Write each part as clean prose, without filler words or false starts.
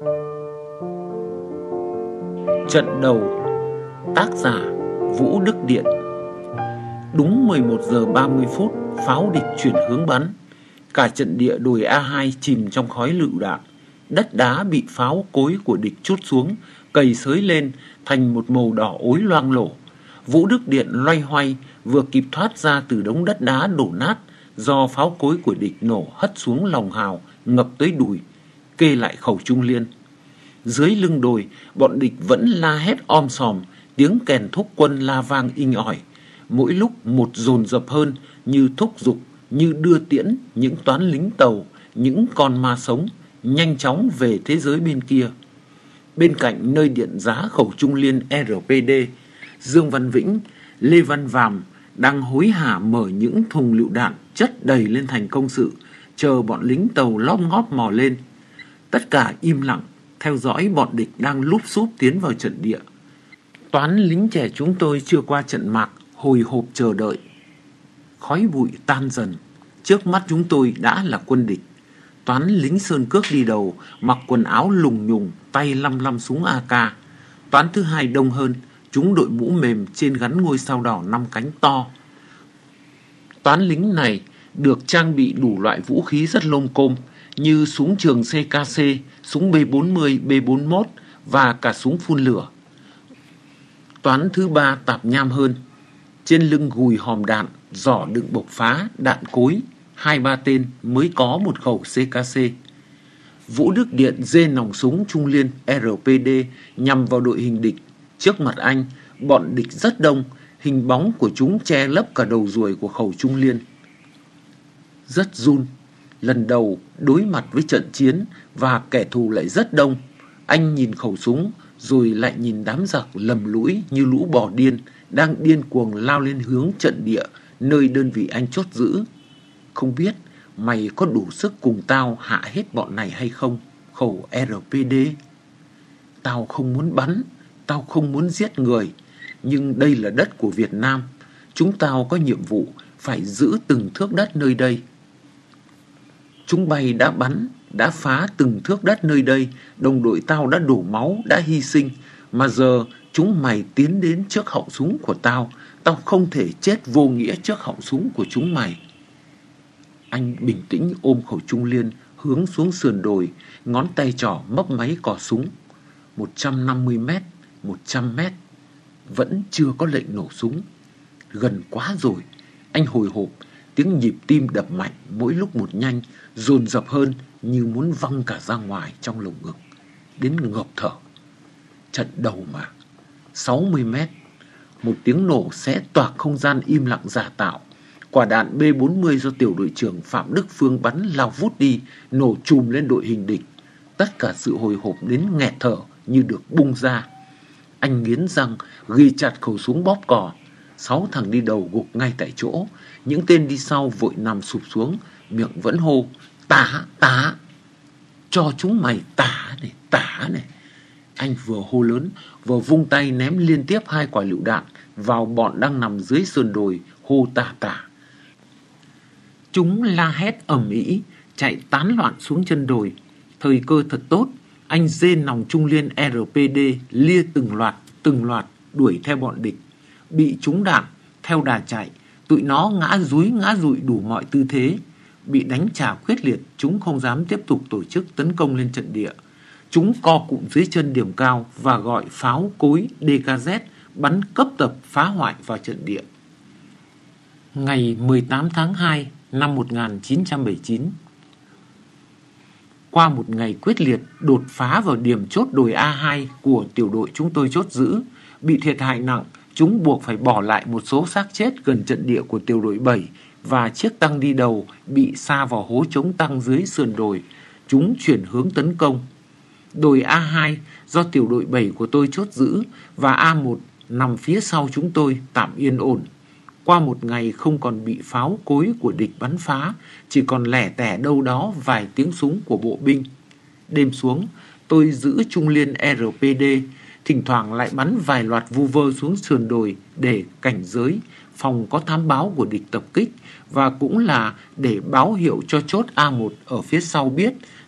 Trận đầu. Tác giả Vũ Đức Điện. Đúng 11 giờ 30 phút, pháo địch chuyển hướng bắn. Cả trận địa đồi A2 chìm trong khói lựu đạn. Đất đá bị pháo cối của địch trút xuống, cầy xới lên thành một màu đỏ ối loang lổ. Vũ Đức Điện loay hoay vừa kịp thoát ra từ đống đất đá đổ nát do pháo cối của địch nổ hất xuống lòng hào, ngập tới đùi, kê lại khẩu trung liên. Dưới lưng đồi, bọn địch vẫn la hét om sòm, tiếng kèn thúc quân la vang inh ỏi. Mỗi lúc một dồn dập hơn, như thúc giục, như đưa tiễn những toán lính tàu, những con ma sống, nhanh chóng về thế giới bên kia. Bên cạnh nơi điện giá khẩu trung liên RPD, Dương Văn Vĩnh, Lê Văn Vàm đang hối hả mở những thùng lựu đạn chất đầy lên thành công sự, chờ bọn lính tàu lóp ngóp mò lên. Tất cả im lặng, theo dõi bọn địch đang lúp xúp tiến vào trận địa. Toán lính trẻ chúng tôi chưa qua trận mạc, hồi hộp chờ đợi. Khói bụi tan dần, trước mắt chúng tôi đã là quân địch. Toán lính sơn cước đi đầu, mặc quần áo lùng nhùng, tay lăm lăm súng AK. Toán thứ hai đông hơn, chúng đội mũ mềm trên gắn ngôi sao đỏ 5 cánh to. Toán lính này được trang bị đủ loại vũ khí rất lôm côm, như súng trường CKC, súng B40, B41 và cả súng phun lửa. Toán thứ ba tạp nham hơn. Trên lưng gùi hòm đạn, giỏ đựng bộc phá, đạn cối, 2-3 tên mới có một khẩu CKC. Vũ Đức Điện dê nòng súng trung liên RPD nhằm vào đội hình địch. Trước mặt anh, bọn địch rất đông, hình bóng của chúng che lấp cả đầu ruồi của khẩu trung liên. Rất run. Lần đầu đối mặt với trận chiến và kẻ thù lại rất đông. Anh nhìn khẩu súng rồi lại nhìn đám giặc lầm lũi như lũ bò điên đang điên cuồng lao lên hướng trận địa nơi đơn vị anh chốt giữ. Không biết mày có đủ sức cùng tao hạ hết bọn này hay không, khẩu RPD? Tao không muốn bắn, tao không muốn giết người, nhưng đây là đất của Việt Nam. Chúng tao có nhiệm vụ phải giữ từng thước đất nơi đây. Chúng bay đã bắn, đã phá từng thước đất nơi đây, đồng đội tao đã đổ máu, đã hy sinh, mà giờ chúng mày tiến đến trước họng súng của tao, tao không thể chết vô nghĩa trước họng súng của chúng mày. Anh bình tĩnh ôm khẩu trung liên, hướng xuống sườn đồi, ngón tay trỏ mấp máy cò súng. 150 mét, 100 mét, vẫn chưa có lệnh nổ súng. Gần quá rồi, anh hồi hộp, tiếng nhịp tim đập mạnh mỗi lúc một nhanh, dồn dập hơn như muốn văng cả ra ngoài trong lồng ngực, đến ngộp thở. Trận đầu mà, 60 mét, một tiếng nổ xé toạc không gian im lặng giả tạo. Quả đạn B40 do tiểu đội trưởng Phạm Đức Phương bắn lao vút đi, nổ chùm lên đội hình địch. Tất cả sự hồi hộp đến nghẹt thở như được bung ra. Anh nghiến răng, ghi chặt khẩu súng bóp cò. 6 thằng đi đầu gục ngay tại chỗ. Những tên đi sau vội nằm sụp xuống, miệng vẫn hô: "Tả, tả! Cho chúng mày tả này, tả này!" Anh vừa hô lớn, vừa vung tay ném liên tiếp 2 quả lựu đạn vào bọn đang nằm dưới sườn đồi, hô tả tả. Chúng la hét ầm ĩ, chạy tán loạn xuống chân đồi. Thời cơ thật tốt, anh dê nòng trung liên RPD lia từng loạt đuổi theo bọn địch. Bị trúng đạn, theo đà chạy, tụi nó ngã rúi đủ mọi tư thế. Bị đánh trả quyết liệt, chúng không dám tiếp tục tổ chức tấn công lên trận địa. Chúng co cụm dưới chân điểm cao và gọi pháo cối DKZ bắn cấp tập phá hoại vào trận địa. Ngày 18 tháng 2 năm 1979, qua một ngày quyết liệt đột phá vào điểm chốt đồi A2 của tiểu đội chúng tôi chốt giữ, bị thiệt hại nặng, chúng buộc phải bỏ lại một số xác chết gần trận địa của tiểu đội 7 và chiếc tăng đi đầu bị sa vào hố chống tăng dưới sườn đồi. Chúng chuyển hướng tấn công. Đồi A2 do tiểu đội 7 của tôi chốt giữ và A1 nằm phía sau chúng tôi tạm yên ổn. Qua một ngày không còn bị pháo cối của địch bắn phá, chỉ còn lẻ tẻ đâu đó vài tiếng súng của bộ binh. Đêm xuống, tôi giữ trung liên RPD, thỉnh thoảng lại bắn vài loạt vu vơ xuống sườn đồi để cảnh giới, phòng có thám báo của địch tập kích, và cũng là để báo hiệu cho chốt A1 ở phía sau biết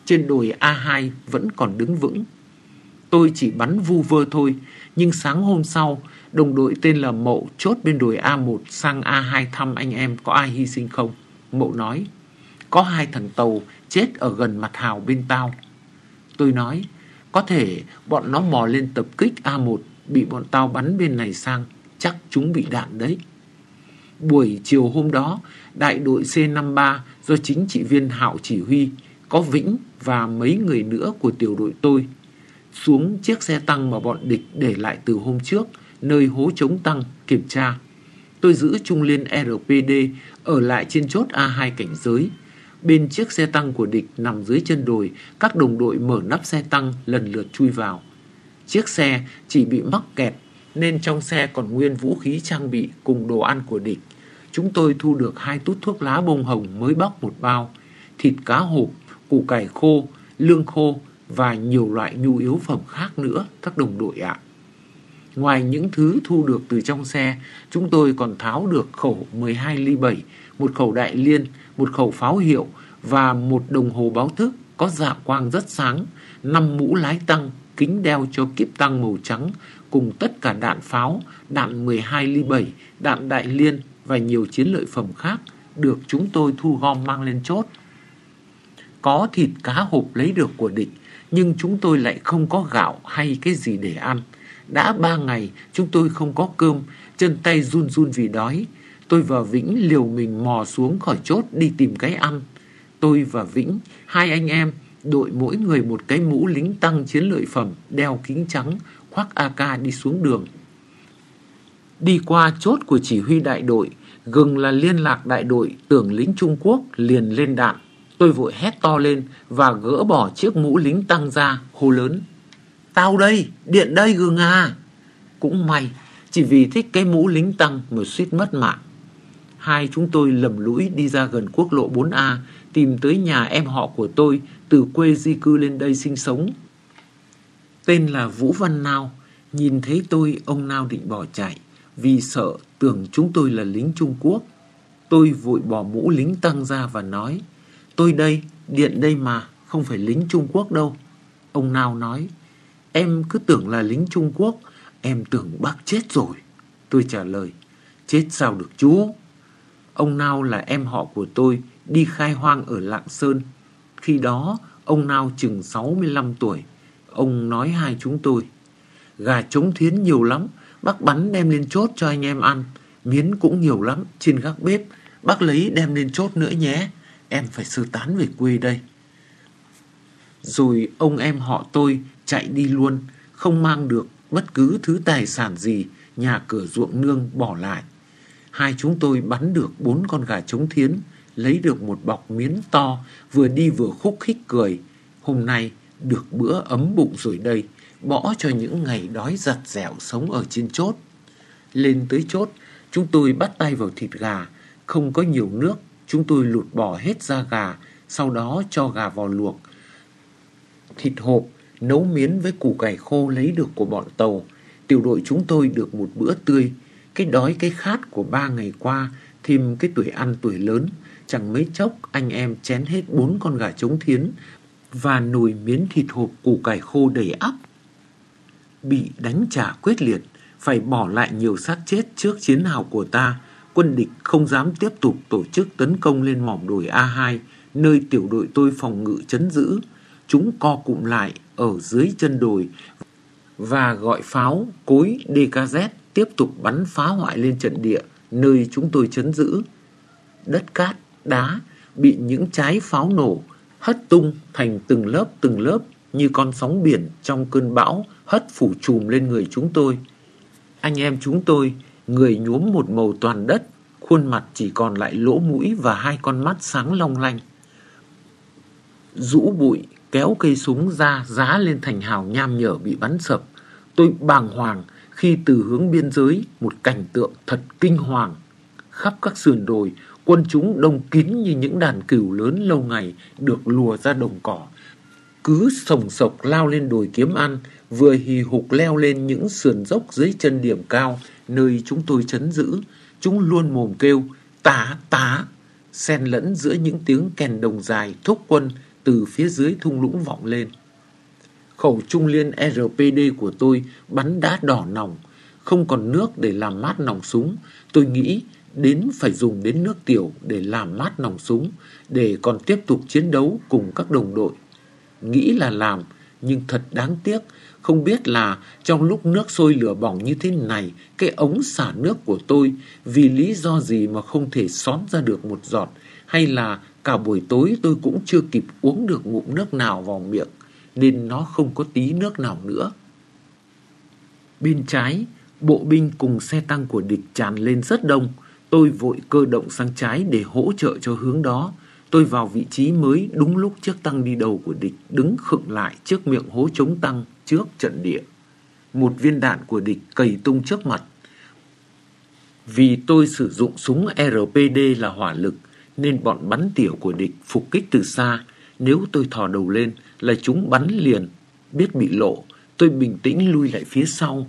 trên đồi A2 vẫn còn đứng vững. Tôi chỉ bắn vu vơ thôi, nhưng sáng hôm sau, đồng đội tên là Mậu chốt bên đồi A1 sang A2 thăm anh em có ai hy sinh không. Mậu nói, có 2 thằng Tàu chết ở gần mặt hào bên tao. Tôi nói, có thể bọn nó mò lên tập kích A1, bị bọn tao bắn bên này sang, chắc chúng bị đạn đấy. Buổi chiều hôm đó, đại đội C53 do chính trị viên Hạo chỉ huy, có Vĩnh và mấy người nữa của tiểu đội tôi xuống chiếc xe tăng mà bọn địch để lại từ hôm trước, nơi hố chống tăng kiểm tra. Tôi giữ trung liên RPD ở lại trên chốt A2 cảnh giới. Bên chiếc xe tăng của địch nằm dưới chân đồi, các đồng đội mở nắp xe tăng lần lượt chui vào. Chiếc xe chỉ bị mắc kẹt nên trong xe còn nguyên vũ khí trang bị cùng đồ ăn của địch. Chúng tôi thu được 2 tút thuốc lá bông hồng mới bóc một bao, thịt cá hộp, củ cải khô, lương khô và nhiều loại nhu yếu phẩm khác nữa các đồng đội ạ. Ngoài những thứ thu được từ trong xe, chúng tôi còn tháo được khẩu 12 ly 7, một khẩu đại liên, một khẩu pháo hiệu và một đồng hồ báo thức có dạ quang rất sáng, 5 mũ lái tăng, kính đeo cho kíp tăng màu trắng cùng tất cả đạn pháo, đạn 12 ly 7, đạn đại liên và nhiều chiến lợi phẩm khác được chúng tôi thu gom mang lên chốt. Có thịt cá hộp lấy được của địch, nhưng chúng tôi lại không có gạo hay cái gì để ăn. Đã 3 ngày chúng tôi không có cơm, chân tay run run vì đói. Tôi và Vĩnh liều mình mò xuống khỏi chốt đi tìm cái ăn. Tôi và Vĩnh, 2 anh em, đội mỗi người một cái mũ lính tăng chiến lợi phẩm, đeo kính trắng, khoác AK đi xuống đường. Đi qua chốt của chỉ huy đại đội, gừng là liên lạc đại đội, tưởng lính Trung Quốc liền lên đạn. Tôi vội hét to lên và gỡ bỏ chiếc mũ lính tăng ra, hô lớn. Tao đây, điện đây gừng à. Cũng may, chỉ vì thích cái mũ lính tăng mà suýt mất mạng. 2 chúng tôi lầm lũi đi ra gần quốc lộ 4A, tìm tới nhà em họ của tôi từ quê di cư lên đây sinh sống. Tên là Vũ Văn Nao. Nhìn thấy tôi, ông Nao định bỏ chạy vì sợ tưởng chúng tôi là lính Trung Quốc. Tôi vội bỏ mũ lính tăng ra và nói, tôi đây, điện đây mà, không phải lính Trung Quốc đâu. Ông Nao nói, em cứ tưởng là lính Trung Quốc, em tưởng bác chết rồi. Tôi trả lời, chết sao được chú. Ông Nao là em họ của tôi, đi khai hoang ở Lạng Sơn. Khi đó, ông Nao chừng 65 tuổi. Ông nói 2 chúng tôi, gà trống thiến nhiều lắm, bác bắn đem lên chốt cho anh em ăn. Miến cũng nhiều lắm, trên gác bếp, bác lấy đem lên chốt nữa nhé. Em phải sơ tán về quê đây. Rồi ông em họ tôi chạy đi luôn, không mang được bất cứ thứ tài sản gì, nhà cửa ruộng nương bỏ lại. 2 chúng tôi bắn được 4 con gà trống thiến, lấy được một bọc miến to, vừa đi vừa khúc khích cười. Hôm nay được bữa ấm bụng rồi đây, bỏ cho những ngày đói giặt dẻo sống ở trên chốt. Lên tới chốt, chúng tôi bắt tay vào thịt gà, không có nhiều nước, chúng tôi lụt bỏ hết da gà, sau đó cho gà vào luộc. Thịt hộp, nấu miến với củ cải khô lấy được của bọn Tàu. Tiểu đội chúng tôi được một bữa tươi. Cái đói cái khát của 3 ngày qua, thêm cái tuổi ăn tuổi lớn, chẳng mấy chốc anh em chén hết 4 con gà trống thiến và nồi miến thịt hộp củ cải khô đầy ắp. Bị đánh trả quyết liệt, phải bỏ lại nhiều xác chết trước chiến hào của ta. Quân địch không dám tiếp tục tổ chức tấn công lên mỏm đồi A2, nơi tiểu đội tôi phòng ngự trấn giữ. Chúng co cụm lại ở dưới chân đồi và gọi pháo cối DKZ tiếp tục bắn phá hoại lên trận địa nơi chúng tôi trấn giữ. Đất cát, đá bị những trái pháo nổ hất tung thành từng lớp như con sóng biển trong cơn bão hất phủ trùm lên người chúng tôi. Anh em chúng tôi, người nhuốm một màu toàn đất, khuôn mặt chỉ còn lại lỗ mũi và 2 con mắt sáng long lanh. Rũ bụi kéo cây súng ra giá lên thành hào nham nhở bị bắn sập. Tôi bàng hoàng khi từ hướng biên giới một cảnh tượng thật kinh hoàng. Khắp các sườn đồi, quân chúng đông kín như những đàn cừu lớn lâu ngày được lùa ra đồng cỏ. Cứ sồng sộc lao lên đồi kiếm ăn, vừa hì hục leo lên những sườn dốc dưới chân điểm cao nơi chúng tôi trấn giữ. Chúng luôn mồm kêu tá tá, xen lẫn giữa những tiếng kèn đồng dài thúc quân từ phía dưới thung lũng vọng lên. Khẩu trung liên RPD của tôi bắn đá đỏ nòng, không còn nước để làm mát nòng súng. Tôi nghĩ phải dùng đến nước tiểu để làm mát nòng súng, để còn tiếp tục chiến đấu cùng các đồng đội. Nghĩ là làm, nhưng thật đáng tiếc, không biết là trong lúc nước sôi lửa bỏng như thế này, cái ống xả nước của tôi vì lý do gì mà không thể xón ra được một giọt, hay là cả buổi tối tôi cũng chưa kịp uống được ngụm nước nào vào miệng, nên nó không có tí nước nào nữa. Bên trái, bộ binh cùng xe tăng của địch tràn lên rất đông. Tôi vội cơ động sang trái để hỗ trợ cho hướng đó. Tôi vào vị trí mới đúng lúc chiếc tăng đi đầu của địch đứng khựng lại trước miệng hố chống tăng trước trận địa. Một viên đạn của địch cày tung trước mặt. Vì tôi sử dụng súng RPD là hỏa lực, nên bọn bắn tỉa của địch phục kích từ xa. Nếu tôi thò đầu lên là chúng bắn liền. Biết bị lộ, tôi bình tĩnh lui lại phía sau.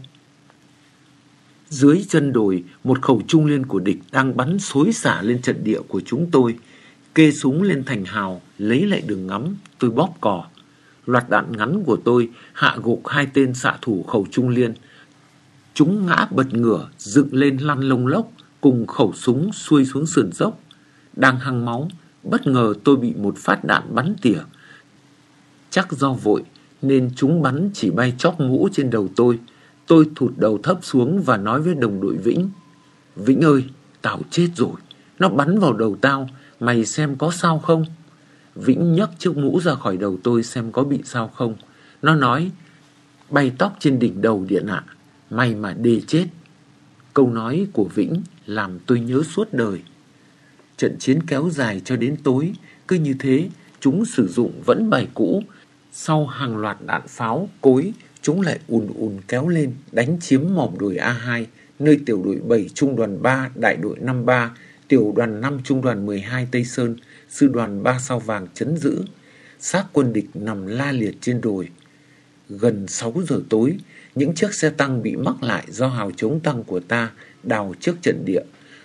Dưới chân đồi, một khẩu trung liên của địch đang bắn xối xả lên trận địa của chúng tôi. Kê súng lên thành hào, lấy lại đường ngắm, tôi bóp cò. Loạt đạn ngắn của tôi hạ gục 2 tên xạ thủ khẩu trung liên. Chúng ngã bật ngửa, dựng lên lăn lông lốc, cùng khẩu súng xuôi xuống sườn dốc. Đang hăng máu, bất ngờ tôi bị một phát đạn bắn tỉa. Chắc do vội, nên chúng bắn chỉ bay chóp mũ trên đầu tôi. Tôi thụt đầu thấp xuống và nói với đồng đội Vĩnh: Vĩnh ơi, tao chết rồi. Nó bắn vào đầu tao, mày xem có sao không? Vĩnh nhấc chiếc mũ ra khỏi đầu tôi xem có bị sao không. Nó nói: bay tóc trên đỉnh đầu điện ạ, may mà đê chết. Câu nói của Vĩnh làm tôi nhớ suốt đời. Trận chiến kéo dài cho đến tối. Cứ như thế, chúng sử dụng vẫn bài cũ. Sau hàng loạt đạn pháo, cối, chúng lại ùn ùn kéo lên, đánh chiếm mỏm đồi A2, nơi tiểu đội 7 trung đoàn 3 đại đội 53, tiểu đoàn 5 trung đoàn 12 Tây Sơn, sư đoàn 3 sao vàng trấn giữ. Xác quân địch nằm la liệt trên đồi. Gần 6 giờ tối, những chiếc xe tăng bị mắc lại do hào chống tăng của ta đào trước trận địa.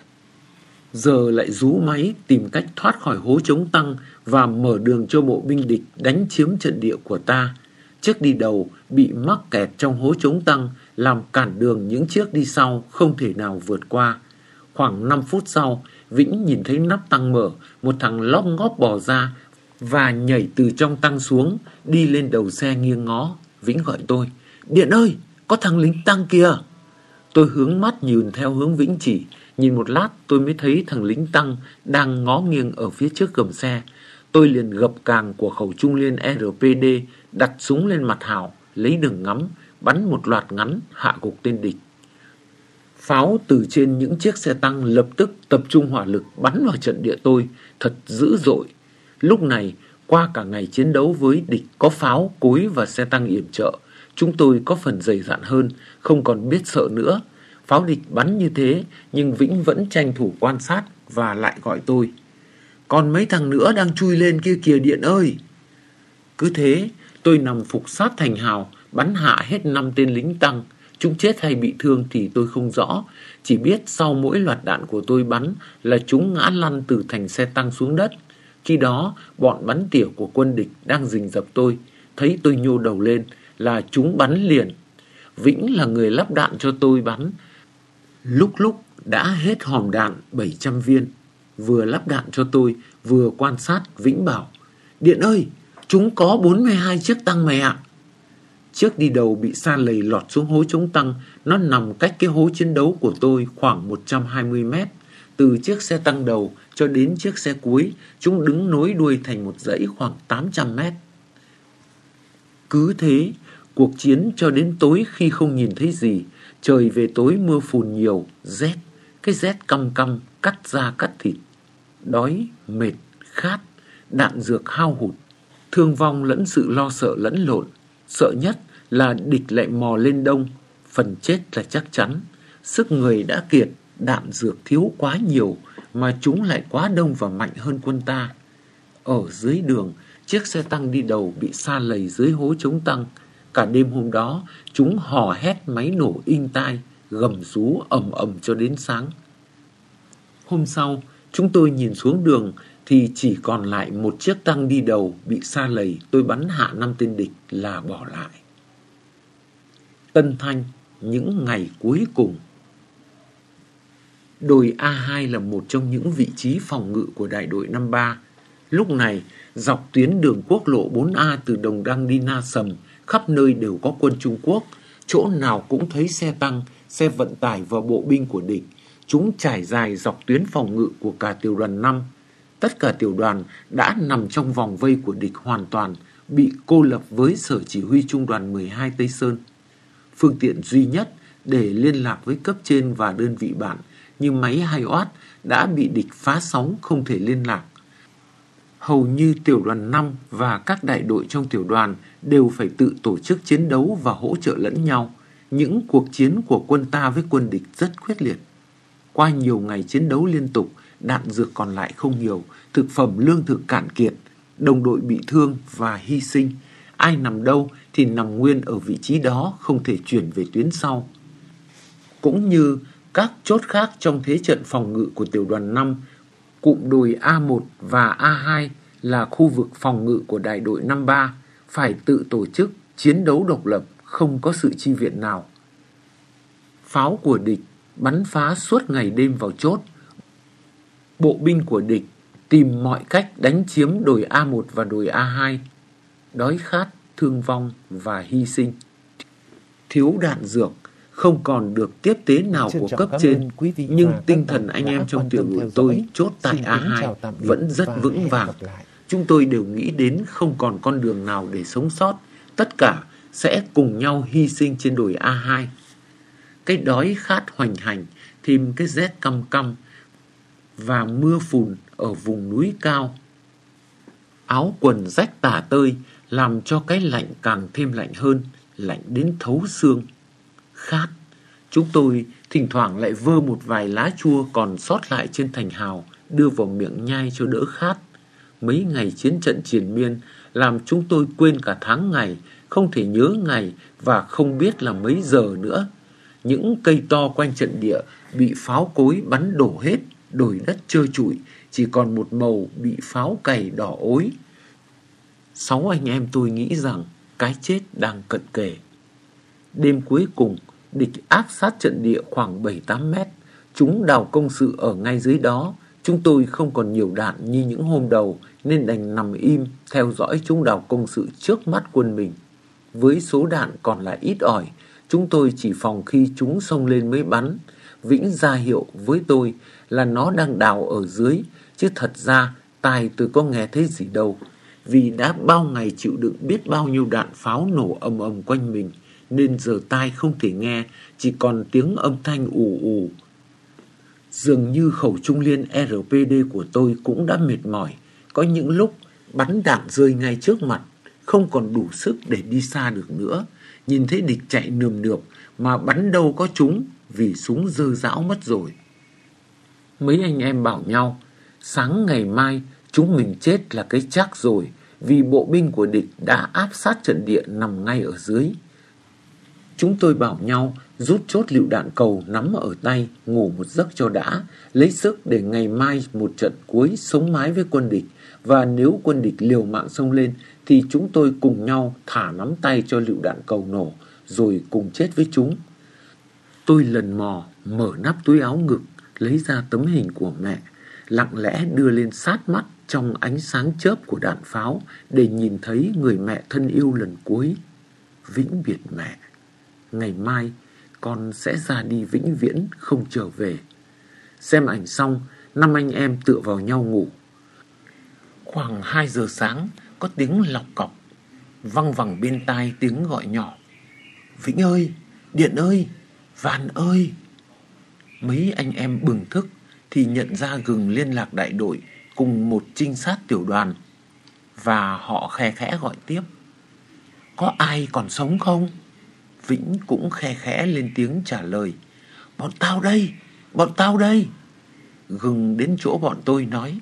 Giờ lại rú máy tìm cách thoát khỏi hố chống tăng và mở đường cho bộ binh địch đánh chiếm trận địa của ta. Chiếc đi đầu bị mắc kẹt trong hố chống tăng, làm cản đường những chiếc đi sau không thể nào vượt qua. Khoảng 5 phút sau, Vĩnh nhìn thấy nắp tăng mở, một thằng lóp ngóp bò ra và nhảy từ trong tăng xuống, đi lên đầu xe nghiêng ngó. Vĩnh gọi tôi: Điện ơi, có thằng lính tăng kìa. Tôi hướng mắt nhìn theo hướng Vĩnh chỉ. Nhìn một lát tôi mới thấy thằng lính tăng đang ngó nghiêng ở phía trước gầm xe. Tôi liền gập càng của khẩu trung liên RPD, đặt súng lên mặt hào, lấy đường ngắm, bắn một loạt ngắn hạ gục tên địch. Pháo từ trên những chiếc xe tăng lập tức tập trung hỏa lực bắn vào trận địa tôi, thật dữ dội. Lúc này, qua cả ngày chiến đấu với địch có pháo, cối và xe tăng yểm trợ, chúng tôi có phần dày dạn hơn, không còn biết sợ nữa. Pháo địch bắn như thế, nhưng Vĩnh vẫn tranh thủ quan sát và lại gọi tôi: Còn mấy thằng nữa đang chui lên kia kìa Điện ơi. Cứ thế, tôi nằm phục sát thành hào, bắn hạ hết 5 tên lính tăng. Chúng chết hay bị thương thì tôi không rõ, chỉ biết sau mỗi loạt đạn của tôi bắn là chúng ngã lăn từ thành xe tăng xuống đất. Khi đó, bọn bắn tỉa của quân địch đang rình rập tôi, thấy tôi nhô đầu lên là chúng bắn liền. Vĩnh là người lắp đạn cho tôi bắn. Lúc đã hết hòm đạn 700 viên. Vừa lắp đạn cho tôi, vừa quan sát, Vĩnh bảo: Điện ơi, chúng có 42 chiếc tăng mày ạ. Chiếc đi đầu bị sa lầy lọt xuống hố chống tăng. Nó nằm cách cái hố chiến đấu của tôi khoảng 120 mét. Từ chiếc xe tăng đầu cho đến chiếc xe cuối, chúng đứng nối đuôi thành một dãy khoảng 800 mét. Cứ thế, cuộc chiến cho đến tối khi không nhìn thấy gì. Trời về tối mưa phùn nhiều, rét. Cái rét căm căm, cắt da cắt thịt. Đói, mệt, khát, đạn dược hao hụt. Thương vong lẫn sự lo sợ lẫn lộn. Sợ nhất là địch lại mò lên đông. Phần chết là chắc chắn. Sức người đã kiệt, đạn dược thiếu quá nhiều, mà chúng lại quá đông và mạnh hơn quân ta. Ở dưới đường, chiếc xe tăng đi đầu bị sa lầy dưới hố chống tăng. Cả đêm hôm đó, chúng hò hét máy nổ inh tai, gầm rú ầm ầm cho đến sáng. Hôm sau, chúng tôi nhìn xuống đường, thì chỉ còn lại một chiếc tăng đi đầu bị sa lầy, tôi bắn hạ 5 tên địch là bỏ lại. Tân Thanh, những ngày cuối cùng. Đồi A2 là một trong những vị trí phòng ngự của đại đội 53. Lúc này, dọc tuyến đường quốc lộ 4A từ Đồng Đăng đi Na Sầm, khắp nơi đều có quân Trung Quốc, chỗ nào cũng thấy xe tăng, xe vận tải và bộ binh của địch. Chúng trải dài dọc tuyến phòng ngự của cả tiểu đoàn 5. Tất cả tiểu đoàn đã nằm trong vòng vây của địch hoàn toàn, bị cô lập với sở chỉ huy trung đoàn 12 Tây Sơn. Phương tiện duy nhất để liên lạc với cấp trên và đơn vị bạn như máy 2W đã bị địch phá sóng không thể liên lạc. Hầu như tiểu đoàn 5 và các đại đội trong tiểu đoàn đều phải tự tổ chức chiến đấu và hỗ trợ lẫn nhau. Những cuộc chiến của quân ta với quân địch rất quyết liệt. Qua nhiều ngày chiến đấu liên tục, đạn dược còn lại không nhiều, thực phẩm lương thực cạn kiệt, đồng đội bị thương và hy sinh. Ai nằm đâu thì nằm nguyên ở vị trí đó, không thể chuyển về tuyến sau. Cũng như các chốt khác trong thế trận phòng ngự của tiểu đoàn 5, cụm đồi A1 và A2 là khu vực phòng ngự của đại đội 53, phải tự tổ chức chiến đấu độc lập, không có sự chi viện nào. Pháo của địch bắn phá suốt ngày đêm vào chốt. Bộ binh của địch tìm mọi cách đánh chiếm đồi A1 và đồi A2. Đói khát, thương vong và hy sinh. Thiếu đạn dược, không còn được tiếp tế nào của cấp trên, nhưng tinh thần anh em trong tiểu đội tôi chốt tại A2 vẫn rất vững vàng. Chúng tôi đều nghĩ đến không còn con đường nào để sống sót, tất cả sẽ cùng nhau hy sinh trên đồi A2. Cái đói khát hoành hành, thêm cái rét căm căm và mưa phùn ở vùng núi cao. Áo quần rách tả tơi làm cho cái lạnh càng thêm lạnh hơn, lạnh đến thấu xương. Khát, chúng tôi thỉnh thoảng lại vơ một vài lá chua còn sót lại trên thành hào, đưa vào miệng nhai cho đỡ khát. Mấy ngày chiến trận triền miên làm chúng tôi quên cả tháng ngày, không thể nhớ ngày và không biết là mấy giờ nữa. Những cây to quanh trận địa bị pháo cối bắn đổ hết, đồi đất trơ trụi, chỉ còn một màu bị pháo cày đỏ ối. 6 anh em tôi nghĩ rằng cái chết đang cận kề. Đêm cuối cùng, địch áp sát trận địa khoảng 7-8 mét. Chúng đào công sự ở ngay dưới đó. Chúng tôi không còn nhiều đạn như những hôm đầu nên đành nằm im theo dõi chúng đào công sự trước mắt quân mình. Với số đạn còn lại ít ỏi, chúng tôi chỉ phòng khi chúng xông lên mới bắn. Vĩnh ra hiệu với tôi là nó đang đào ở dưới, chứ thật ra tai tôi có nghe thấy gì đâu. Vì đã bao ngày chịu đựng biết bao nhiêu đạn pháo nổ ầm ầm quanh mình, nên giờ tai không thể nghe, chỉ còn tiếng âm thanh ù ù. Dường như khẩu trung liên RPD của tôi cũng đã mệt mỏi. Có những lúc bắn đạn rơi ngay trước mặt, không còn đủ sức để đi xa được nữa. Nhìn thấy địch chạy nườm nượp mà bắn đâu có trúng, vì súng dơ dão mất rồi. Mấy anh em bảo nhau, sáng ngày mai chúng mình chết là cái chắc rồi, vì bộ binh của địch đã áp sát trận địa nằm ngay ở dưới. Chúng tôi bảo nhau rút chốt lựu đạn cầu nắm ở tay, ngủ một giấc cho đã, lấy sức để ngày mai một trận cuối sống mái với quân địch, và nếu quân địch liều mạng xông lên thì chúng tôi cùng nhau thả nắm tay cho lựu đạn cầu nổ, rồi cùng chết với chúng. Tôi lần mò mở nắp túi áo ngực, lấy ra tấm hình của mẹ, lặng lẽ đưa lên sát mắt trong ánh sáng chớp của đạn pháo để nhìn thấy người mẹ thân yêu lần cuối. Vĩnh biệt mẹ, ngày mai con sẽ ra đi vĩnh viễn không trở về. Xem ảnh xong, 5 anh em tựa vào nhau ngủ. Khoảng 2 giờ sáng có tiếng lọc cọc, văng vẳng bên tai tiếng gọi nhỏ. Vĩnh ơi, Điện ơi, Vàn ơi. Mấy anh em bừng thức thì nhận ra Gừng liên lạc đại đội cùng một trinh sát tiểu đoàn, và họ khe khẽ gọi tiếp. Có ai còn sống không? Vĩnh cũng khe khẽ lên tiếng trả lời. Bọn tao đây, bọn tao đây. Gừng đến chỗ bọn tôi nói.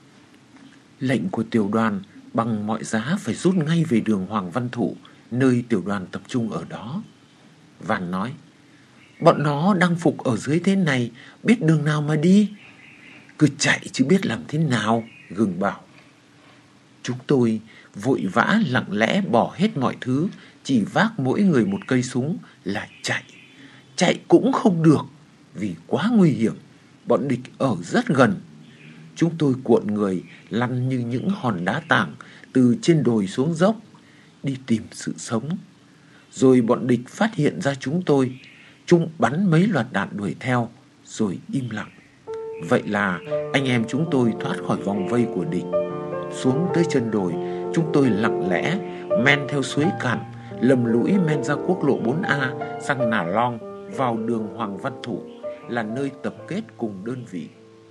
Lệnh của tiểu đoàn bằng mọi giá phải rút ngay về đường Hoàng Văn Thụ, nơi tiểu đoàn tập trung ở đó. Vàn nói. Bọn nó đang phục ở dưới thế này, biết đường nào mà đi. Cứ chạy chứ biết làm thế nào. gừng bảo. Chúng tôi vội vã lặng lẽ bỏ hết mọi thứ, chỉ vác mỗi người một cây súng là chạy. Chạy cũng không được vì quá nguy hiểm, bọn địch ở rất gần. Chúng tôi cuộn người lăn như những hòn đá tảng từ trên đồi xuống dốc, đi tìm sự sống. Rồi bọn địch phát hiện ra chúng tôi, chúng bắn mấy loạt đạn đuổi theo, rồi im lặng. Vậy là anh em chúng tôi thoát khỏi vòng vây của địch. Xuống tới chân đồi, chúng tôi lặng lẽ men theo suối cạn, lầm lũi men ra quốc lộ 4A sang Nà Long, vào đường Hoàng Văn Thụ, là nơi tập kết cùng đơn vị.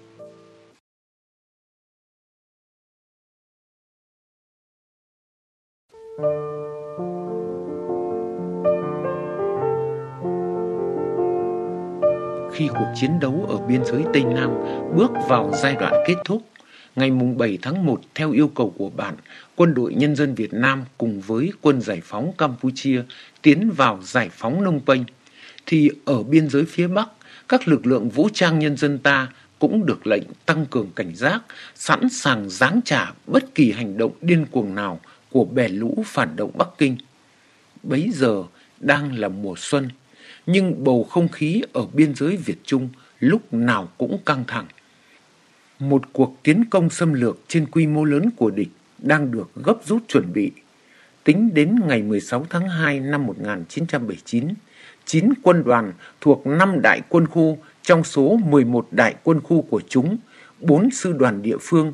Khi cuộc chiến đấu ở biên giới Tây Nam bước vào giai đoạn kết thúc, ngày 7 tháng 1 theo yêu cầu của bạn, Quân đội Nhân dân Việt Nam cùng với Quân Giải phóng Campuchia tiến vào giải phóng Phnom Penh, thì ở biên giới phía Bắc, các lực lượng vũ trang nhân dân ta cũng được lệnh tăng cường cảnh giác, sẵn sàng giáng trả bất kỳ hành động điên cuồng nào của bè lũ phản động Bắc Kinh. Bấy giờ đang là mùa xuân, nhưng bầu không khí ở biên giới Việt Trung lúc nào cũng căng thẳng. Một cuộc tiến công xâm lược trên quy mô lớn của địch đang được gấp rút chuẩn bị. Tính đến ngày 16 tháng 2 năm 1979, 9 quân đoàn thuộc 5 đại quân khu trong số 11 đại quân khu của chúng, 4 sư đoàn địa phương,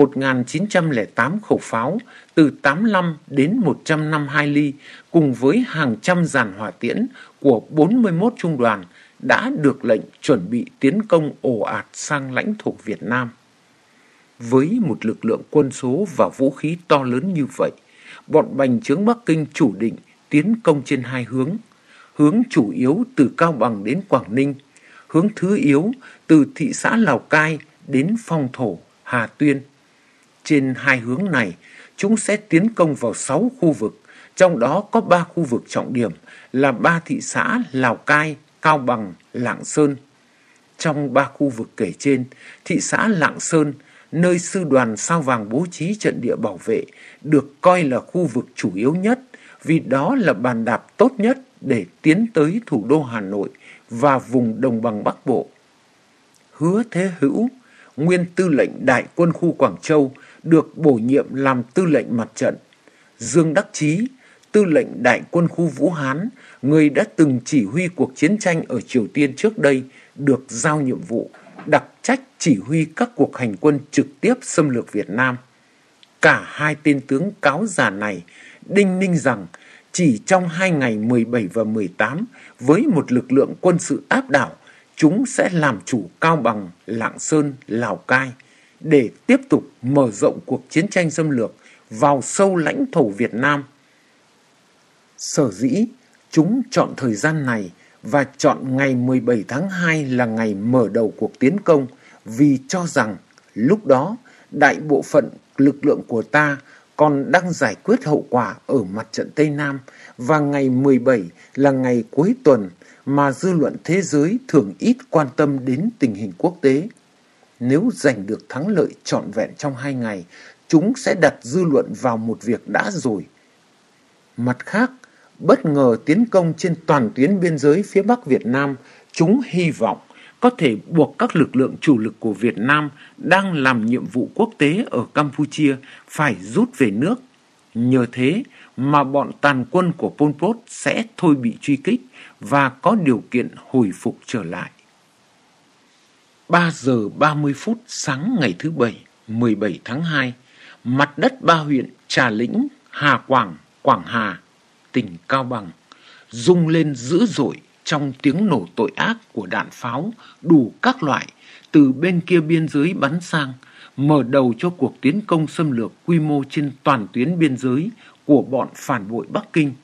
1.908 khẩu pháo từ 85 đến 152 ly cùng với hàng trăm dàn hỏa tiễn của 41 trung đoàn đã được lệnh chuẩn bị tiến công ồ ạt sang lãnh thổ Việt Nam. Với một lực lượng quân số và vũ khí to lớn như vậy, bọn bành trướng Bắc Kinh chủ định tiến công trên hai hướng. Hướng chủ yếu từ Cao Bằng đến Quảng Ninh, hướng thứ yếu từ thị xã Lào Cai đến Phong Thổ, Hà Tuyên. Trên hai hướng này, chúng sẽ tiến công vào 6 khu vực, trong đó có 3 khu vực trọng điểm là 3 thị xã Lào Cai, Cao Bằng, Lạng Sơn. Trong 3 khu vực kể trên, thị xã Lạng Sơn, nơi sư đoàn Sao Vàng bố trí trận địa bảo vệ, được coi là khu vực chủ yếu nhất vì đó là bàn đạp tốt nhất để tiến tới thủ đô Hà Nội và vùng đồng bằng Bắc Bộ. Hứa Thế Hữu, nguyên tư lệnh Đại quân khu Quảng Châu, được bổ nhiệm làm tư lệnh mặt trận. Dương Đắc Chí, tư lệnh Đại quân khu Vũ Hán, người đã từng chỉ huy cuộc chiến tranh ở Triều Tiên trước đây, được giao nhiệm vụ đặc trách chỉ huy các cuộc hành quân trực tiếp xâm lược Việt Nam. Cả hai tên tướng cáo già này đinh ninh rằng chỉ trong 2 ngày 17 và 18, với một lực lượng quân sự áp đảo, chúng sẽ làm chủ Cao Bằng, Lạng Sơn, Lào Cai để tiếp tục mở rộng cuộc chiến tranh xâm lược vào sâu lãnh thổ Việt Nam. Sở dĩ chúng chọn thời gian này và chọn ngày 17 tháng 2 là ngày mở đầu cuộc tiến công vì cho rằng lúc đó đại bộ phận lực lượng của ta còn đang giải quyết hậu quả ở mặt trận Tây Nam và ngày 17 là ngày cuối tuần mà dư luận thế giới thường ít quan tâm đến tình hình quốc tế. Nếu giành được thắng lợi trọn vẹn trong 2 ngày, chúng sẽ đặt dư luận vào một việc đã rồi. Mặt khác, bất ngờ tiến công trên toàn tuyến biên giới phía Bắc Việt Nam, chúng hy vọng có thể buộc các lực lượng chủ lực của Việt Nam đang làm nhiệm vụ quốc tế ở Campuchia phải rút về nước. Nhờ thế mà bọn tàn quân của Pol Pot sẽ thôi bị truy kích và có điều kiện hồi phục trở lại. 3 giờ 30 phút sáng ngày thứ Bảy, 17 tháng 2, mặt đất 3 huyện Trà Lĩnh, Hà Quảng, Quảng Hà, tỉnh Cao Bằng rung lên dữ dội trong tiếng nổ tội ác của đạn pháo đủ các loại từ bên kia biên giới bắn sang, mở đầu cho cuộc tiến công xâm lược quy mô trên toàn tuyến biên giới của bọn phản bội Bắc Kinh.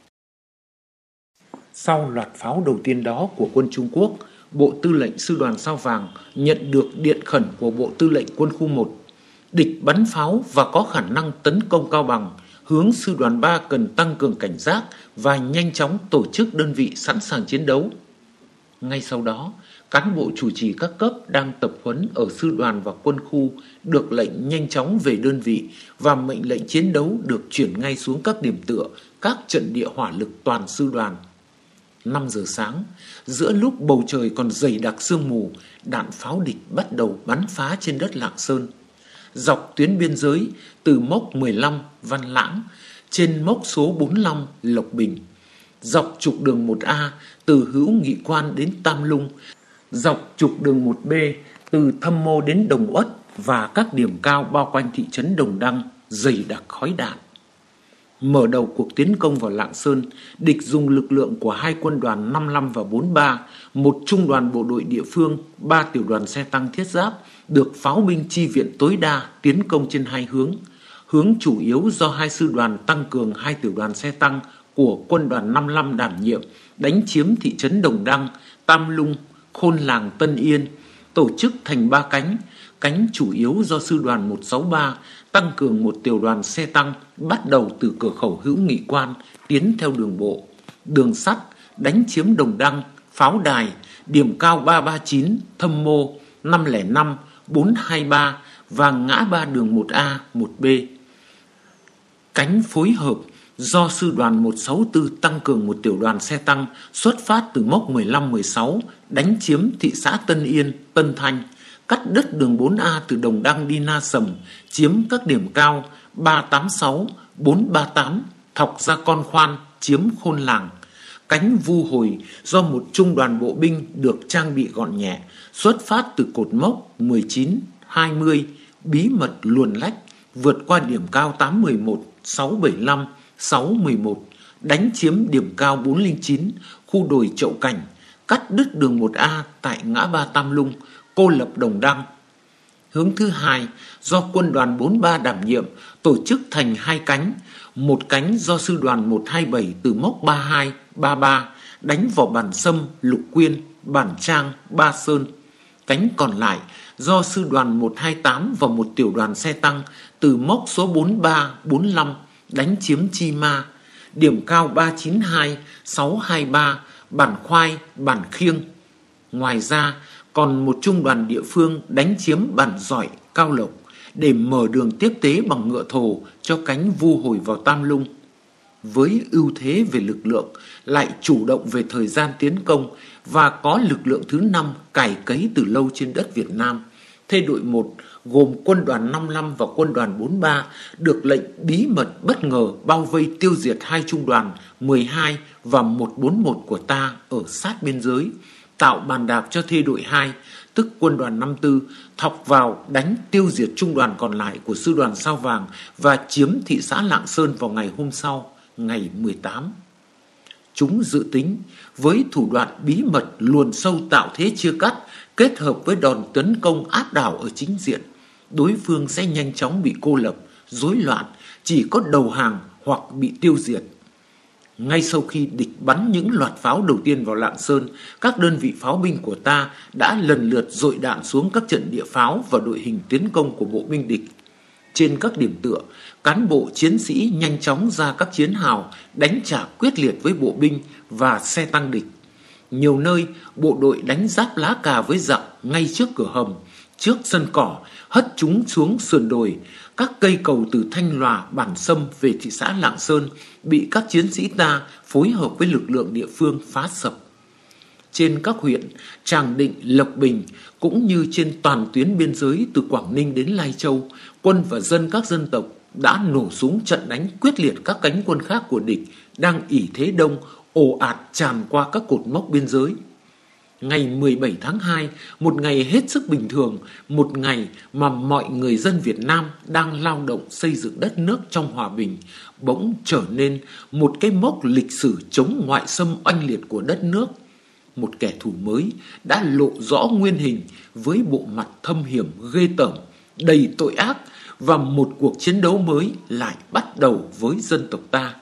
Sau loạt pháo đầu tiên đó của quân Trung Quốc, Bộ Tư lệnh Sư đoàn Sao Vàng nhận được điện khẩn của Bộ Tư lệnh Quân khu 1. Địch bắn pháo và có khả năng tấn công Cao Bằng, hướng Sư đoàn 3 cần tăng cường cảnh giác và nhanh chóng tổ chức đơn vị sẵn sàng chiến đấu. Ngay sau đó, cán bộ chủ trì các cấp đang tập huấn ở sư đoàn và quân khu được lệnh nhanh chóng về đơn vị và mệnh lệnh chiến đấu được chuyển ngay xuống các điểm tựa, các trận địa hỏa lực toàn sư đoàn. 5 giờ sáng, giữa lúc bầu trời còn dày đặc sương mù, đạn pháo địch bắt đầu bắn phá trên đất Lạng Sơn. Dọc tuyến biên giới từ mốc 15 Văn Lãng, trên mốc số 45 Lộc Bình, dọc trục đường 1A từ Hữu Nghị Quan đến Tam Lung, dọc trục đường 1B từ Thâm Mô đến Đồng Uất và các điểm cao bao quanh thị trấn Đồng Đăng dày đặc khói đạn. Mở đầu cuộc tiến công vào Lạng Sơn, địch dùng lực lượng của 2 quân đoàn 55 và 43, một trung đoàn bộ đội địa phương, 3 tiểu đoàn xe tăng thiết giáp, được pháo binh chi viện tối đa tiến công trên 2 hướng. Hướng chủ yếu do 2 sư đoàn tăng cường 2 tiểu đoàn xe tăng của quân đoàn 55 đảm nhiệm, đánh chiếm thị trấn Đồng Đăng, Tam Lung, Khôn Làng Tân Yên, tổ chức thành 3 cánh. Cánh chủ yếu do sư đoàn 163 tăng cường 1 tiểu đoàn xe tăng bắt đầu từ cửa khẩu Hữu Nghị Quan tiến theo đường bộ, đường sắt đánh chiếm Đồng Đăng, pháo đài, điểm cao 339, Thâm Mô, 505, 423 và ngã ba đường 1A, 1B. Cánh phối hợp do sư đoàn 164 tăng cường 1 tiểu đoàn xe tăng xuất phát từ mốc 15-16 đánh chiếm thị xã Tân Yên, Tân Thanh, cắt đứt đường 4A từ Đồng Đăng đi Na Sầm, chiếm các điểm cao 386, 438, thọc ra Con Khoan, chiếm Khôn Làng. Cánh vu hồi do một trung đoàn bộ binh được trang bị gọn nhẹ, xuất phát từ cột mốc 19, 20, bí mật luồn lách, vượt qua điểm cao 811, 675, 611, đánh chiếm điểm cao 409, khu đồi Chậu Cảnh, cắt đứt đường 1A tại ngã ba Tam Lung, cô lập Đồng Đăng. Hướng thứ hai do quân đoàn 43 đảm nhiệm, tổ chức thành 2 cánh, một cánh do sư đoàn 127 từ mốc 32, 33 đánh vào Bản Sâm, Lục Quyên, Bản Trang, Ba Sơn. Cánh còn lại do sư đoàn 128 và 1 tiểu đoàn xe tăng từ mốc số 43, 45 đánh chiếm Chi Ma, điểm cao 392, 623, Bản Khoai, Bản Khiêng. Ngoài ra, còn một trung đoàn địa phương đánh chiếm Bản Giỏi, Cao Lộc để mở đường tiếp tế bằng ngựa thồ cho cánh vu hồi vào Tam Lung. Với ưu thế về lực lượng, lại chủ động về thời gian tiến công và có lực lượng thứ 5 cày cấy từ lâu trên đất Việt Nam, Thê đội 1 gồm quân đoàn 55 và quân đoàn 43 được lệnh bí mật bất ngờ bao vây tiêu diệt 2 trung đoàn 12 và 141 của ta ở sát biên giới, tạo bàn đạp cho Thê đội 2, tức quân đoàn 54, thọc vào đánh tiêu diệt trung đoàn còn lại của sư đoàn Sao Vàng và chiếm thị xã Lạng Sơn vào ngày hôm sau, ngày 18. Chúng dự tính với thủ đoạn bí mật luồn sâu tạo thế chia cắt kết hợp với đòn tấn công áp đảo ở chính diện, đối phương sẽ nhanh chóng bị cô lập, rối loạn, chỉ có đầu hàng hoặc bị tiêu diệt. Ngay sau khi địch bắn những loạt pháo đầu tiên vào Lạng Sơn, các đơn vị pháo binh của ta đã lần lượt dội đạn xuống các trận địa pháo và đội hình tiến công của bộ binh địch. Trên các điểm tựa, cán bộ chiến sĩ nhanh chóng ra các chiến hào đánh trả quyết liệt với bộ binh và xe tăng địch. Nhiều nơi, bộ đội đánh giáp lá cà với giặc ngay trước cửa hầm, trước sân cỏ, hất chúng xuống sườn đồi. Các cây cầu từ Thanh Lòa, Bản Sâm về thị xã Lạng Sơn bị các chiến sĩ ta phối hợp với lực lượng địa phương phá sập. Trên các huyện Tràng Định, Lộc Bình cũng như trên toàn tuyến biên giới từ Quảng Ninh đến Lai Châu, quân và dân các dân tộc đã nổ súng trận đánh quyết liệt các cánh quân khác của địch đang ỷ thế đông ồ ạt tràn qua các cột mốc biên giới. Ngày 17 tháng 2, một ngày hết sức bình thường, một ngày mà mọi người dân Việt Nam đang lao động xây dựng đất nước trong hòa bình, bỗng trở nên một cái mốc lịch sử chống ngoại xâm oanh liệt của đất nước. Một kẻ thù mới đã lộ rõ nguyên hình với bộ mặt thâm hiểm ghê tởm, đầy tội ác, và một cuộc chiến đấu mới lại bắt đầu với dân tộc ta.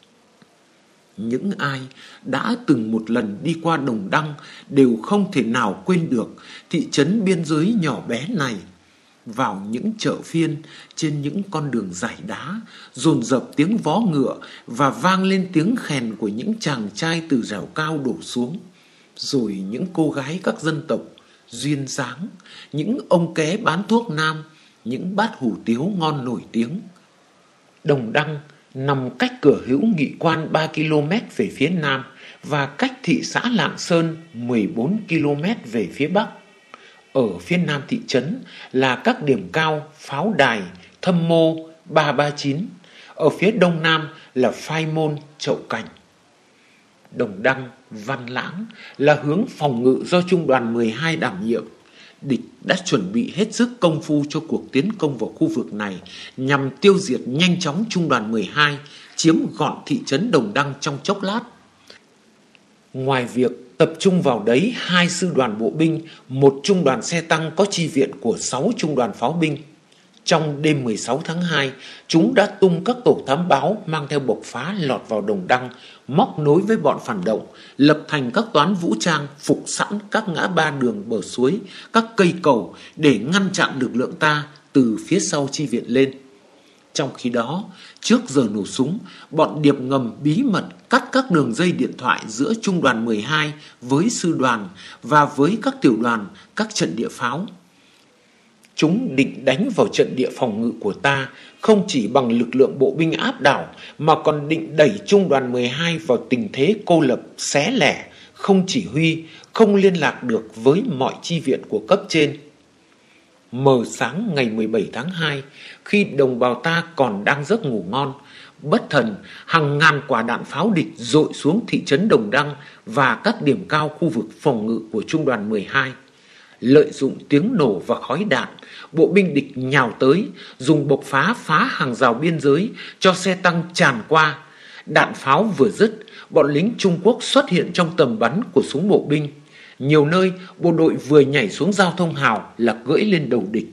Những ai đã từng một lần đi qua Đồng Đăng đều không thể nào quên được thị trấn biên giới nhỏ bé này. Vào những chợ phiên, trên những con đường dải đá, dồn dập tiếng vó ngựa và vang lên tiếng khèn của những chàng trai từ rào cao đổ xuống. Rồi những cô gái các dân tộc duyên dáng, những ông ké bán thuốc nam, những bát hủ tiếu ngon nổi tiếng. Đồng Đăng nằm cách cửa Hữu Nghị Quan 3 km về phía nam và cách thị xã Lạng Sơn 14 km về phía bắc. Ở phía nam thị trấn là các điểm cao Pháo Đài, Thâm Mô, 339. Ở phía đông nam là Phai Môn, Chậu Cảnh. Đồng Đăng, Văn Lãng là hướng phòng ngự do Trung đoàn 12 đảm nhiệm. Địch đã chuẩn bị hết sức công phu cho cuộc tiến công vào khu vực này nhằm tiêu diệt nhanh chóng Trung đoàn 12, chiếm gọn thị trấn Đồng Đăng trong chốc lát. Ngoài việc tập trung vào đấy 2 sư đoàn bộ binh, 1 trung đoàn xe tăng có chi viện của 6 trung đoàn pháo binh. Trong đêm 16 tháng 2, chúng đã tung các tổ thám báo mang theo bộc phá lọt vào Đồng Đăng, móc nối với bọn phản động, lập thành các toán vũ trang phục sẵn các ngã ba đường bờ suối, các cây cầu để ngăn chặn lực lượng ta từ phía sau chi viện lên. Trong khi đó, trước giờ nổ súng, bọn điệp ngầm bí mật cắt các đường dây điện thoại giữa Trung đoàn 12 với sư đoàn và với các tiểu đoàn, các trận địa pháo. Chúng định đánh vào trận địa phòng ngự của ta không chỉ bằng lực lượng bộ binh áp đảo mà còn định đẩy Trung đoàn 12 vào tình thế cô lập, xé lẻ, không chỉ huy, không liên lạc được với mọi chi viện của cấp trên. Mờ sáng ngày 17 tháng 2, khi đồng bào ta còn đang giấc ngủ ngon, bất thần hàng ngàn quả đạn pháo địch dội xuống thị trấn Đồng Đăng và các điểm cao khu vực phòng ngự của Trung đoàn 12. Lợi dụng tiếng nổ và khói đạn, bộ binh địch nhào tới, dùng bộc phá hàng rào biên giới cho xe tăng tràn qua. Đạn pháo vừa dứt, bọn lính Trung Quốc xuất hiện trong tầm bắn của súng bộ binh. Nhiều nơi, bộ đội vừa nhảy xuống giao thông hào là cưỡi lên đầu địch.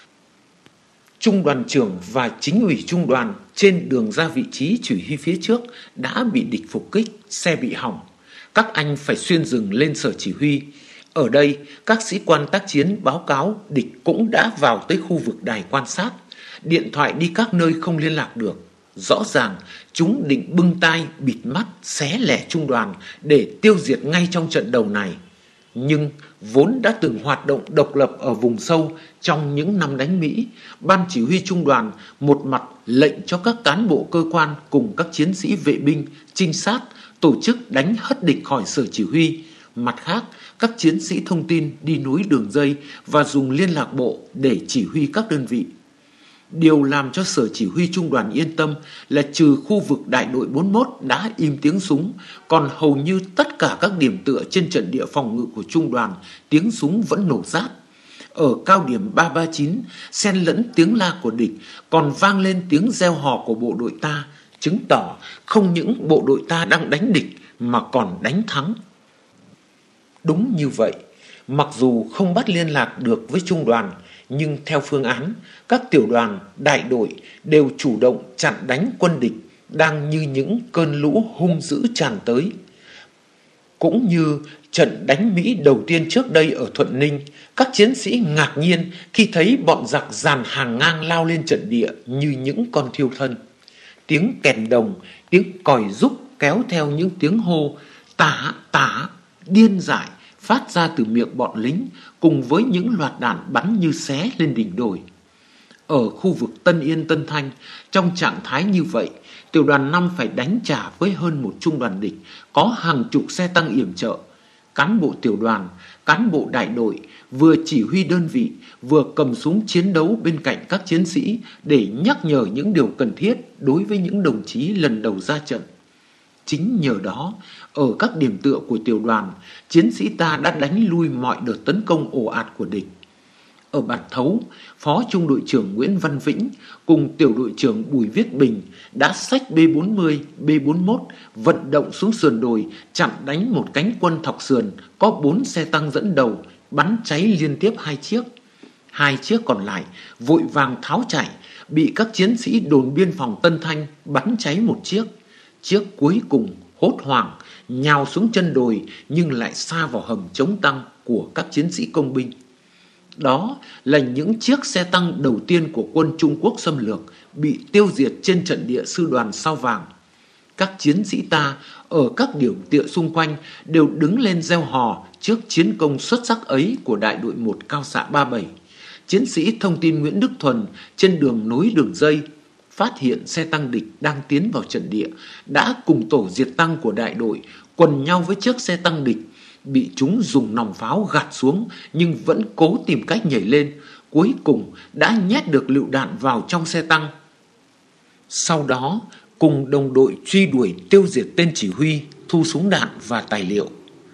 Trung đoàn trưởng và chính ủy trung đoàn trên đường ra vị trí chỉ huy phía trước đã bị địch phục kích, xe bị hỏng. Các anh phải xuyên rừng lên sở chỉ huy. Ở đây, các sĩ quan tác chiến báo cáo địch cũng đã vào tới khu vực đài quan sát. Điện thoại đi các nơi không liên lạc được. Rõ ràng, chúng định bưng tai, bịt mắt, xé lẻ trung đoàn để tiêu diệt ngay trong trận đầu này. Nhưng vốn đã từng hoạt động độc lập ở vùng sâu trong những năm đánh Mỹ, ban chỉ huy trung đoàn một mặt lệnh cho các cán bộ cơ quan cùng các chiến sĩ vệ binh, trinh sát tổ chức đánh hất địch khỏi sở chỉ huy. Mặt khác, các chiến sĩ thông tin đi nối đường dây và dùng liên lạc bộ để chỉ huy các đơn vị. Điều làm cho sở chỉ huy trung đoàn yên tâm là trừ khu vực đại đội 41 đã im tiếng súng, còn hầu như tất cả các điểm tựa trên trận địa phòng ngự của trung đoàn tiếng súng vẫn nổ rát. Ở cao điểm 339, xen lẫn tiếng la của địch còn vang lên tiếng reo hò của bộ đội ta, chứng tỏ không những bộ đội ta đang đánh địch mà còn đánh thắng. Đúng như vậy, mặc dù không bắt liên lạc được với trung đoàn, nhưng theo phương án, các tiểu đoàn, đại đội đều chủ động chặn đánh quân địch đang như những cơn lũ hung dữ tràn tới. Cũng như trận đánh Mỹ đầu tiên trước đây ở Thuận Ninh, các chiến sĩ ngạc nhiên khi thấy bọn giặc dàn hàng ngang lao lên trận địa như những con thiêu thân. Tiếng kèn đồng, tiếng còi rúc kéo theo những tiếng hô tả tả, điên dại phát ra từ miệng bọn lính cùng với những loạt đạn bắn như xé lên đỉnh đồi. Ở khu vực Tân Yên, Tân Thanh, trong trạng thái như vậy, tiểu đoàn 5 phải đánh trả với hơn một trung đoàn địch, có hàng chục xe tăng yểm trợ. Cán bộ tiểu đoàn, cán bộ đại đội vừa chỉ huy đơn vị, vừa cầm súng chiến đấu bên cạnh các chiến sĩ để nhắc nhở những điều cần thiết đối với những đồng chí lần đầu ra trận. Chính nhờ đó, ở các điểm tựa của tiểu đoàn, chiến sĩ ta đã đánh lui mọi đợt tấn công ồ ạt của địch. Ở Bản Thấu, Phó Trung đội trưởng Nguyễn Văn Vĩnh cùng tiểu đội trưởng Bùi Viết Bình đã xách B40, B41 vận động xuống sườn đồi chặn đánh một cánh quân thọc sườn có 4 xe tăng dẫn đầu, bắn cháy liên tiếp 2 chiếc. 2 chiếc còn lại vội vàng tháo chạy, bị các chiến sĩ đồn biên phòng Tân Thanh bắn cháy một chiếc. Chiếc cuối cùng hốt hoảng nhào xuống chân đồi nhưng lại sa vào hầm chống tăng của các chiến sĩ công binh. Đó là những chiếc xe tăng đầu tiên của quân Trung Quốc xâm lược bị tiêu diệt trên trận địa sư đoàn Sao Vàng. Các chiến sĩ ta ở các điểm tựa xung quanh đều đứng lên reo hò trước chiến công xuất sắc ấy của đại đội 1 cao xạ 37. Chiến sĩ thông tin Nguyễn Đức Thuần trên đường nối đường dây phát hiện xe tăng địch đang tiến vào trận địa, đã cùng tổ diệt tăng của đại đội quần nhau với chiếc xe tăng địch, bị chúng dùng nòng pháo gạt xuống nhưng vẫn cố tìm cách nhảy lên, cuối cùng đã nhét được lựu đạn vào trong xe tăng. Sau đó cùng đồng đội truy đuổi tiêu diệt tên chỉ huy, thu súng đạn và tài liệu.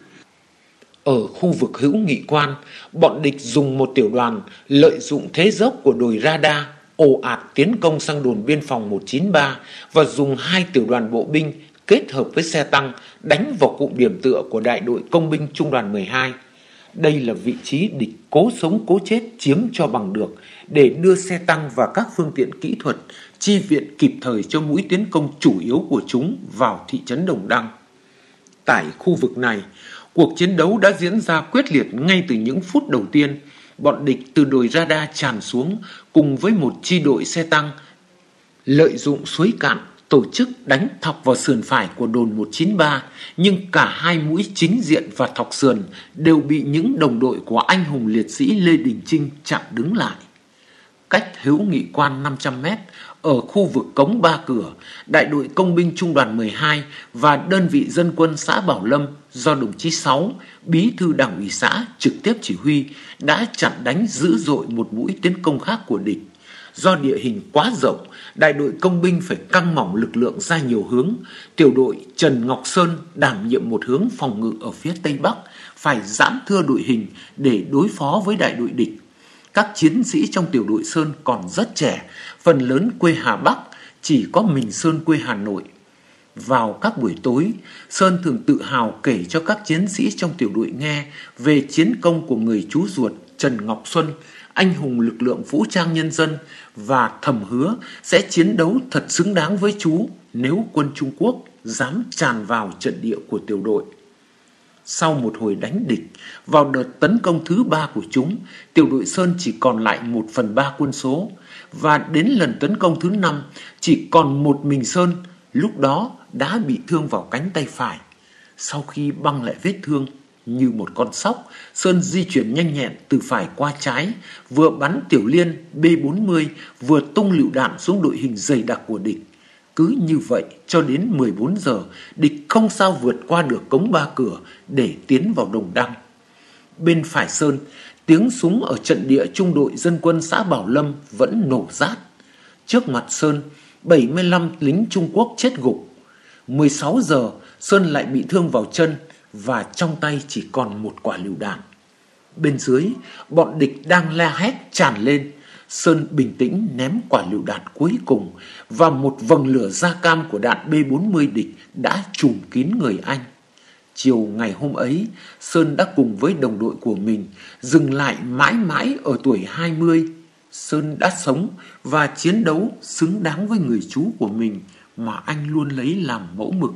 Ở khu vực Hữu Nghị Quan, bọn địch dùng một tiểu đoàn lợi dụng thế dốc của đồi radar ồ ạt tiến công sang đồn biên phòng 193 và dùng 2 tiểu đoàn bộ binh kết hợp với xe tăng đánh vào cụm điểm tựa của đại đội công binh trung đoàn 12. Đây là vị trí địch cố sống cố chết chiếm cho bằng được để đưa xe tăng và các phương tiện kỹ thuật chi viện kịp thời cho mũi tiến công chủ yếu của chúng vào thị trấn Đồng Đăng. Tại khu vực này, cuộc chiến đấu đã diễn ra quyết liệt ngay từ những phút đầu tiên. Bọn địch từ đồi radar tràn xuống cùng với một chi đội xe tăng lợi dụng suối cạn tổ chức đánh thọc vào sườn phải của đồn 193, nhưng cả hai mũi chính diện và thọc sườn đều bị những đồng đội của anh hùng liệt sĩ Lê Đình Trinh chặn đứng lại. Cách Hữu Nghị Quan 500 m, ở khu vực cống Ba Cửa, đại đội công binh trung đoàn 12 và đơn vị dân quân xã Bảo Lâm do đồng chí Sáu, bí thư đảng ủy xã trực tiếp chỉ huy, đã chặn đánh dữ dội một mũi tiến công khác của địch. Do địa hình quá rộng, đại đội công binh phải căng mỏng lực lượng ra nhiều hướng. Tiểu đội Trần Ngọc Sơn đảm nhiệm một hướng phòng ngự ở phía Tây Bắc, phải giãn thưa đội hình để đối phó với đại đội địch. Các chiến sĩ trong tiểu đội Sơn còn rất trẻ, phần lớn quê Hà Bắc, chỉ có mình Sơn quê Hà Nội. Vào các buổi tối, Sơn thường tự hào kể cho các chiến sĩ trong tiểu đội nghe về chiến công của người chú ruột Trần Ngọc Xuân, anh hùng lực lượng vũ trang nhân dân, và thầm hứa sẽ chiến đấu thật xứng đáng với chú nếu quân Trung Quốc dám tràn vào trận địa của tiểu đội. Sau một hồi đánh địch, vào đợt tấn công thứ 3 của chúng, tiểu đội Sơn chỉ còn lại 1/3 quân số, và đến lần tấn công thứ 5 chỉ còn một mình Sơn, lúc đó đã bị thương vào cánh tay phải. Sau khi băng lại vết thương, như một con sóc, Sơn di chuyển nhanh nhẹn từ phải qua trái, vừa bắn tiểu liên B-40, vừa tung lựu đạn xuống đội hình dày đặc của địch. Cứ như vậy cho đến 14 giờ, địch không sao vượt qua được cống Ba Cửa để tiến vào Đồng Đăng. Bên phải Sơn, tiếng súng ở trận địa trung đội dân quân xã Bảo Lâm vẫn nổ rát. Trước mặt Sơn, 75 lính Trung Quốc chết gục. 16 giờ, Sơn lại bị thương vào chân và trong tay chỉ còn một quả lựu đạn. Bên dưới, bọn địch đang la hét tràn lên. Sơn bình tĩnh ném quả lựu đạn cuối cùng và một vầng lửa da cam của đạn B-40 địch đã trùm kín người anh. Chiều ngày hôm ấy, Sơn đã cùng với đồng đội của mình dừng lại mãi mãi ở tuổi 20. Sơn đã sống và chiến đấu xứng đáng với người chú của mình mà anh luôn lấy làm mẫu mực.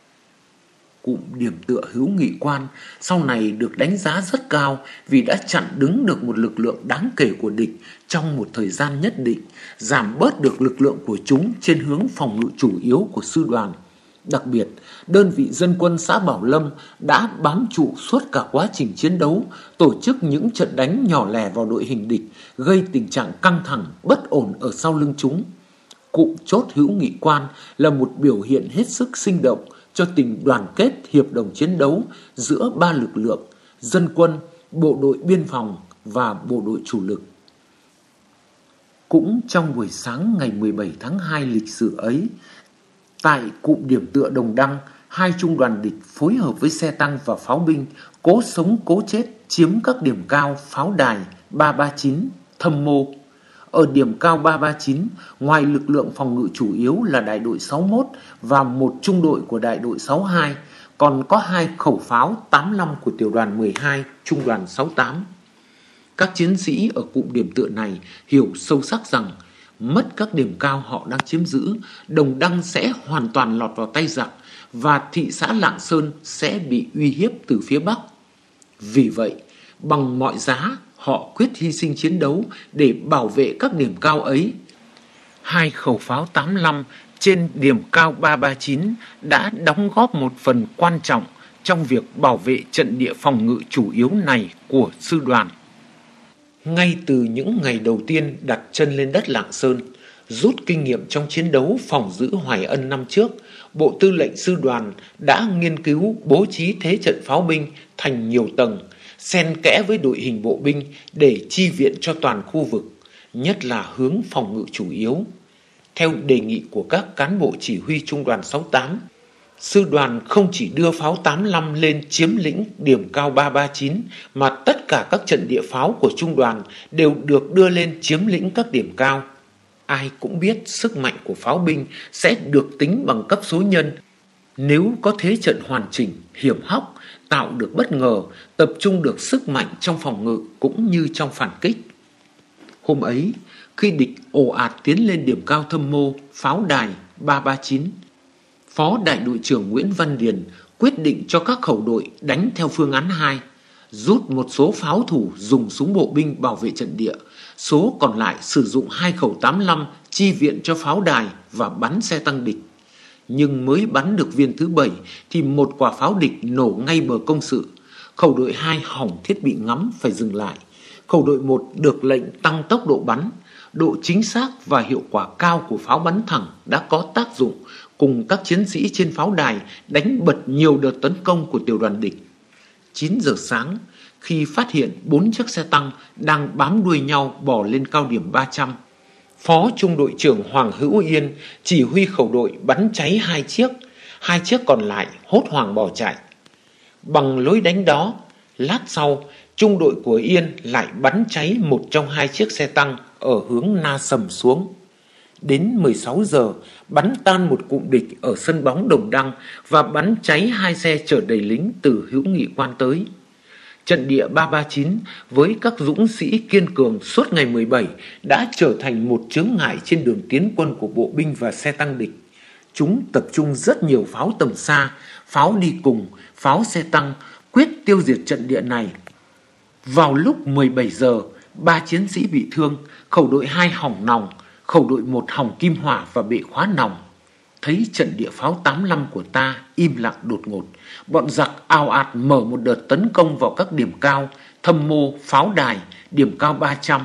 Cụm điểm tựa Hữu Nghị Quan sau này được đánh giá rất cao vì đã chặn đứng được một lực lượng đáng kể của địch trong một thời gian nhất định, giảm bớt được lực lượng của chúng trên hướng phòng ngự chủ yếu của sư đoàn. Đặc biệt, đơn vị dân quân xã Bảo Lâm đã bám trụ suốt cả quá trình chiến đấu, tổ chức những trận đánh nhỏ lẻ vào đội hình địch, gây tình trạng căng thẳng, bất ổn ở sau lưng chúng. Cụm chốt Hữu Nghị Quan là một biểu hiện hết sức sinh động cho tình đoàn kết hiệp đồng chiến đấu giữa ba lực lượng: dân quân, bộ đội biên phòng và bộ đội chủ lực. Cũng trong buổi sáng ngày 17 tháng 2 lịch sử ấy, tại cụm điểm tựa Đồng Đăng, hai trung đoàn địch phối hợp với xe tăng và pháo binh cố sống cố chết chiếm các điểm cao pháo đài 339, Thâm Mô. Ở điểm cao 339, ngoài lực lượng phòng ngự chủ yếu là đại đội 61 và một trung đội của đại đội 62, còn có 2 khẩu pháo 85 của tiểu đoàn 12, trung đoàn 68. Các chiến sĩ ở cụm điểm tựa này hiểu sâu sắc rằng mất các điểm cao họ đang chiếm giữ, Đồng Đăng sẽ hoàn toàn lọt vào tay giặc và thị xã Lạng Sơn sẽ bị uy hiếp từ phía Bắc. Vì vậy, bằng mọi giá, họ quyết hy sinh chiến đấu để bảo vệ các điểm cao ấy. 2 khẩu pháo 85 trên điểm cao 339 đã đóng góp một phần quan trọng trong việc bảo vệ trận địa phòng ngự chủ yếu này của sư đoàn. Ngay từ những ngày đầu tiên đặt chân lên đất Lạng Sơn, rút kinh nghiệm trong chiến đấu phòng giữ Hoài Ân năm trước, Bộ Tư lệnh Sư đoàn đã nghiên cứu bố trí thế trận pháo binh thành nhiều tầng, xen kẽ với đội hình bộ binh để chi viện cho toàn khu vực, nhất là hướng phòng ngự chủ yếu. Theo đề nghị của các cán bộ chỉ huy Trung đoàn 68, Sư đoàn không chỉ đưa pháo 85 lên chiếm lĩnh điểm cao 339 mà tất cả các trận địa pháo của Trung đoàn đều được đưa lên chiếm lĩnh các điểm cao. Ai cũng biết sức mạnh của pháo binh sẽ được tính bằng cấp số nhân. Nếu có thế trận hoàn chỉnh, hiểm hóc, tạo được bất ngờ, tập trung được sức mạnh trong phòng ngự cũng như trong phản kích. Hôm ấy, khi địch ồ ạt tiến lên điểm cao Thâm Mô, pháo đài 339, Phó Đại đội trưởng Nguyễn Văn Điền quyết định cho các khẩu đội đánh theo phương án 2, rút một số pháo thủ dùng súng bộ binh bảo vệ trận địa, số còn lại sử dụng 2 khẩu 85 chi viện cho pháo đài và bắn xe tăng địch. Nhưng mới bắn được viên thứ 7 thì một quả pháo địch nổ ngay bờ công sự. Khẩu đội 2 hỏng thiết bị ngắm phải dừng lại. Khẩu đội 1 được lệnh tăng tốc độ bắn. Độ chính xác và hiệu quả cao của pháo bắn thẳng đã có tác dụng, cùng các chiến sĩ trên pháo đài đánh bật nhiều đợt tấn công của tiểu đoàn địch. 9 giờ sáng, khi phát hiện 4 chiếc xe tăng đang bám đuôi nhau bò lên cao điểm 300, Phó Trung đội trưởng Hoàng Hữu Yên chỉ huy khẩu đội bắn cháy 2 chiếc còn lại hốt hoảng bỏ chạy. Bằng lối đánh đó, lát sau, trung đội của Yên lại bắn cháy một trong 2 chiếc xe tăng ở hướng Na Sầm xuống. Đến 16 giờ, bắn tan một cụm địch ở sân bóng Đồng Đăng và bắn cháy 2 xe chở đầy lính từ Hữu Nghị Quan tới. Trận địa 339 với các dũng sĩ kiên cường suốt ngày 17 đã trở thành một chướng ngại trên đường tiến quân của bộ binh và xe tăng địch. Chúng tập trung rất nhiều pháo tầm xa, pháo đi cùng, pháo xe tăng, quyết tiêu diệt trận địa này. Vào lúc 17 giờ, 3 chiến sĩ bị thương, khẩu đội 2 hỏng nòng, khẩu đội 1 hỏng kim hỏa và bệ khóa nòng. Thấy trận địa pháo 85 của ta im lặng đột ngột, bọn giặc ào ạt mở một đợt tấn công vào các điểm cao, Thâm Mô, pháo đài, điểm cao 300.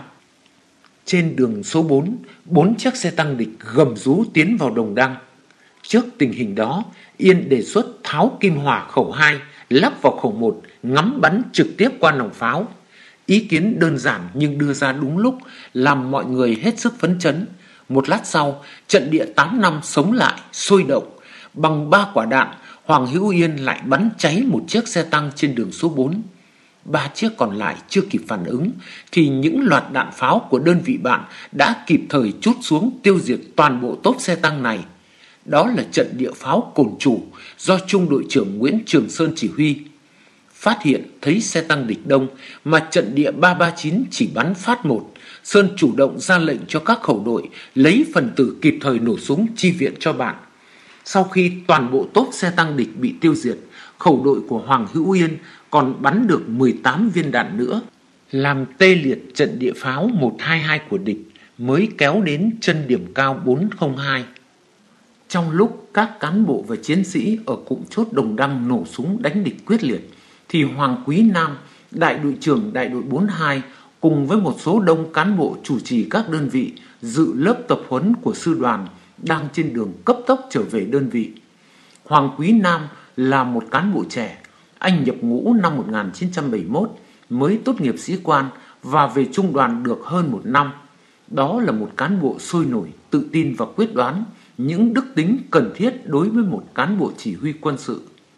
Trên đường số 4, 4 chiếc xe tăng địch gầm rú tiến vào Đồng Đăng. Trước tình hình đó, Yên đề xuất tháo kim hỏa khẩu 2, lắp vào khẩu 1, ngắm bắn trực tiếp qua nòng pháo. Ý kiến đơn giản nhưng đưa ra đúng lúc, làm mọi người hết sức phấn chấn. Một lát sau, trận địa 8 năm sống lại, sôi động. Bằng 3 quả đạn, Hoàng Hữu Yên lại bắn cháy một chiếc xe tăng trên đường số 4. 3 chiếc còn lại chưa kịp phản ứng thì những loạt đạn pháo của đơn vị bạn đã kịp thời trút xuống tiêu diệt toàn bộ tốp xe tăng này. Đó là trận địa pháo Cồn Chủ do Trung đội trưởng Nguyễn Trường Sơn chỉ huy. Phát hiện thấy xe tăng địch đông mà trận địa 339 chỉ bắn phát 1, Sơn chủ động ra lệnh cho các khẩu đội lấy phần tử kịp thời nổ súng chi viện cho bạn. Sau khi toàn bộ tốp xe tăng địch bị tiêu diệt, khẩu đội của Hoàng Hữu Yên còn bắn được 18 viên đạn nữa, làm tê liệt trận địa pháo 122 của địch, mới kéo đến chân điểm cao 402. Trong lúc các cán bộ và chiến sĩ ở cụm chốt Đồng Đăng nổ súng đánh địch quyết liệt, thì Hoàng Quý Nam, đại đội trưởng đại đội 42, cùng với một số đông cán bộ chủ trì các đơn vị dự lớp tập huấn của sư đoàn đang trên đường cấp tốc trở về đơn vị. Hoàng Quý Nam là một cán bộ trẻ. Anh nhập ngũ năm 1971, mới tốt nghiệp sĩ quan và về trung đoàn được hơn 1 năm. Đó là một cán bộ sôi nổi, tự tin và quyết đoán, những đức tính cần thiết đối với một cán bộ chỉ huy quân sự.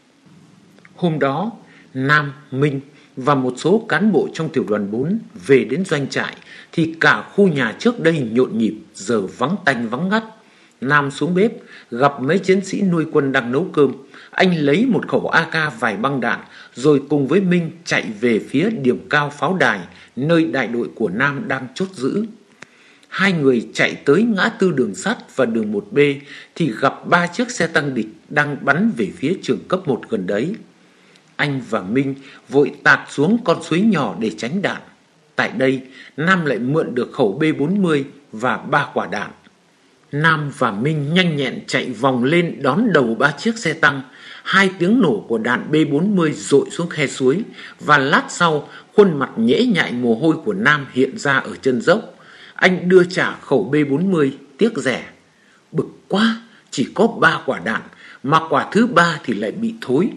Hôm đó, Nam, Minh và một số cán bộ trong tiểu đoàn 4 về đến doanh trại thì cả khu nhà trước đây nhộn nhịp giờ vắng tanh vắng ngắt. Nam xuống bếp gặp mấy chiến sĩ nuôi quân đang nấu cơm. Anh lấy một khẩu AK vài băng đạn rồi cùng với Minh chạy về phía điểm cao pháo đài nơi đại đội của Nam đang chốt giữ. Hai người chạy tới ngã tư đường sắt và đường 1B thì gặp 3 chiếc xe tăng địch đang bắn về phía trường cấp 1 gần đấy. Anh và Minh vội tạt xuống con suối nhỏ để tránh đạn. Tại đây, Nam lại mượn được khẩu B40 và 3 quả đạn. Nam và Minh nhanh nhẹn chạy vòng lên đón đầu 3 chiếc xe tăng. 2 tiếng nổ của đạn B-40 dội xuống khe suối, và lát sau, khuôn mặt nhễ nhại mồ hôi của Nam hiện ra ở chân dốc. Anh đưa trả khẩu B-40, tiếc rẻ. Bực quá, chỉ có 3 quả đạn, mà quả thứ 3 thì lại bị thối.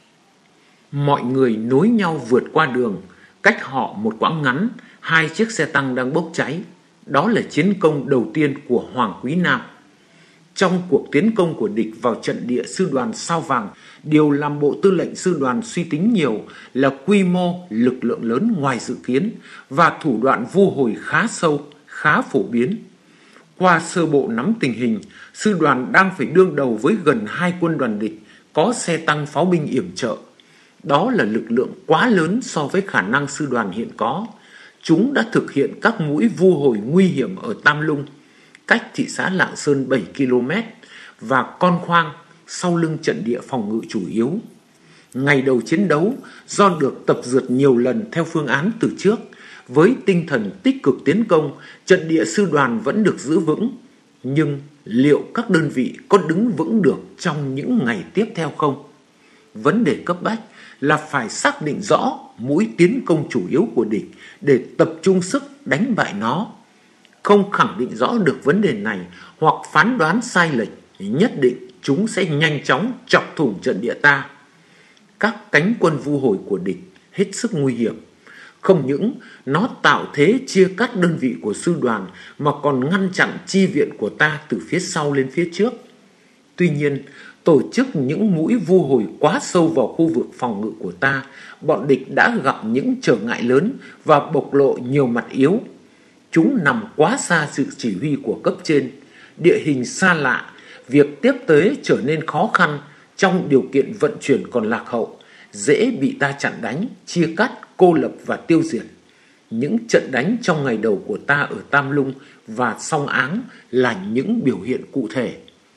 Mọi người nối nhau vượt qua đường. Cách họ một quãng ngắn, 2 chiếc xe tăng đang bốc cháy. Đó là chiến công đầu tiên của Hoàng Quý Nam. Trong cuộc tiến công của địch vào trận địa sư đoàn Sao Vàng, điều làm Bộ Tư lệnh sư đoàn suy tính nhiều là quy mô lực lượng lớn ngoài dự kiến và thủ đoạn vu hồi khá sâu, khá phổ biến. Qua sơ bộ nắm tình hình, sư đoàn đang phải đương đầu với gần 2 quân đoàn địch có xe tăng pháo binh yểm trợ. Đó là lực lượng quá lớn so với khả năng sư đoàn hiện có. Chúng đã thực hiện các mũi vu hồi nguy hiểm ở Tam Lung, cách thị xã Lạng Sơn 7 km, và Con Khoang, sau lưng trận địa phòng ngự chủ yếu. Ngày đầu chiến đấu, do được tập dượt nhiều lần theo phương án từ trước, với tinh thần tích cực tiến công, trận địa sư đoàn vẫn được giữ vững. Nhưng liệu các đơn vị có đứng vững được trong những ngày tiếp theo không? Vấn đề cấp bách là phải xác định rõ mũi tiến công chủ yếu của địch để tập trung sức đánh bại nó. Không khẳng định rõ được vấn đề này hoặc phán đoán sai lệch, nhất định chúng sẽ nhanh chóng chọc thủng trận địa ta. Các cánh quân vu hồi của địch hết sức nguy hiểm. Không những nó tạo thế chia cắt đơn vị của sư đoàn mà còn ngăn chặn chi viện của ta từ phía sau lên phía trước. Tuy nhiên, tổ chức những mũi vu hồi quá sâu vào khu vực phòng ngự của ta, bọn địch đã gặp những trở ngại lớn và bộc lộ nhiều mặt yếu. Chúng nằm quá xa sự chỉ huy của cấp trên, địa hình xa lạ, việc tiếp tế trở nên khó khăn trong điều kiện vận chuyển còn lạc hậu, dễ bị ta chặn đánh, chia cắt, cô lập và tiêu diệt. Những trận đánh trong ngày đầu của ta ở Tam Lung và Song Áng là những biểu hiện cụ thể.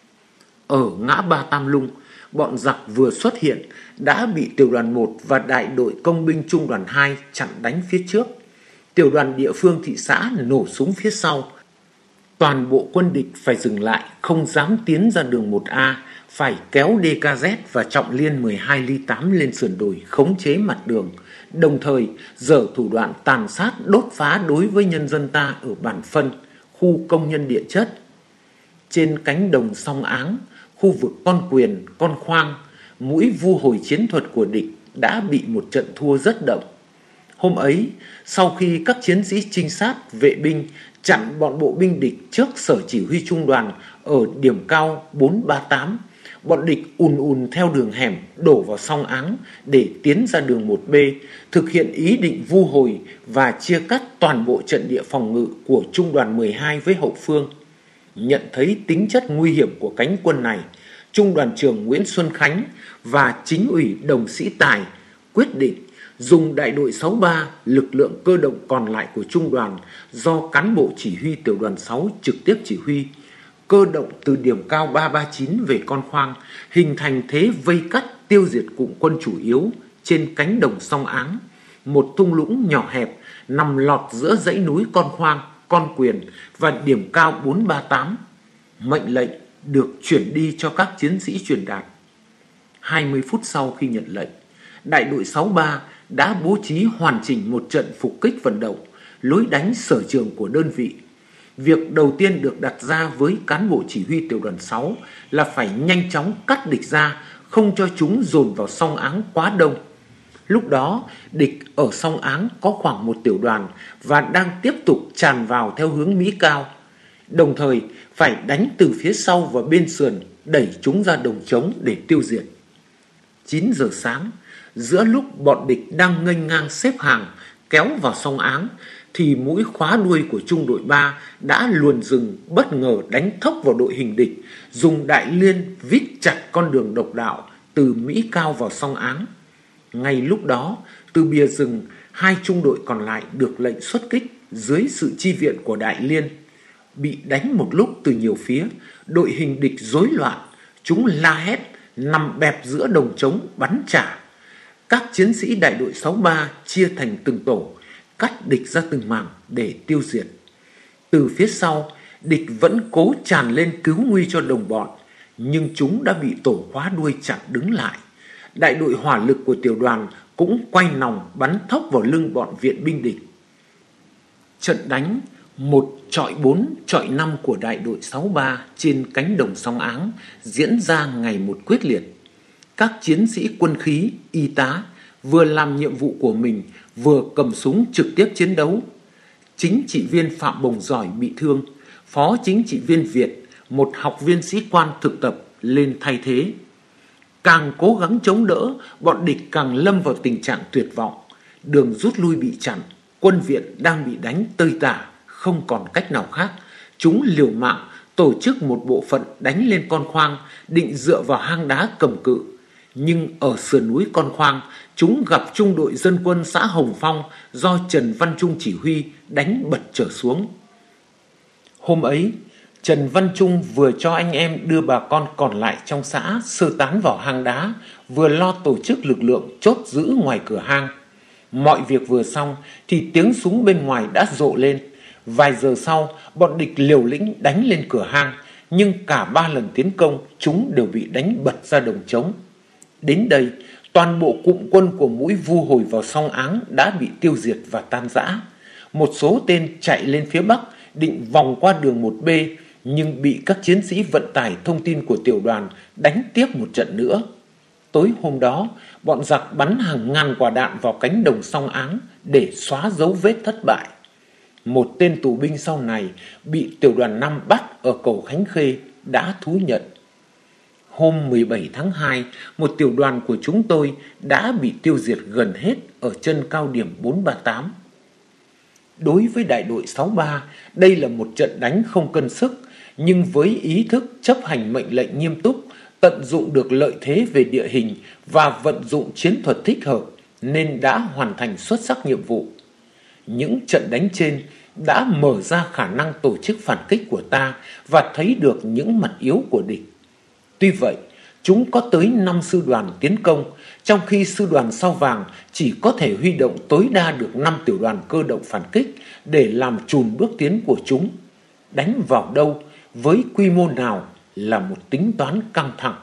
Ở ngã ba Tam Lung, bọn giặc vừa xuất hiện đã bị tiểu đoàn 1 và đại đội công binh trung đoàn 2 chặn đánh phía trước. Tiểu đoàn địa phương thị xã nổ súng phía sau. Toàn bộ quân địch phải dừng lại, không dám tiến ra đường 1A, phải kéo DKZ và trọng liên 12 ly 8 lên sườn đồi khống chế mặt đường, đồng thời dở thủ đoạn tàn sát đốt phá đối với nhân dân ta ở Bản Phân, khu công nhân địa chất. Trên cánh đồng Song Áng, khu vực Con Quyền, Con Khoang, mũi vu hồi chiến thuật của địch đã bị một trận thua rất đậm. Hôm ấy, sau khi các chiến sĩ trinh sát, vệ binh chặn bọn bộ binh địch trước sở chỉ huy trung đoàn ở điểm cao 438, bọn địch ùn theo đường hẻm đổ vào Song Áng để tiến ra đường 1B, thực hiện ý định vu hồi và chia cắt toàn bộ trận địa phòng ngự của trung đoàn 12 với hậu phương. Nhận thấy tính chất nguy hiểm của cánh quân này, Trung đoàn trưởng Nguyễn Xuân Khánh và chính ủy Đồng Sĩ Tài quyết định dùng đại đội 63, lực lượng cơ động còn lại của trung đoàn do cán bộ chỉ huy tiểu đoàn 6 trực tiếp chỉ huy, cơ động từ điểm cao 339 về Con Khoang, hình thành thế vây cắt tiêu diệt cụm quân chủ yếu trên cánh đồng Song Áng, một thung lũng nhỏ hẹp nằm lọt giữa dãy núi Con Khoang, Con Quyền và điểm cao 438. Mệnh lệnh được chuyển đi cho các chiến sĩ truyền đạt. 20 phút sau khi nhận lệnh, đại đội 63 đã bố trí hoàn chỉnh một trận phục kích vận động, lối đánh sở trường của đơn vị. Việc đầu tiên được đặt ra với cán bộ chỉ huy tiểu đoàn 6 là phải nhanh chóng cắt địch ra, không cho chúng dồn vào Song Áng quá đông. Lúc đó, địch ở Song Áng có khoảng 1 tiểu đoàn và đang tiếp tục tràn vào theo hướng Mỹ Cao. Đồng thời, phải đánh từ phía sau và bên sườn, đẩy chúng ra đồng trống để tiêu diệt. 9 giờ sáng, giữa lúc bọn địch đang nghênh ngang xếp hàng kéo vào Song Áng, thì mũi khóa đuôi của trung đội 3 đã luồn rừng bất ngờ đánh thốc vào đội hình địch, dùng đại liên vít chặt con đường độc đạo từ Mỹ Cao vào Song Áng. Ngay lúc đó, từ bìa rừng, 2 trung đội còn lại được lệnh xuất kích dưới sự chi viện của đại liên. Bị đánh một lúc từ nhiều phía, đội hình địch rối loạn, chúng la hét, nằm bẹp giữa đồng trống bắn trả. Các chiến sĩ đại đội 63 chia thành từng tổ, cắt địch ra từng mảng để tiêu diệt. Từ phía sau, Địch vẫn cố tràn lên cứu nguy cho đồng bọn, nhưng chúng đã bị tổ khóa đuôi chặn đứng lại. Đại đội hỏa lực của tiểu đoàn cũng quay nòng bắn thốc vào lưng bọn viện binh địch. Trận đánh 1-4-5 của đại đội 63 trên cánh đồng Song Áng diễn ra ngày một quyết liệt. Các chiến sĩ quân khí, y tá vừa làm nhiệm vụ của mình, vừa cầm súng trực tiếp chiến đấu. Chính trị viên Phạm Bồng Giỏi bị thương, phó chính trị viên Việt, một học viên sĩ quan thực tập, lên thay thế. Càng cố gắng chống đỡ, bọn địch càng lâm vào tình trạng tuyệt vọng. Đường rút lui bị chặn, quân viện đang bị đánh tơi tả, không còn cách nào khác. Chúng liều mạng tổ chức một bộ phận đánh lên Con Khoang, định dựa vào hang đá cầm cự. Nhưng ở sườn núi Con Khoang, chúng gặp trung đội dân quân xã Hồng Phong do Trần Văn Trung chỉ huy đánh bật trở xuống. Hôm ấy, Trần Văn Trung vừa cho anh em đưa bà con còn lại trong xã sơ tán vào hang đá, vừa lo tổ chức lực lượng chốt giữ ngoài cửa hang. Mọi việc vừa xong thì tiếng súng bên ngoài đã rộ lên. Vài giờ sau, bọn địch liều lĩnh đánh lên cửa hang, nhưng cả 3 lần tiến công chúng đều bị đánh bật ra đồng trống. Đến đây, toàn bộ cụm quân của mũi Vu Hồi vào Song Áng đã bị tiêu diệt và tan rã. Một số tên chạy lên phía Bắc định vòng qua đường 1B, nhưng bị các chiến sĩ vận tải thông tin của tiểu đoàn đánh tiếp một trận nữa. Tối hôm đó, bọn giặc bắn hàng ngàn quả đạn vào cánh đồng Song Áng để xóa dấu vết thất bại. Một tên tù binh sau này bị tiểu đoàn 5 bắt ở cầu Khánh Khê đã thú nhận. Hôm 17 tháng 2, một tiểu đoàn của chúng tôi đã bị tiêu diệt gần hết ở chân cao điểm 438. Đối với đại đội 63, đây là một trận đánh không cân sức, nhưng với ý thức chấp hành mệnh lệnh nghiêm túc, tận dụng được lợi thế về địa hình và vận dụng chiến thuật thích hợp nên đã hoàn thành xuất sắc nhiệm vụ. Những trận đánh trên đã mở ra khả năng tổ chức phản kích của ta và thấy được những mặt yếu của địch. Tuy vậy, chúng có tới 5 sư đoàn tiến công, trong khi sư đoàn Sao Vàng chỉ có thể huy động tối đa được 5 tiểu đoàn cơ động phản kích để làm chùn bước tiến của chúng. Đánh vào đâu, với quy mô nào là một tính toán căng thẳng.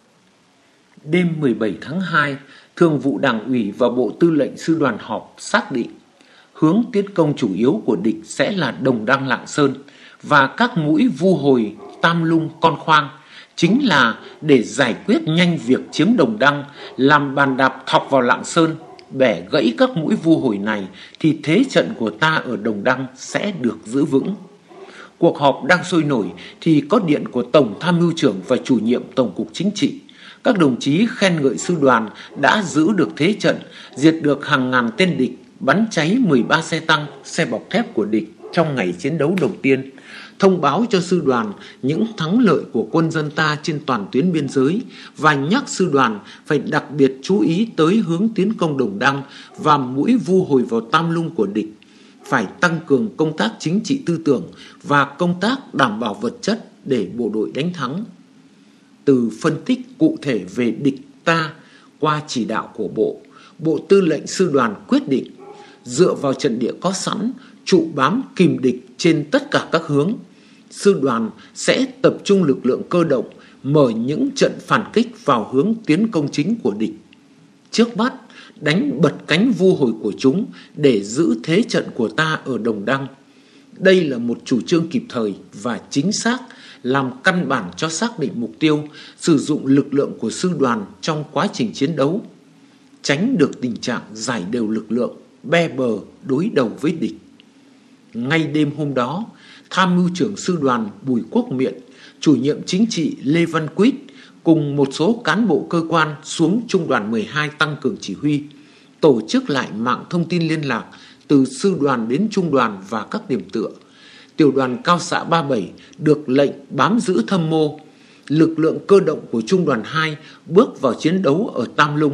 Đêm 17 tháng 2, Thường vụ Đảng ủy và Bộ Tư lệnh Sư đoàn họp xác định hướng tiến công chủ yếu của địch sẽ là Đồng Đăng, Lạng Sơn và các mũi Vu Hồi, Tam Lung, Con Khoang, chính là để giải quyết nhanh việc chiếm Đồng Đăng, làm bàn đạp thọc vào Lạng Sơn, bẻ gãy các mũi Vu Hồi này thì thế trận của ta ở Đồng Đăng sẽ được giữ vững. Cuộc họp đang sôi nổi thì có điện của Tổng Tham mưu trưởng và Chủ nhiệm Tổng cục Chính trị. Các đồng chí khen ngợi sư đoàn đã giữ được thế trận, diệt được hàng ngàn tên địch, bắn cháy 13 xe tăng, xe bọc thép của địch trong ngày chiến đấu đầu tiên, thông báo cho sư đoàn những thắng lợi của quân dân ta trên toàn tuyến biên giới và nhắc sư đoàn phải đặc biệt chú ý tới hướng tiến công Đồng Đăng và mũi Vu Hồi vào Tam Lung của địch, phải tăng cường công tác chính trị tư tưởng và công tác đảm bảo vật chất để bộ đội đánh thắng. Từ phân tích cụ thể về địch ta qua chỉ đạo của Bộ Tư lệnh Sư đoàn quyết định dựa vào trận địa có sẵn, trụ bám kìm địch trên tất cả các hướng. Sư đoàn sẽ tập trung lực lượng cơ động, mở những trận phản kích vào hướng tiến công chính của địch. Trước mắt, đánh bật cánh Vu Hồi của chúng để giữ thế trận của ta ở Đồng Đăng. Đây là một chủ trương kịp thời và chính xác, làm căn bản cho xác định mục tiêu, sử dụng lực lượng của sư đoàn trong quá trình chiến đấu, tránh được tình trạng giải đều lực lượng, be bờ đối đầu với địch. Ngay đêm hôm đó, Tham mưu trưởng sư đoàn Bùi Quốc Miện, chủ nhiệm chính trị Lê Văn Quýt cùng một số cán bộ cơ quan xuống trung đoàn 12 tăng cường chỉ huy, tổ chức lại mạng thông tin liên lạc từ sư đoàn đến trung đoàn và các điểm tựa. Tiểu đoàn Cao xạ 37 được lệnh bám giữ thâm mô. Lực lượng cơ động của trung đoàn 2 bước vào chiến đấu ở Tam Lung.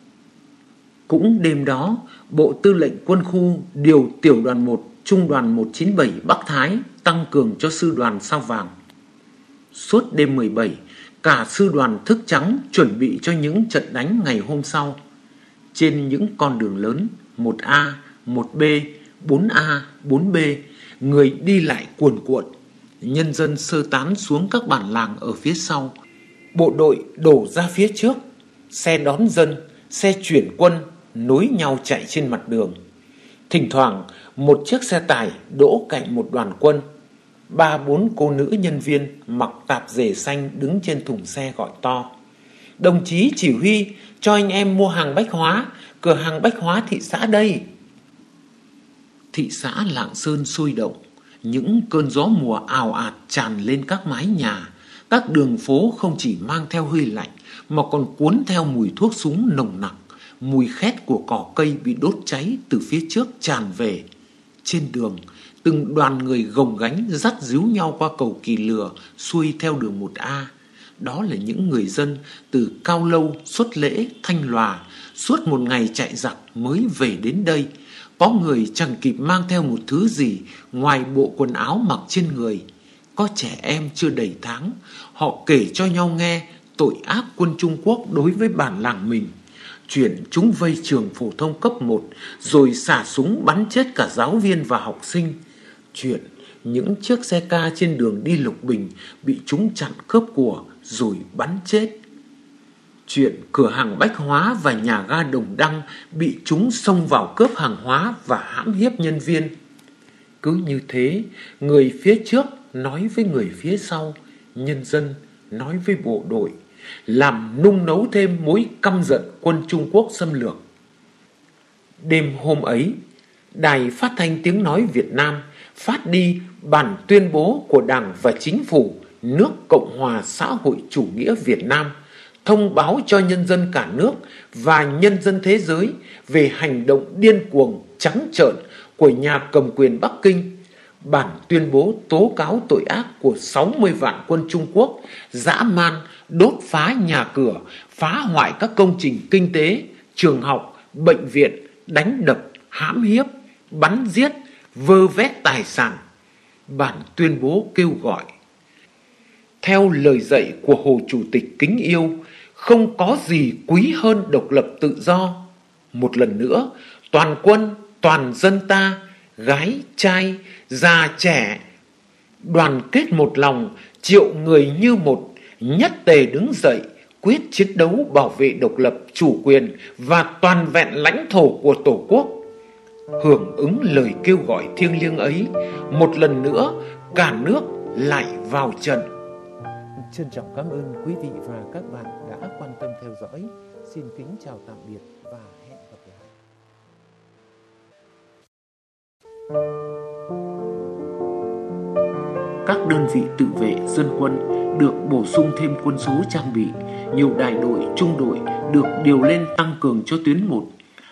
Cũng đêm đó, Bộ Tư lệnh Quân khu điều tiểu đoàn 1 trung đoàn 197 Bắc Thái tăng cường cho sư đoàn Sao Vàng. Suốt đêm 17, cả sư đoàn thức trắng chuẩn bị cho những trận đánh ngày hôm sau. Trên những con đường lớn 1A, 1B, 4A, 4B, người đi lại cuồn cuộn. nhân dân sơ tán xuống các bản làng ở phía sau. Bộ đội đổ ra phía trước, xe đón dân, xe chuyển quân nối nhau chạy trên mặt đường. Thỉnh thoảng một chiếc xe tải đỗ cạnh một đoàn quân. 3-4 cô nữ nhân viên mặc tạp dề xanh đứng trên thùng xe gọi to: "Đồng chí chỉ huy, cho anh em mua hàng bách hóa, cửa hàng bách hóa thị xã đây." Thị xã Lạng Sơn sôi động, những cơn gió mùa ào ạt tràn lên các mái nhà. Các đường phố không chỉ mang theo hơi lạnh mà còn cuốn theo mùi thuốc súng nồng nặc, mùi khét của cỏ cây bị đốt cháy từ phía trước tràn về. Trên đường, từng đoàn người gồng gánh dắt díu nhau qua cầu Kỳ Lừa xuôi theo đường 1A. Đó là những người dân từ Cao Lâu, Xuất Lễ, Thanh Lòa, suốt một ngày chạy giặc mới về đến đây. Có người chẳng kịp mang theo một thứ gì ngoài bộ quần áo mặc trên người. Có trẻ em chưa đầy tháng, họ kể cho nhau nghe tội ác quân Trung Quốc đối với bản làng mình. Chuyện chúng vây trường phổ thông cấp 1 rồi xả súng bắn chết cả giáo viên và học sinh. Chuyện những chiếc xe ca trên đường đi Lục Bình bị chúng chặn cướp của rồi bắn chết. Chuyện cửa hàng bách hóa và nhà ga Đồng Đăng bị chúng xông vào cướp hàng hóa và hãm hiếp nhân viên. Cứ như thế, người phía trước nói với người phía sau, nhân dân nói với bộ đội, làm nung nấu thêm mối căm giận quân Trung Quốc xâm lược. Đêm hôm ấy, Đài Phát thanh Tiếng nói Việt Nam phát đi bản tuyên bố của Đảng và Chính phủ nước Cộng hòa xã hội chủ nghĩa Việt Nam, thông báo cho nhân dân cả nước và nhân dân thế giới về hành động điên cuồng trắng trợn của nhà cầm quyền Bắc Kinh. Bản tuyên bố tố cáo tội ác của 60 vạn quân Trung Quốc dã man đốt phá nhà cửa, phá hoại các công trình kinh tế, trường học, bệnh viện, đánh đập, hãm hiếp, bắn giết, vơ vét tài sản. Bản tuyên bố kêu gọi: theo lời dạy của Hồ Chủ tịch kính yêu, không có gì quý hơn độc lập tự do. Một lần nữa, toàn quân, toàn dân ta, gái, trai, già, trẻ, đoàn kết một lòng, triệu người như một, nhất tề đứng dậy, quyết chiến đấu bảo vệ độc lập, chủ quyền và toàn vẹn lãnh thổ của Tổ quốc. Hưởng ứng lời kêu gọi thiêng liêng ấy, một lần nữa, cả nước lại vào trận. Trân trọng cảm ơn quý vị và các bạn đã quan tâm theo dõi. Xin kính chào tạm biệt và hẹn gặp lại. Các đơn vị tự vệ dân quân được bổ sung thêm quân số trang bị. Nhiều đại đội, trung đội được điều lên tăng cường cho tuyến 1.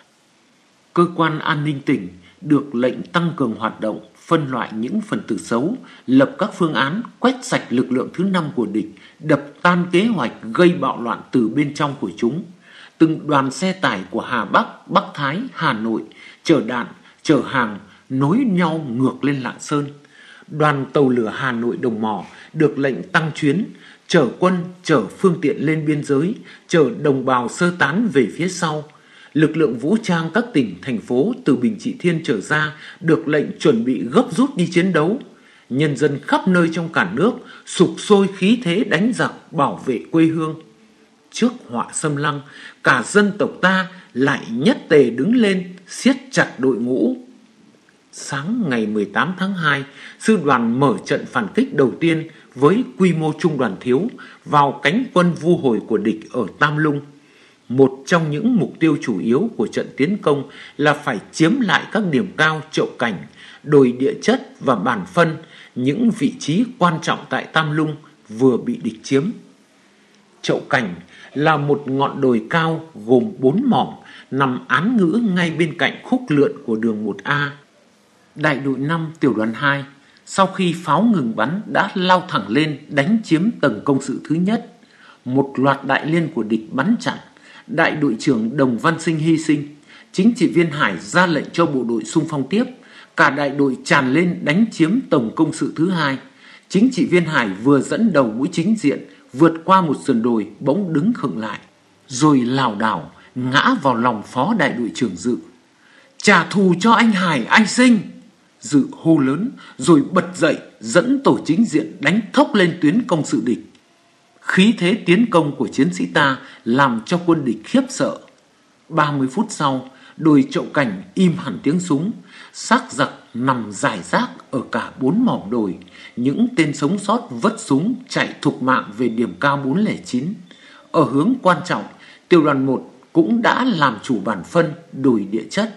Cơ quan an ninh tỉnh được lệnh tăng cường hoạt động, phân loại những phần tử xấu, lập các phương án quét sạch lực lượng thứ 5 của địch, đập tan kế hoạch gây bạo loạn từ bên trong của chúng. Từng đoàn xe tải của Hà Bắc, Bắc Thái, Hà Nội chở đạn, chở hàng nối nhau ngược lên Lạng Sơn. Đoàn tàu lửa Hà Nội Đồng Mỏ được lệnh tăng chuyến, chở quân, chở phương tiện lên biên giới, chở đồng bào sơ tán về phía sau. Lực lượng vũ trang các tỉnh, thành phố từ Bình Trị Thiên trở ra được lệnh chuẩn bị gấp rút đi chiến đấu. Nhân dân khắp nơi trong cả nước sục sôi khí thế đánh giặc bảo vệ quê hương. Trước họa xâm lăng, cả dân tộc ta lại nhất tề đứng lên siết chặt đội ngũ. Sáng ngày 18 tháng 2, sư đoàn mở trận phản kích đầu tiên với quy mô trung đoàn thiếu vào cánh quân vu hồi của địch ở Tam Lung. Một trong những mục tiêu chủ yếu của trận tiến công là phải chiếm lại các điểm cao Chậu Cảnh, đồi địa chất và Bản Phân, những vị trí quan trọng tại Tam Lung vừa bị địch chiếm. Chậu Cảnh là một ngọn đồi cao gồm 4 mỏm nằm án ngữ ngay bên cạnh khúc lượn của đường 1A. Đại đội 5 tiểu đoàn 2 sau khi pháo ngừng bắn đã lao thẳng lên đánh chiếm tầng công sự thứ nhất. Một loạt đại liên của địch bắn chặn. Đại đội trưởng Đồng Văn Sinh hy sinh. Chính trị viên Hải ra lệnh cho bộ đội xung phong tiếp. Cả đại đội tràn lên đánh chiếm tổng công sự thứ 2. Chính trị viên Hải vừa dẫn đầu mũi chính diện vượt qua một sườn đồi bỗng đứng khựng lại, rồi lảo đảo ngã vào lòng phó đại đội trưởng Dự. Trả thù cho anh Hải, anh Sinh! Dự hô lớn rồi bật dậy dẫn tổ chính diện đánh thốc lên tuyến công sự địch. Khí thế tiến công của chiến sĩ ta làm cho quân địch khiếp sợ. 30 phút sau, đồi Chậu Cảnh im hẳn tiếng súng, xác giặc nằm rải rác ở cả 4 mỏm đồi. Những tên sống sót vất súng chạy thục mạng về điểm cao 409. Ở hướng quan trọng, tiểu đoàn 1 cũng đã làm chủ bản phân đồi địa chất.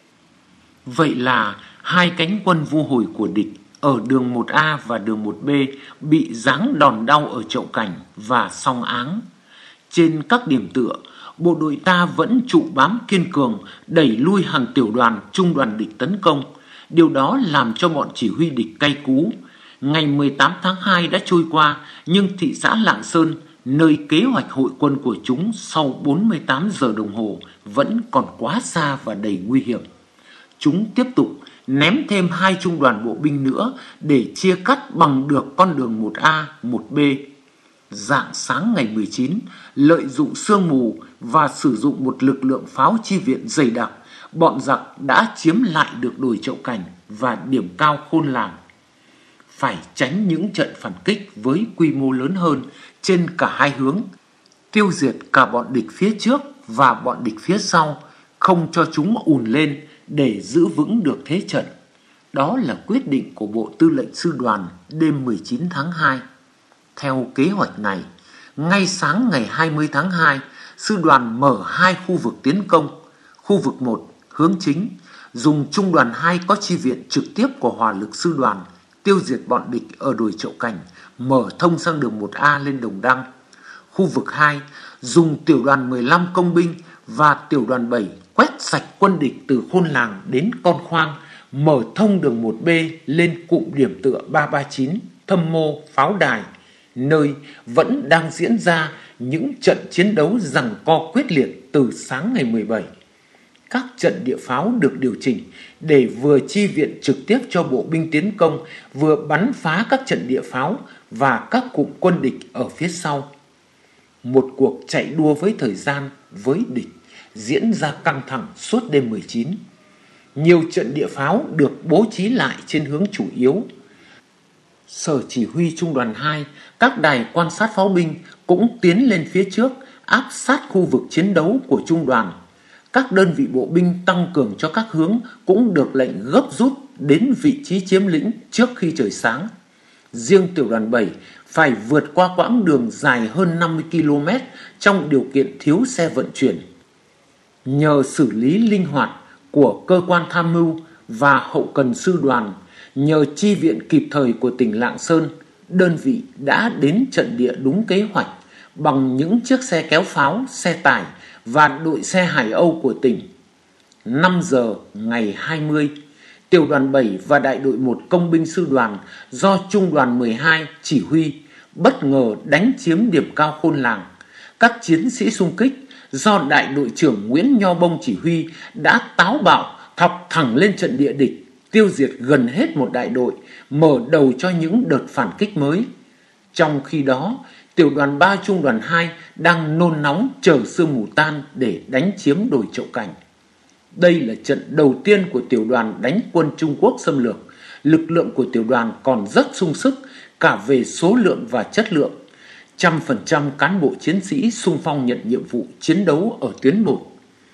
Vậy là hai cánh quân vu hồi của địch ở đường 1A và đường 1B bị giáng đòn đau ở Chậu Cảnh và Song Áng. Trên các điểm tựa, bộ đội ta vẫn trụ bám kiên cường, đẩy lui hàng tiểu đoàn, trung đoàn địch tấn công. Điều đó làm cho bọn chỉ huy địch cay cú. Ngày 18 tháng 2 đã trôi qua, nhưng thị xã Lạng Sơn, nơi kế hoạch hội quân của chúng sau 48 giờ đồng hồ, vẫn còn quá xa và đầy nguy hiểm. Chúng tiếp tục ném thêm 2 trung đoàn bộ binh nữa để chia cắt bằng được con đường 1A, 1B. Rạng sáng ngày 19, lợi dụng sương mù và sử dụng một lực lượng pháo chi viện dày đặc, bọn giặc đã chiếm lại được đồi Chậu Cảnh và điểm cao Khôn Làng. Phải tránh những trận phản kích với quy mô lớn hơn trên cả hai hướng, tiêu diệt cả bọn địch phía trước và bọn địch phía sau, không cho chúng ùn lên để giữ vững được thế trận. Đó là quyết định của Bộ Tư lệnh Sư đoàn đêm 19 tháng 2. Theo kế hoạch này, ngay sáng ngày 20 tháng 2, Sư đoàn mở 2 khu vực tiến công. Khu vực 1, hướng chính, dùng Trung đoàn 2 có chi viện trực tiếp của hỏa lực Sư đoàn, tiêu diệt bọn địch ở đồi Chậu Cảnh, mở thông sang đường 1A lên Đồng Đăng. Khu vực 2, dùng tiểu đoàn 15 công binh và tiểu đoàn 7 quét sạch quân địch từ Khôn Làng đến Con Khoang, mở thông đường 1B lên cụm điểm tựa 339, Thâm Mô, Pháo Đài, nơi vẫn đang diễn ra những trận chiến đấu giằng co quyết liệt từ sáng ngày 17. Các trận địa pháo được điều chỉnh để vừa chi viện trực tiếp cho bộ binh tiến công, vừa bắn phá các trận địa pháo và các cụm quân địch ở phía sau. Một cuộc chạy đua với thời gian, với địch diễn ra căng thẳng suốt đêm 19. Nhiều trận địa pháo được bố trí lại trên hướng chủ yếu. Sở chỉ huy Trung đoàn 2, các đài quan sát pháo binh cũng tiến lên phía trước, áp sát khu vực chiến đấu của trung đoàn. Các đơn vị bộ binh tăng cường cho các hướng cũng được lệnh gấp rút đến vị trí chiếm lĩnh trước khi trời sáng. Riêng tiểu đoàn 7 phải vượt qua quãng đường dài hơn 50 km trong điều kiện thiếu xe vận chuyển. Nhờ xử lý linh hoạt của cơ quan tham mưu và hậu cần sư đoàn, nhờ chi viện kịp thời của tỉnh Lạng Sơn, đơn vị đã đến trận địa đúng kế hoạch bằng những chiếc xe kéo pháo, xe tải và đội xe Hải Âu của tỉnh. 5 giờ ngày 20, tiểu đoàn 7 và đại đội 1 công binh sư đoàn do trung đoàn 12 chỉ huy bất ngờ đánh chiếm điểm cao Khôn Làng. Các chiến sĩ xung kích do đại đội trưởng Nguyễn Nho Bông chỉ huy đã táo bạo thọc thẳng lên trận địa địch, tiêu diệt gần hết một đại đội, mở đầu cho những đợt phản kích mới. Trong khi đó, tiểu đoàn 3 trung đoàn 2 đang nôn nóng chờ sương mù tan để đánh chiếm đồi Chậu Cảnh. Đây là trận đầu tiên của tiểu đoàn đánh quân Trung Quốc xâm lược. Lực lượng của tiểu đoàn còn rất sung sức cả về số lượng và chất lượng. 100% cán bộ chiến sĩ xung phong nhận nhiệm vụ chiến đấu ở tuyến 1.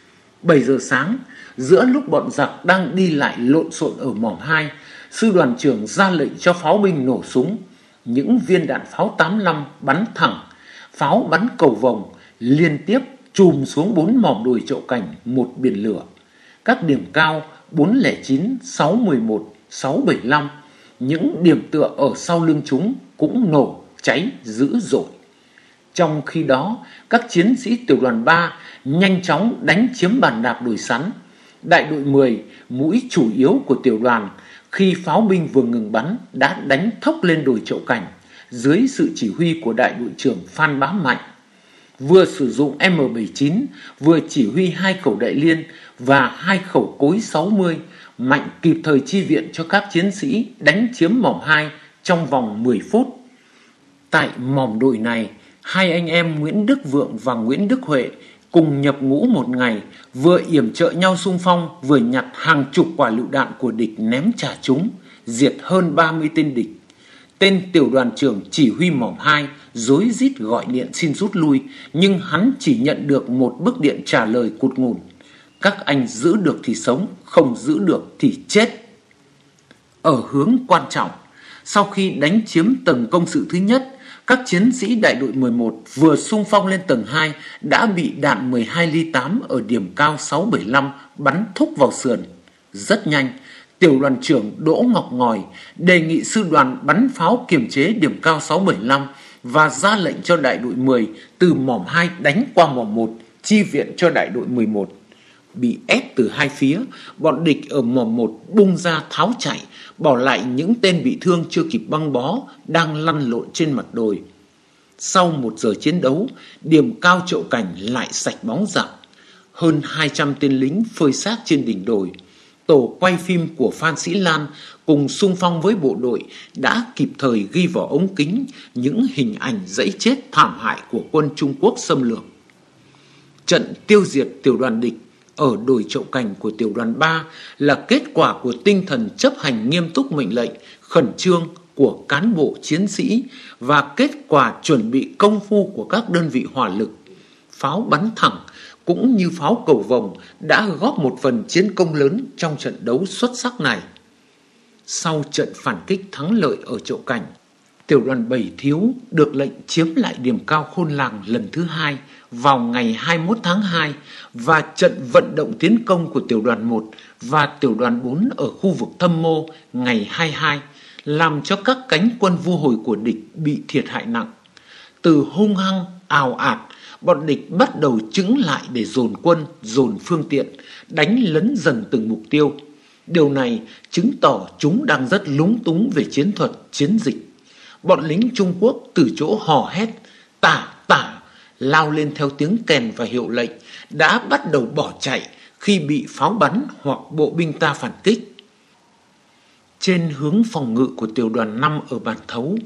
7 giờ sáng, giữa lúc bọn giặc đang đi lại lộn xộn ở mỏm 2, sư đoàn trưởng ra lệnh cho pháo binh nổ súng. Những viên đạn pháo 85 bắn thẳng, pháo bắn cầu vồng liên tiếp chùm xuống 4 mỏm đồi Chậu Cảnh một biển lửa. Các điểm cao 409, 611, 675, những điểm tựa ở sau lưng chúng cũng nổ cháy dữ dội. Trong khi đó, các chiến sĩ tiểu đoàn 3 nhanh chóng đánh chiếm bàn đạp đồi Sắn. Đại đội 10, mũi chủ yếu của tiểu đoàn, khi pháo binh vừa ngừng bắn đã đánh thốc lên đồi Chậu Cảnh dưới sự chỉ huy của đại đội trưởng Phan Bá Mạnh. Vừa sử dụng M79, vừa chỉ huy 2 khẩu đại liên và 2 khẩu cối 60, Mạnh kịp thời chi viện cho các chiến sĩ đánh chiếm mỏm 2 trong vòng 10 phút. Tại mỏm đồi này, hai anh em Nguyễn Đức Vượng và Nguyễn Đức Huệ cùng nhập ngũ một ngày, vừa yểm trợ nhau xung phong, vừa nhặt hàng chục quả lựu đạn của địch ném trả chúng, diệt hơn 30 tên địch. Tên tiểu đoàn trưởng chỉ huy mỏm 2 rối rít gọi điện xin rút lui, nhưng hắn chỉ nhận được một bức điện trả lời cụt ngùn: các anh giữ được thì sống, không giữ được thì chết. Ở hướng quan trọng, sau khi đánh chiếm tầng công sự thứ nhất, các chiến sĩ đại đội 11 vừa xung phong lên tầng 2 đã bị đạn 12 ly 8 ở điểm cao 675 bắn thúc vào sườn. Rất nhanh, tiểu đoàn trưởng Đỗ Ngọc Ngòi đề nghị sư đoàn bắn pháo kiềm chế điểm cao 675 và ra lệnh cho đại đội 10 từ mỏm 2 đánh qua mỏm 1, chi viện cho đại đội 11. Bị ép từ hai phía, bọn địch ở mỏm 1 bung ra tháo chạy, bỏ lại những tên bị thương chưa kịp băng bó đang lăn lộn trên mặt đồi. Sau 1 giờ chiến đấu, điểm cao Chậu Cảnh lại sạch bóng giặc. Hơn 200 tên lính phơi xác trên đỉnh đồi. Tổ quay phim của Phan Sĩ Lan cùng xung phong với bộ đội đã kịp thời ghi vào ống kính những hình ảnh dẫy chết thảm hại của quân Trung Quốc xâm lược. Trận tiêu diệt tiểu đoàn địch ở đồi Chậu Cảnh của tiểu đoàn 3 là kết quả của tinh thần chấp hành nghiêm túc mệnh lệnh, khẩn trương của cán bộ chiến sĩ và kết quả chuẩn bị công phu của các đơn vị hỏa lực. Pháo bắn thẳng cũng như pháo cầu vồng đã góp một phần chiến công lớn trong trận đấu xuất sắc này. Sau trận phản kích thắng lợi ở Chậu Cảnh, tiểu đoàn 7 Thiếu được lệnh chiếm lại điểm cao Khôn Làng lần thứ 2 vào ngày 21 tháng 2 và trận vận động tiến công của tiểu đoàn 1 và tiểu đoàn 4 ở khu vực Thâm Mô ngày 22 làm cho các cánh quân vu hồi của địch bị thiệt hại nặng. Từ hung hăng, ào ạt, bọn địch bắt đầu chững lại để dồn quân, dồn phương tiện, đánh lấn dần từng mục tiêu. Điều này chứng tỏ chúng đang rất lúng túng về chiến thuật, chiến dịch. Bọn lính Trung Quốc từ chỗ hò hét, tả, lao lên theo tiếng kèn và hiệu lệnh, đã bắt đầu bỏ chạy khi bị pháo bắn hoặc bộ binh ta phản kích. Trên hướng phòng ngự của tiểu đoàn 5 ở Bản Thấu,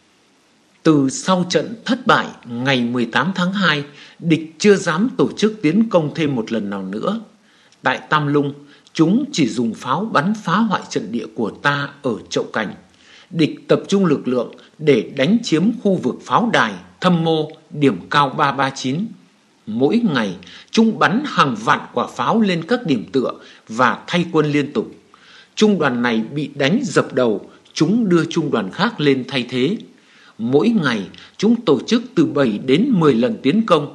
từ sau trận thất bại ngày 18 tháng 2, địch chưa dám tổ chức tiến công thêm một lần nào nữa. Tại Tam Lung, chúng chỉ dùng pháo bắn phá hoại trận địa của ta ở Chậu Cảnh. Địch tập trung lực lượng để đánh chiếm khu vực pháo đài Thâm Mô, điểm cao 339. Mỗi ngày, chúng bắn hàng vạn quả pháo lên các điểm tựa và thay quân liên tục. Trung đoàn này bị đánh dập đầu, chúng đưa trung đoàn khác lên thay thế. Mỗi ngày, chúng tổ chức từ 7 đến 10 lần tiến công.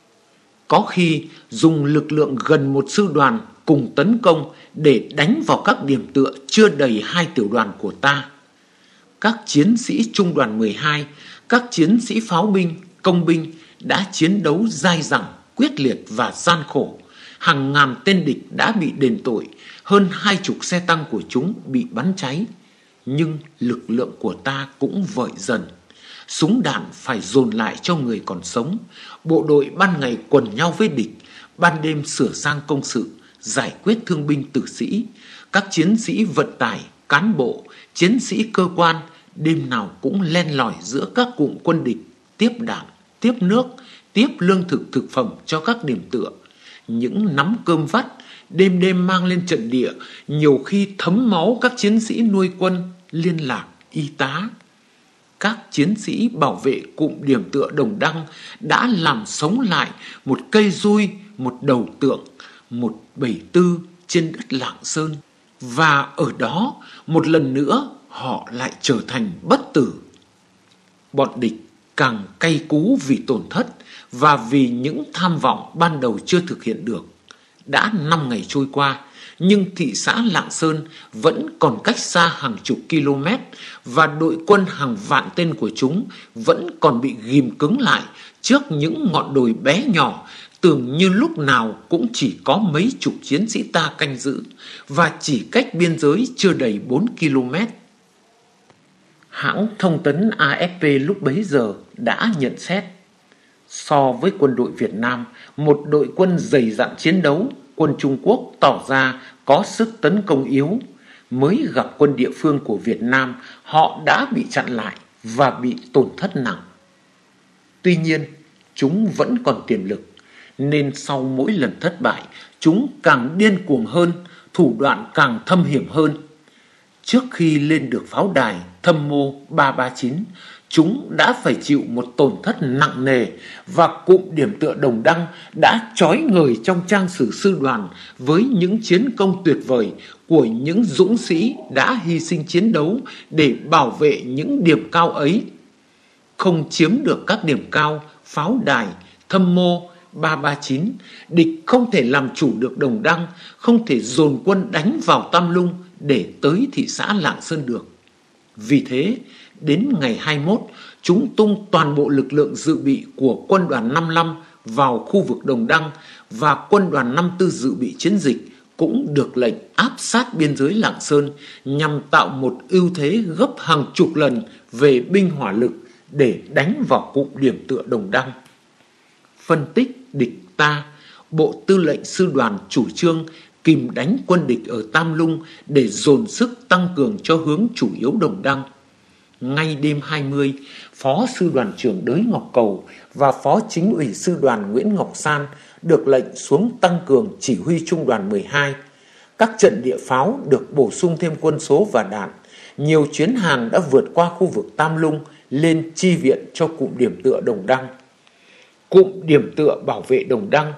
Có khi dùng lực lượng gần một sư đoàn cùng tấn công để đánh vào các điểm tựa chưa đầy 2 tiểu đoàn của ta. Các chiến sĩ trung đoàn 12, các chiến sĩ pháo binh, công binh đã chiến đấu dai dẳng, quyết liệt và gian khổ. Hàng ngàn tên địch đã bị đền tội, hơn 20 xe tăng của chúng bị bắn cháy. Nhưng lực lượng của ta cũng vợi dần. Súng đạn phải dồn lại cho người còn sống. Bộ đội ban ngày quần nhau với địch, ban đêm sửa sang công sự, giải quyết thương binh tử sĩ. Các chiến sĩ vận tải, cán bộ, chiến sĩ cơ quan đêm nào cũng len lỏi giữa các cụm quân địch, tiếp đạn, tiếp nước, tiếp lương thực thực phẩm cho các điểm tựa. Những nắm cơm vắt đêm đêm mang lên trận địa, nhiều khi thấm máu các chiến sĩ nuôi quân, liên lạc, y tá. Các chiến sĩ bảo vệ cụm điểm tựa Đồng Đăng đã làm sống lại một cây dui, một đầu tượng, một 74 trên đất Lạng Sơn. Và ở đó, một lần nữa, họ lại trở thành bất tử. Bọn địch càng cay cú vì tổn thất và vì những tham vọng ban đầu chưa thực hiện được. Đã 5 ngày trôi qua, nhưng thị xã Lạng Sơn vẫn còn cách xa hàng chục km và đội quân hàng vạn tên của chúng vẫn còn bị ghim cứng lại trước những ngọn đồi bé nhỏ, tưởng như lúc nào cũng chỉ có mấy chục chiến sĩ ta canh giữ và chỉ cách biên giới chưa đầy 4 km. Hãng thông tấn AFP lúc bấy giờ đã nhận xét: so với quân đội Việt Nam, một đội quân dày dặn chiến đấu, quân Trung Quốc tỏ ra có sức tấn công yếu. Mới gặp quân địa phương của Việt Nam, họ đã bị chặn lại và bị tổn thất nặng. Tuy nhiên, chúng vẫn còn tiềm lực. nên sau mỗi lần thất bại, chúng càng điên cuồng hơn, thủ đoạn càng thâm hiểm hơn. Trước khi lên được pháo đài Thâm Mô 339, chúng đã phải chịu một tổn thất nặng nề, và cụm điểm tựa Đồng Đăng đã chói ngời trong trang sử sư đoàn với những chiến công tuyệt vời của những dũng sĩ đã hy sinh chiến đấu để bảo vệ những điểm cao ấy. Không chiếm được các điểm cao pháo đài Thâm Mô 339, địch không thể làm chủ được Đồng Đăng, không thể dồn quân đánh vào Tam Lung để tới thị xã Lạng Sơn được. Vì thế, đến ngày 21, chúng tung toàn bộ lực lượng dự bị của quân đoàn 55 vào khu vực Đồng Đăng, và quân đoàn 54 dự bị chiến dịch cũng được lệnh áp sát biên giới Lạng Sơn nhằm tạo một ưu thế gấp hàng chục lần về binh hỏa lực để đánh vào cụm điểm tựa Đồng Đăng. Phân tích địch ta, Bộ Tư lệnh Sư đoàn chủ trương kìm đánh quân địch ở Tam Lung để dồn sức tăng cường cho hướng chủ yếu Đồng Đăng. Ngay đêm 20, Phó Sư đoàn trưởng Đới Ngọc Cầu và Phó Chính ủy Sư đoàn Nguyễn Ngọc San được lệnh xuống tăng cường chỉ huy Trung đoàn 12. Các trận địa pháo được bổ sung thêm quân số và đạn. Nhiều chuyến hàng đã vượt qua khu vực Tam Lung lên chi viện cho cụm điểm tựa Đồng Đăng. Cụm điểm tựa bảo vệ Đồng Đăng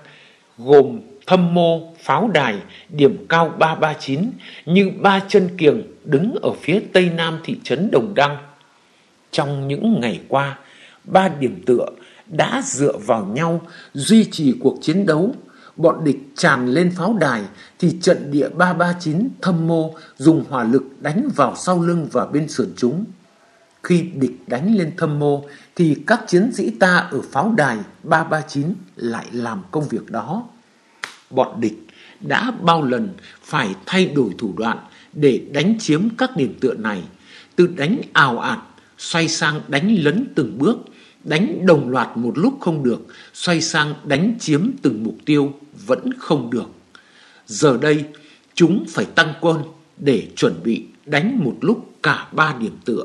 gồm Thâm Mô, pháo đài, điểm cao 339 như ba chân kiềng đứng ở phía tây nam thị trấn Đồng Đăng. Trong những ngày qua, ba điểm tựa đã dựa vào nhau duy trì cuộc chiến đấu. Bọn địch tràn lên pháo đài thì trận địa 339 Thâm Mô dùng hỏa lực đánh vào sau lưng và bên sườn chúng. Khi địch đánh lên Thâm Mô thì các chiến sĩ ta ở pháo đài 339 lại làm công việc đó. Bọn địch đã bao lần phải thay đổi thủ đoạn để đánh chiếm các điểm tựa này, từ đánh ào ạt xoay sang đánh lấn từng bước, đánh đồng loạt một lúc không được, xoay sang đánh chiếm từng mục tiêu vẫn không được. Giờ đây chúng phải tăng quân để chuẩn bị đánh một lúc cả ba điểm tựa.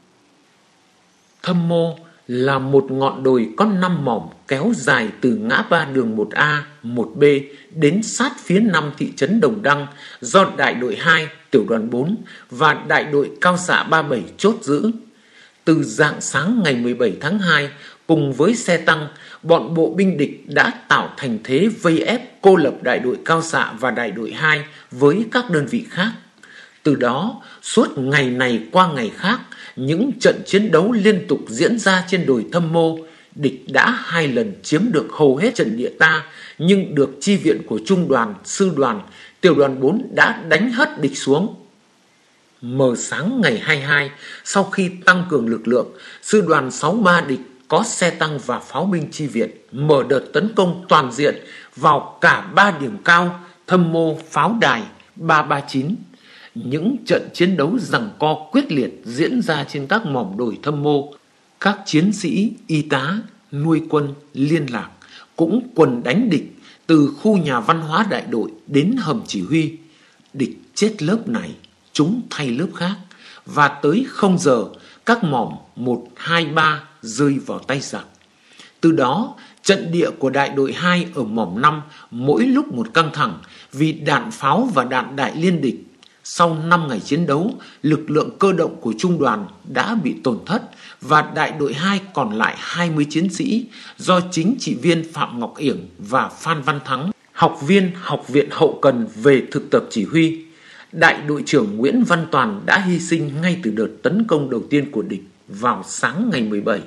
Thâm Mô là một ngọn đồi có 5 mỏm kéo dài từ ngã ba đường 1A, 1B đến sát phía nam thị trấn Đồng Đăng do đại đội 2, tiểu đoàn 4 và đại đội cao xạ 37 chốt giữ. Từ rạng sáng ngày 17 tháng 2, cùng với xe tăng, bọn bộ binh địch đã tạo thành thế vây ép cô lập đại đội cao xạ và đại đội 2 với các đơn vị khác. Từ đó, suốt ngày này qua ngày khác, những trận chiến đấu liên tục diễn ra trên đồi Thâm Mô. Địch đã 2 lần chiếm được hầu hết trận địa ta, nhưng được chi viện của Trung đoàn, Sư đoàn, tiểu đoàn 4 đã đánh hất địch xuống. Mờ sáng ngày 22, sau khi tăng cường lực lượng, Sư đoàn 63 địch có xe tăng và pháo binh chi viện, mở đợt tấn công toàn diện vào cả 3 điểm cao Thâm Mô, pháo đài 339. Những trận chiến đấu giằng co quyết liệt diễn ra trên các mỏm đồi Thâm Mô. Các chiến sĩ, y tá, nuôi quân, liên lạc cũng quần đánh địch từ khu nhà văn hóa đại đội đến hầm chỉ huy. Địch chết lớp này, chúng thay lớp khác, và tới 0 giờ các mỏm 1, 2, 3 rơi vào tay giặc. Từ đó, trận địa của đại đội 2 ở mỏm 5 mỗi lúc một căng thẳng vì đạn pháo và đạn đại liên địch. Sau 5 ngày chiến đấu, lực lượng cơ động của Trung đoàn đã bị tổn thất và đại đội 2 còn lại 20 chiến sĩ do chính trị viên Phạm Ngọc Yểng và Phan Văn Thắng, học viên Học viện Hậu cần về thực tập chỉ huy. Đại đội trưởng Nguyễn Văn Toàn đã hy sinh ngay từ đợt tấn công đầu tiên của địch vào sáng ngày 17.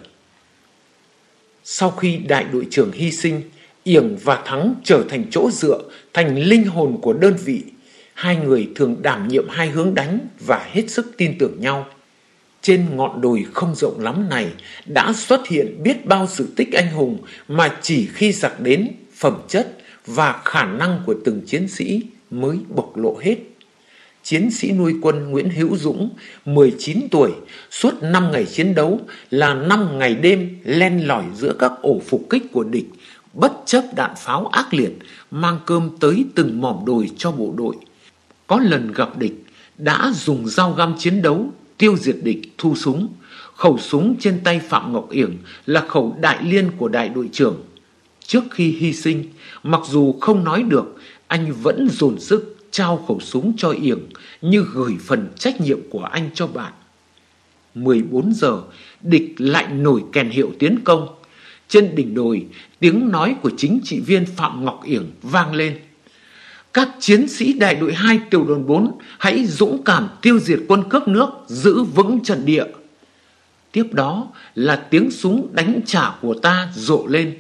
Sau khi đại đội trưởng hy sinh, Yểng và Thắng trở thành chỗ dựa, thành linh hồn của đơn vị. Hai người thường đảm nhiệm hai hướng đánh và hết sức tin tưởng nhau. Trên ngọn đồi không rộng lắm này đã xuất hiện biết bao sự tích anh hùng mà chỉ khi giặc đến, phẩm chất và khả năng của từng chiến sĩ mới bộc lộ hết. Chiến sĩ nuôi quân Nguyễn Hữu Dũng, 19 tuổi, suốt 5 ngày chiến đấu là 5 ngày đêm len lỏi giữa các ổ phục kích của địch, bất chấp đạn pháo ác liệt, mang cơm tới từng mỏm đồi cho bộ đội. Có lần gặp địch, đã dùng dao găm chiến đấu, tiêu diệt địch, thu súng. Khẩu súng trên tay Phạm Ngọc Yểng là khẩu đại liên của đại đội trưởng. Trước khi hy sinh, mặc dù không nói được, anh vẫn dồn sức trao khẩu súng cho Yểng như gửi phần trách nhiệm của anh cho bạn. 14 giờ, địch lại nổi kèn hiệu tiến công. Trên đỉnh đồi, tiếng nói của chính trị viên Phạm Ngọc Yểng vang lên: các chiến sĩ đại đội 2 tiểu đoàn 4 hãy dũng cảm tiêu diệt quân cướp nước, giữ vững trận địa. Tiếp đó là tiếng súng đánh trả của ta rộ lên.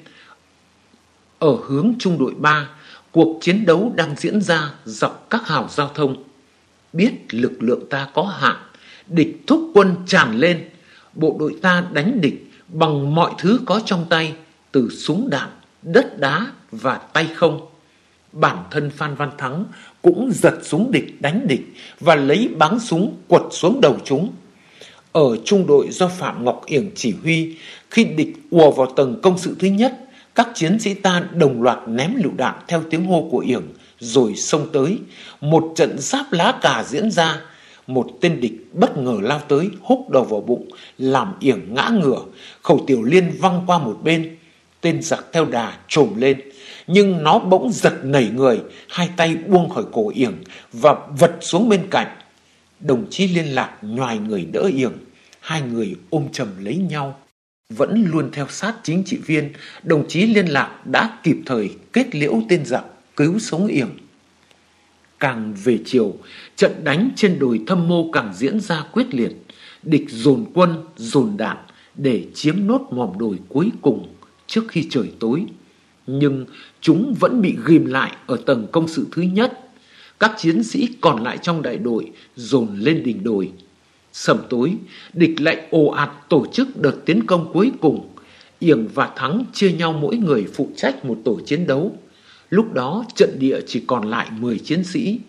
Ở hướng trung đội 3, cuộc chiến đấu đang diễn ra dọc các hào giao thông. Biết lực lượng ta có hạn, địch thúc quân tràn lên. Bộ đội ta đánh địch bằng mọi thứ có trong tay, từ súng đạn, đất đá và tay không. Bản thân Phan Văn Thắng cũng giật súng địch đánh địch và lấy báng súng quật xuống đầu chúng. Ở trung đội do Phạm Ngọc Yểng chỉ huy, khi địch ùa vào tầng công sự thứ nhất, các chiến sĩ ta đồng loạt ném lựu đạn theo tiếng hô của Yểng rồi xông tới. Một trận giáp lá cà diễn ra. Một tên địch bất ngờ lao tới, húc đầu vào bụng, làm Yểng ngã ngửa. Khẩu tiểu liên văng qua một bên. Tên giặc theo đà trồm lên, nhưng nó bỗng giật nảy người, hai tay buông khỏi cổ Yểng và vật xuống bên cạnh. Đồng chí liên lạc nhoài người đỡ Yểng, hai người ôm chầm lấy nhau. Vẫn luôn theo sát chính trị viên, đồng chí liên lạc đã kịp thời kết liễu tên giặc, cứu sống Yểng. Càng về chiều, trận đánh trên đồi Thâm Mô càng diễn ra quyết liệt. Địch dồn quân, dồn đạn để chiếm nốt mỏm đồi cuối cùng trước khi trời tối. Nhưng chúng vẫn bị ghim lại ở tầng công sự thứ nhất. Các chiến sĩ còn lại trong đại đội dồn lên đỉnh đồi. Sầm tối, địch lại ồ ạt tổ chức đợt tiến công cuối cùng. Yểng và Thắng chia nhau mỗi người phụ trách một tổ chiến đấu. Lúc đó trận địa chỉ còn lại 10 chiến sĩ.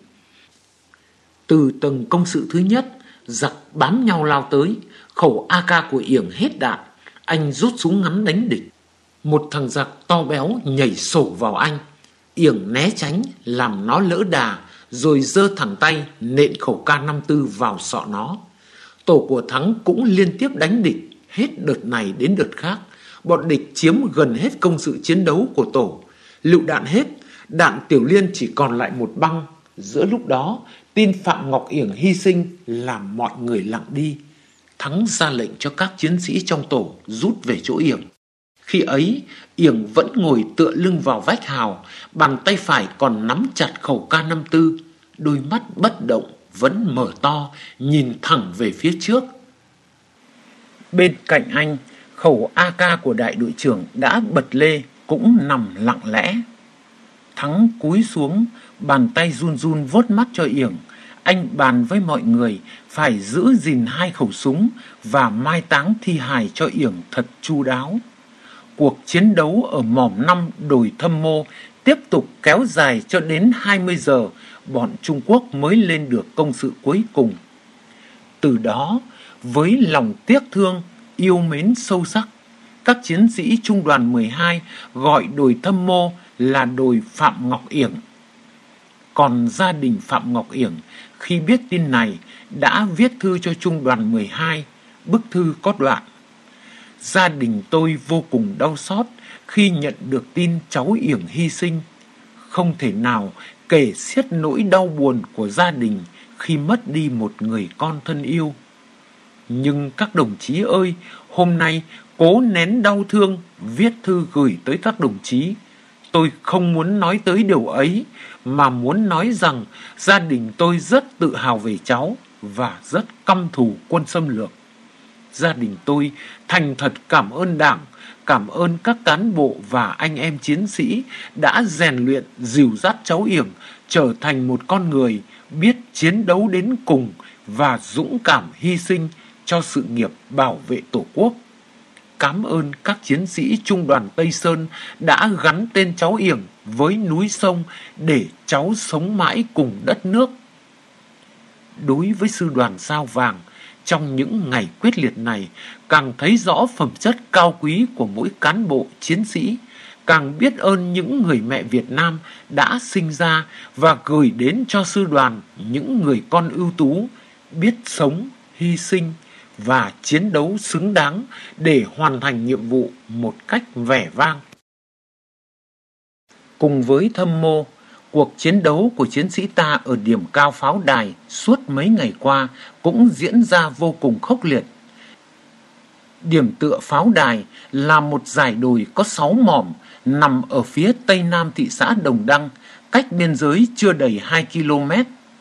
Từ tầng công sự thứ nhất, giặc bám nhau lao tới. Khẩu AK của Yểng hết đạn, anh rút súng ngắn đánh địch. Một thằng giặc to béo nhảy sổ vào anh. Yểng né tránh làm nó lỡ đà, rồi giơ thẳng tay nện khẩu K54 vào sọ nó. Tổ của Thắng cũng liên tiếp đánh địch, hết đợt này đến đợt khác. Bọn địch chiếm gần hết công sự chiến đấu của tổ. Lựu đạn hết, đạn tiểu liên chỉ còn lại một băng. Giữa lúc đó, tin Phạm Ngọc Yểng hy sinh làm mọi người lặng đi. Thắng ra lệnh cho các chiến sĩ trong tổ rút về chỗ Yểng. Khi ấy, Yểng vẫn ngồi tựa lưng vào vách hào, bàn tay phải còn nắm chặt khẩu K54, đôi mắt bất động vẫn mở to, nhìn thẳng về phía trước. Bên cạnh anh, khẩu AK của đại đội trưởng đã bật lê, cũng nằm lặng lẽ. Thắng cúi xuống, bàn tay run run vuốt mắt cho Yểng. Anh bàn với mọi người phải giữ gìn hai khẩu súng và mai táng thi hài cho Yểng thật chu đáo. Cuộc chiến đấu ở mỏm 5 đồi Thâm Mô tiếp tục kéo dài cho đến 20 giờ, bọn Trung Quốc mới lên được công sự cuối cùng. Từ đó, với lòng tiếc thương, yêu mến sâu sắc, các chiến sĩ Trung đoàn 12 gọi đồi Thâm Mô là đồi Phạm Ngọc Yểng. Còn gia đình Phạm Ngọc Yểng khi biết tin này đã viết thư cho Trung đoàn 12. Bức thư có đoạn: gia đình tôi vô cùng đau xót khi nhận được tin cháu Yểng hy sinh. Không thể nào kể xiết nỗi đau buồn của gia đình khi mất đi một người con thân yêu. Nhưng các đồng chí ơi, hôm nay cố nén đau thương, viết thư gửi tới các đồng chí. Tôi không muốn nói tới điều ấy, mà muốn nói rằng gia đình tôi rất tự hào về cháu và rất căm thù quân xâm lược. Gia đình tôi thành thật cảm ơn Đảng, cảm ơn các cán bộ và anh em chiến sĩ đã rèn luyện dìu dắt cháu Yểng trở thành một con người biết chiến đấu đến cùng và dũng cảm hy sinh cho sự nghiệp bảo vệ Tổ quốc. Cảm ơn các chiến sĩ Trung đoàn Tây Sơn đã gắn tên cháu Yểng với núi sông để cháu sống mãi cùng đất nước. Đối với sư đoàn Sao Vàng, trong những ngày quyết liệt này, càng thấy rõ phẩm chất cao quý của mỗi cán bộ chiến sĩ, càng biết ơn những người mẹ Việt Nam đã sinh ra và gửi đến cho sư đoàn những người con ưu tú, biết sống, hy sinh và chiến đấu xứng đáng để hoàn thành nhiệm vụ một cách vẻ vang. Cùng với thâm mô, cuộc chiến đấu của chiến sĩ ta ở điểm cao pháo đài suốt mấy ngày qua cũng diễn ra vô cùng khốc liệt. Điểm tựa pháo đài là một dải đồi có 6 mỏm nằm ở phía tây nam thị xã Đồng Đăng, cách biên giới chưa đầy 2 km.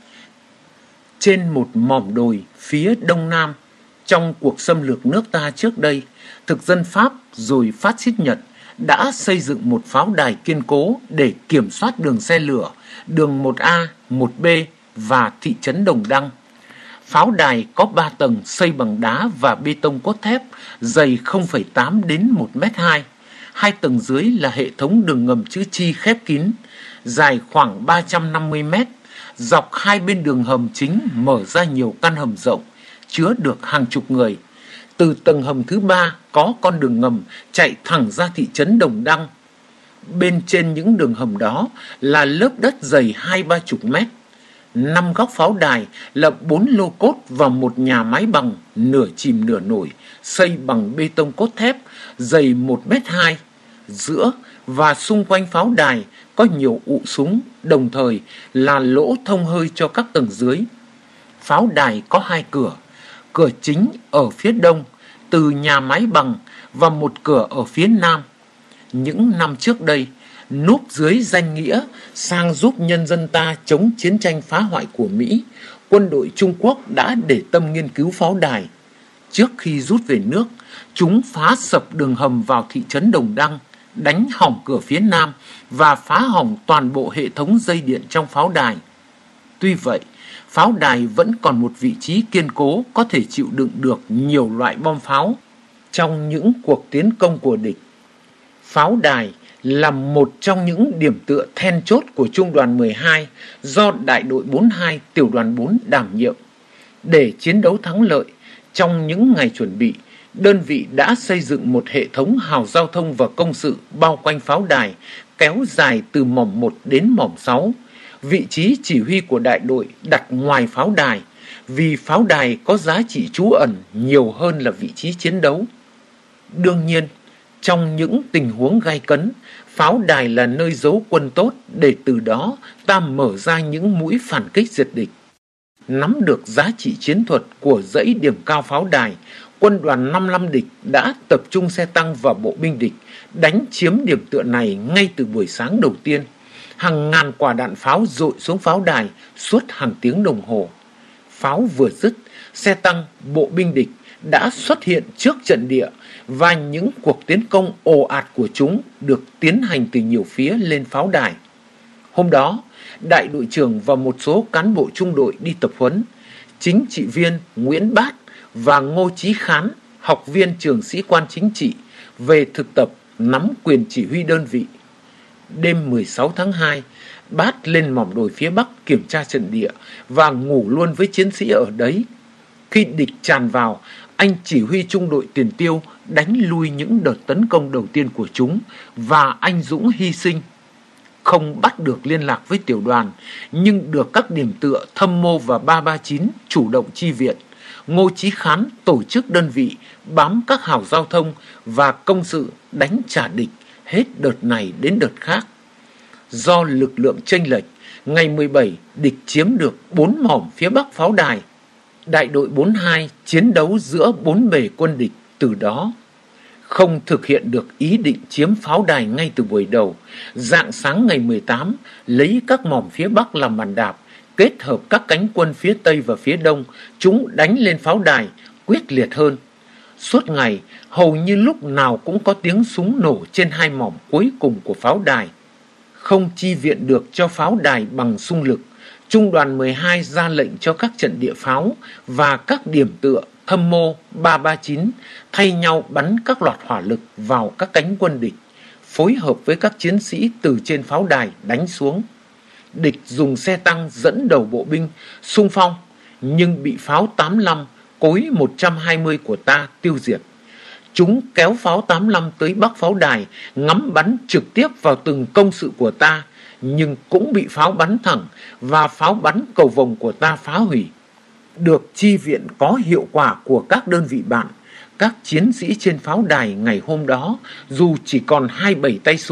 Trên một mỏm đồi phía đông nam, trong cuộc xâm lược nước ta trước đây, thực dân Pháp rồi phát xít Nhật đã xây dựng một pháo đài kiên cố để kiểm soát đường xe lửa, đường 1A, 1B và thị trấn Đồng Đăng. Pháo đài có 3 tầng xây bằng đá và bê tông cốt thép, dày 0,8 đến 1,2 m. 2 tầng dưới là hệ thống đường ngầm chữ chi khép kín, dài khoảng 350 m. Dọc hai bên đường hầm chính mở ra nhiều căn hầm rộng, chứa được hàng chục người. Từ tầng hầm thứ 3 có con đường ngầm chạy thẳng ra thị trấn Đồng Đăng. Bên trên những đường hầm đó là lớp đất dày 20-30 mét. 5 góc pháo đài là 4 lô cốt và một nhà máy bằng nửa chìm nửa nổi, xây bằng bê tông cốt thép, dày 1,2 m. Giữa và xung quanh pháo đài có nhiều ụ súng, đồng thời là lỗ thông hơi cho các tầng dưới. Pháo đài có 2 cửa, cửa chính ở phía đông từ nhà máy bằng và một cửa ở phía nam. Những năm trước đây, núp dưới danh nghĩa sang giúp nhân dân ta chống chiến tranh phá hoại của Mỹ, quân đội Trung Quốc đã để tâm nghiên cứu pháo đài. Trước khi rút về nước, chúng phá sập đường hầm vào thị trấn Đồng Đăng, đánh hỏng cửa phía nam và phá hỏng toàn bộ hệ thống dây điện trong pháo đài. Tuy vậy, pháo đài vẫn còn một vị trí kiên cố có thể chịu đựng được nhiều loại bom pháo trong những cuộc tiến công của địch. Pháo đài là một trong những điểm tựa then chốt của Trung đoàn 12 do Đại đội 42 Tiểu đoàn 4 đảm nhiệm. Để chiến đấu thắng lợi, trong những ngày chuẩn bị, đơn vị đã xây dựng một hệ thống hào giao thông và công sự bao quanh pháo đài, kéo dài từ mỏm 1 đến mỏm 6. Vị trí chỉ huy của đại đội đặt ngoài pháo đài, vì pháo đài có giá trị trú ẩn nhiều hơn là vị trí chiến đấu. Đương nhiên, trong những tình huống gay cấn, pháo đài là nơi giấu quân tốt để từ đó ta mở ra những mũi phản kích diệt địch. Nắm được giá trị chiến thuật của dãy điểm cao pháo đài, quân đoàn 55 địch đã tập trung xe tăng và bộ binh địch đánh chiếm điểm tựa này ngay từ buổi sáng đầu tiên. Hàng ngàn quả đạn pháo dội xuống pháo đài suốt hàng tiếng đồng hồ. Pháo vừa dứt, xe tăng, bộ binh địch đã xuất hiện trước trận địa và những cuộc tiến công ồ ạt của chúng được tiến hành từ nhiều phía lên pháo đài. Hôm đó, đại đội trưởng và một số cán bộ trung đội đi tập huấn. Chính trị viên Nguyễn Bát và Ngô Chí Khán, học viên trường sĩ quan chính trị, về thực tập nắm quyền chỉ huy đơn vị. Đêm 16 tháng 2, Bát lên mỏm đồi phía bắc kiểm tra trận địa và ngủ luôn với chiến sĩ ở đấy. Khi địch tràn vào, anh chỉ huy trung đội Tiền Tiêu đánh lui những đợt tấn công đầu tiên của chúng và anh dũng hy sinh. Không bắt được liên lạc với tiểu đoàn, nhưng được các điểm tựa Thâm Mô và 339 chủ động chi viện. Ngô Chí Khán tổ chức đơn vị bám các hào giao thông và công sự đánh trả địch hết đợt này đến đợt khác. Do lực lượng chênh lệch, ngày 17 địch chiếm được 4 mỏm phía bắc pháo đài. Đại đội 42 chiến đấu giữa 4 bề quân địch từ đó. Không thực hiện được ý định chiếm pháo đài ngay từ buổi đầu, rạng sáng ngày 18 lấy các mỏm phía bắc làm bàn đạp, kết hợp các cánh quân phía tây và phía đông, chúng đánh lên pháo đài quyết liệt hơn. Suốt ngày, hầu như lúc nào cũng có tiếng súng nổ trên 2 mỏm cuối cùng của pháo đài. Không chi viện được cho pháo đài bằng xung lực, Trung đoàn 12 ra lệnh cho các trận địa pháo và các điểm tựa Thâm Mô, 339 thay nhau bắn các loạt hỏa lực vào các cánh quân địch, phối hợp với các chiến sĩ từ trên pháo đài đánh xuống. Địch dùng xe tăng dẫn đầu bộ binh xung phong, nhưng bị pháo 85, cối 120 của ta tiêu diệt. Chúng kéo pháo 85 tới bắc pháo đài, ngắm bắn trực tiếp vào từng công sự của ta, nhưng cũng bị pháo bắn thẳng và pháo bắn cầu vồng của ta phá hủy. Được chi viện có hiệu quả của các đơn vị bạn, các chiến sĩ trên pháo đài ngày hôm đó, dù chỉ còn 27 tay súng,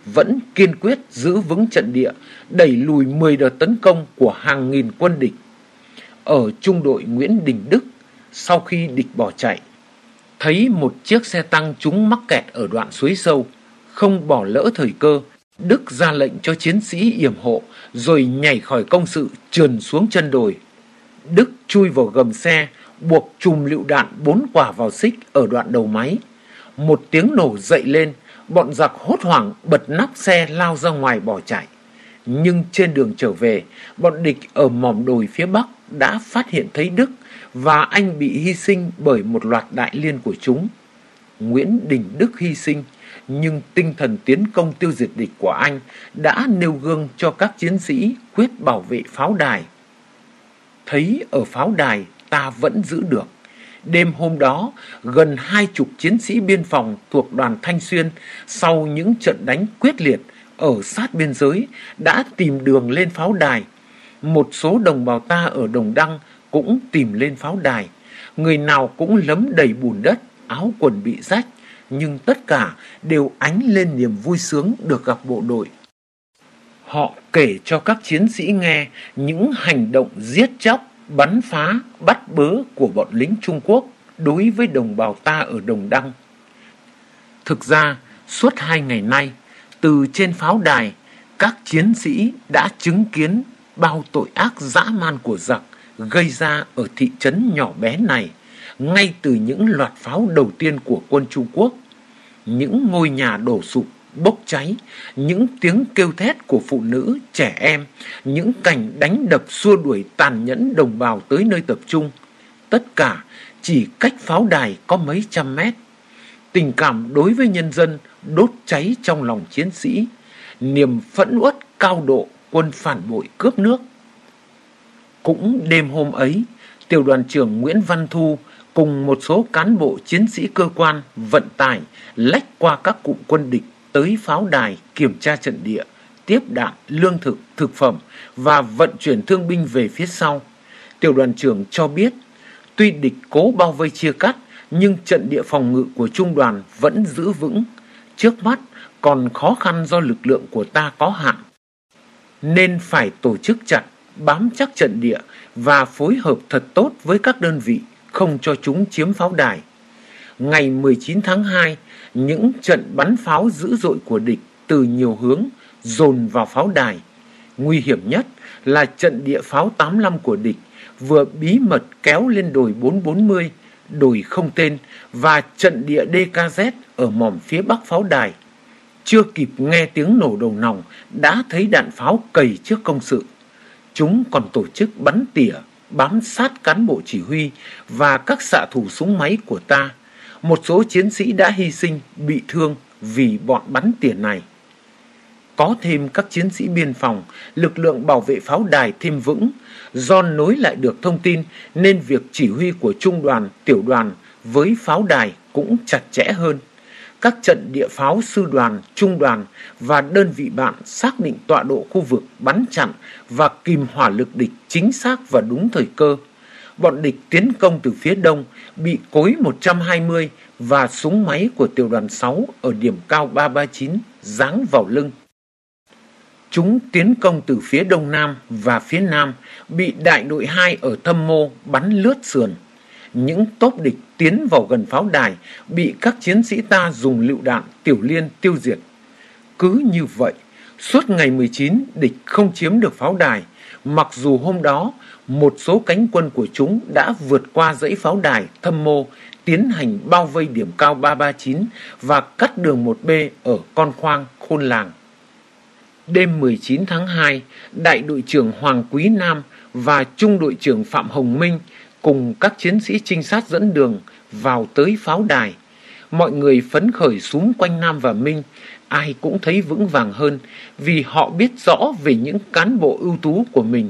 vẫn kiên quyết giữ vững trận địa, đẩy lùi 10 đợt tấn công của hàng nghìn quân địch. Ở trung đội Nguyễn Đình Đức, sau khi địch bỏ chạy, thấy một chiếc xe tăng chúng mắc kẹt ở đoạn suối sâu, không bỏ lỡ thời cơ, Đức ra lệnh cho chiến sĩ yểm hộ rồi nhảy khỏi công sự trườn xuống chân đồi. Đức chui vào gầm xe, buộc chùm lựu đạn 4 quả vào xích ở đoạn đầu máy. Một tiếng nổ dậy lên, bọn giặc hốt hoảng bật nắp xe lao ra ngoài bỏ chạy. Nhưng trên đường trở về, bọn địch ở mỏm đồi phía bắc đã phát hiện thấy Đức và anh bị hy sinh bởi một loạt đại liên của chúng. Nguyễn Đình Đức hy sinh, nhưng tinh thần tiến công tiêu diệt địch của anh đã nêu gương cho các chiến sĩ quyết bảo vệ pháo đài. Thấy ở pháo đài ta vẫn giữ được. Đêm hôm đó, gần 20 chiến sĩ biên phòng thuộc đoàn Thanh Xuyên sau những trận đánh quyết liệt ở sát biên giới đã tìm đường lên pháo đài. Một số đồng bào ta ở Đồng Đăng cũng tìm lên pháo đài. Người nào cũng lấm đầy bùn đất, áo quần bị rách, nhưng tất cả đều ánh lên niềm vui sướng được gặp bộ đội. Họ kể cho các chiến sĩ nghe những hành động giết chóc, bắn phá, bắt bớ của bọn lính Trung Quốc đối với đồng bào ta ở Đồng Đăng. Thực ra, suốt 2 ngày nay, từ trên pháo đài, các chiến sĩ đã chứng kiến bao tội ác dã man của giặc gây ra ở thị trấn nhỏ bé này, ngay từ những loạt pháo đầu tiên của quân Trung Quốc. Những ngôi nhà đổ sụp, bốc cháy, những tiếng kêu thét của phụ nữ, trẻ em, những cảnh đánh đập xua đuổi tàn nhẫn đồng bào tới nơi tập trung. Tất cả chỉ cách pháo đài có mấy trăm mét. Tình cảm đối với nhân dân đốt cháy trong lòng chiến sĩ, niềm phẫn uất cao độ quân phản bội cướp nước. Cũng đêm hôm ấy, tiểu đoàn trưởng Nguyễn Văn Thu cùng một số cán bộ chiến sĩ cơ quan vận tải lách qua các cụm quân địch tới pháo đài kiểm tra trận địa, tiếp đạn, lương thực, thực phẩm và vận chuyển thương binh về phía sau. Tiểu đoàn trưởng cho biết, tuy địch cố bao vây chia cắt, nhưng trận địa phòng ngự của trung đoàn vẫn giữ vững. Trước mắt còn khó khăn do lực lượng của ta có hạn, nên phải tổ chức chặt, bám chắc trận địa và phối hợp thật tốt với các đơn vị, không cho chúng chiếm pháo đài. Ngày 19 tháng 2, những trận bắn pháo dữ dội của địch từ nhiều hướng dồn vào pháo đài. Nguy hiểm nhất là trận địa pháo 85 của địch vừa bí mật kéo lên đồi 440, đồi không tên và trận địa DKZ ở mỏm phía bắc pháo đài. Chưa kịp nghe tiếng nổ đầu nòng đã thấy đạn pháo cày trước công sự. Chúng còn tổ chức bắn tỉa, bám sát cán bộ chỉ huy và các xạ thủ súng máy của ta. Một số chiến sĩ đã hy sinh, bị thương vì bọn bắn tỉa này. Có thêm các chiến sĩ biên phòng, lực lượng bảo vệ pháo đài thêm vững. Do nối lại được thông tin nên việc chỉ huy của trung đoàn, tiểu đoàn với pháo đài cũng chặt chẽ hơn. Các trận địa pháo sư đoàn, trung đoàn và đơn vị bạn xác định tọa độ khu vực bắn chặn và kìm hỏa lực địch chính xác và đúng thời cơ. Bọn địch tiến công từ phía đông, bị cối 120 và súng máy của tiểu đoàn 6 ở điểm cao 339 giáng vào lưng. Chúng tiến công từ phía đông nam và phía nam, bị đại đội 2 ở Thâm Mô bắn lướt sườn. Những tốp địch tiến vào gần pháo đài, bị các chiến sĩ ta dùng lựu đạn tiểu liên tiêu diệt. Cứ như vậy, suốt ngày 19 địch không chiếm được pháo đài, mặc dù hôm đó một số cánh quân của chúng đã vượt qua dãy pháo đài Thâm Mô, tiến hành bao vây điểm cao 339 và cắt đường 1B ở Con Khoang, Khôn Làng. Đêm 19 tháng 2, đại đội trưởng Hoàng Quý Nam và trung đội trưởng Phạm Hồng Minh cùng các chiến sĩ trinh sát dẫn đường vào tới pháo đài. Mọi người phấn khởi xúm quanh Nam và Minh, ai cũng thấy vững vàng hơn vì họ biết rõ về những cán bộ ưu tú của mình.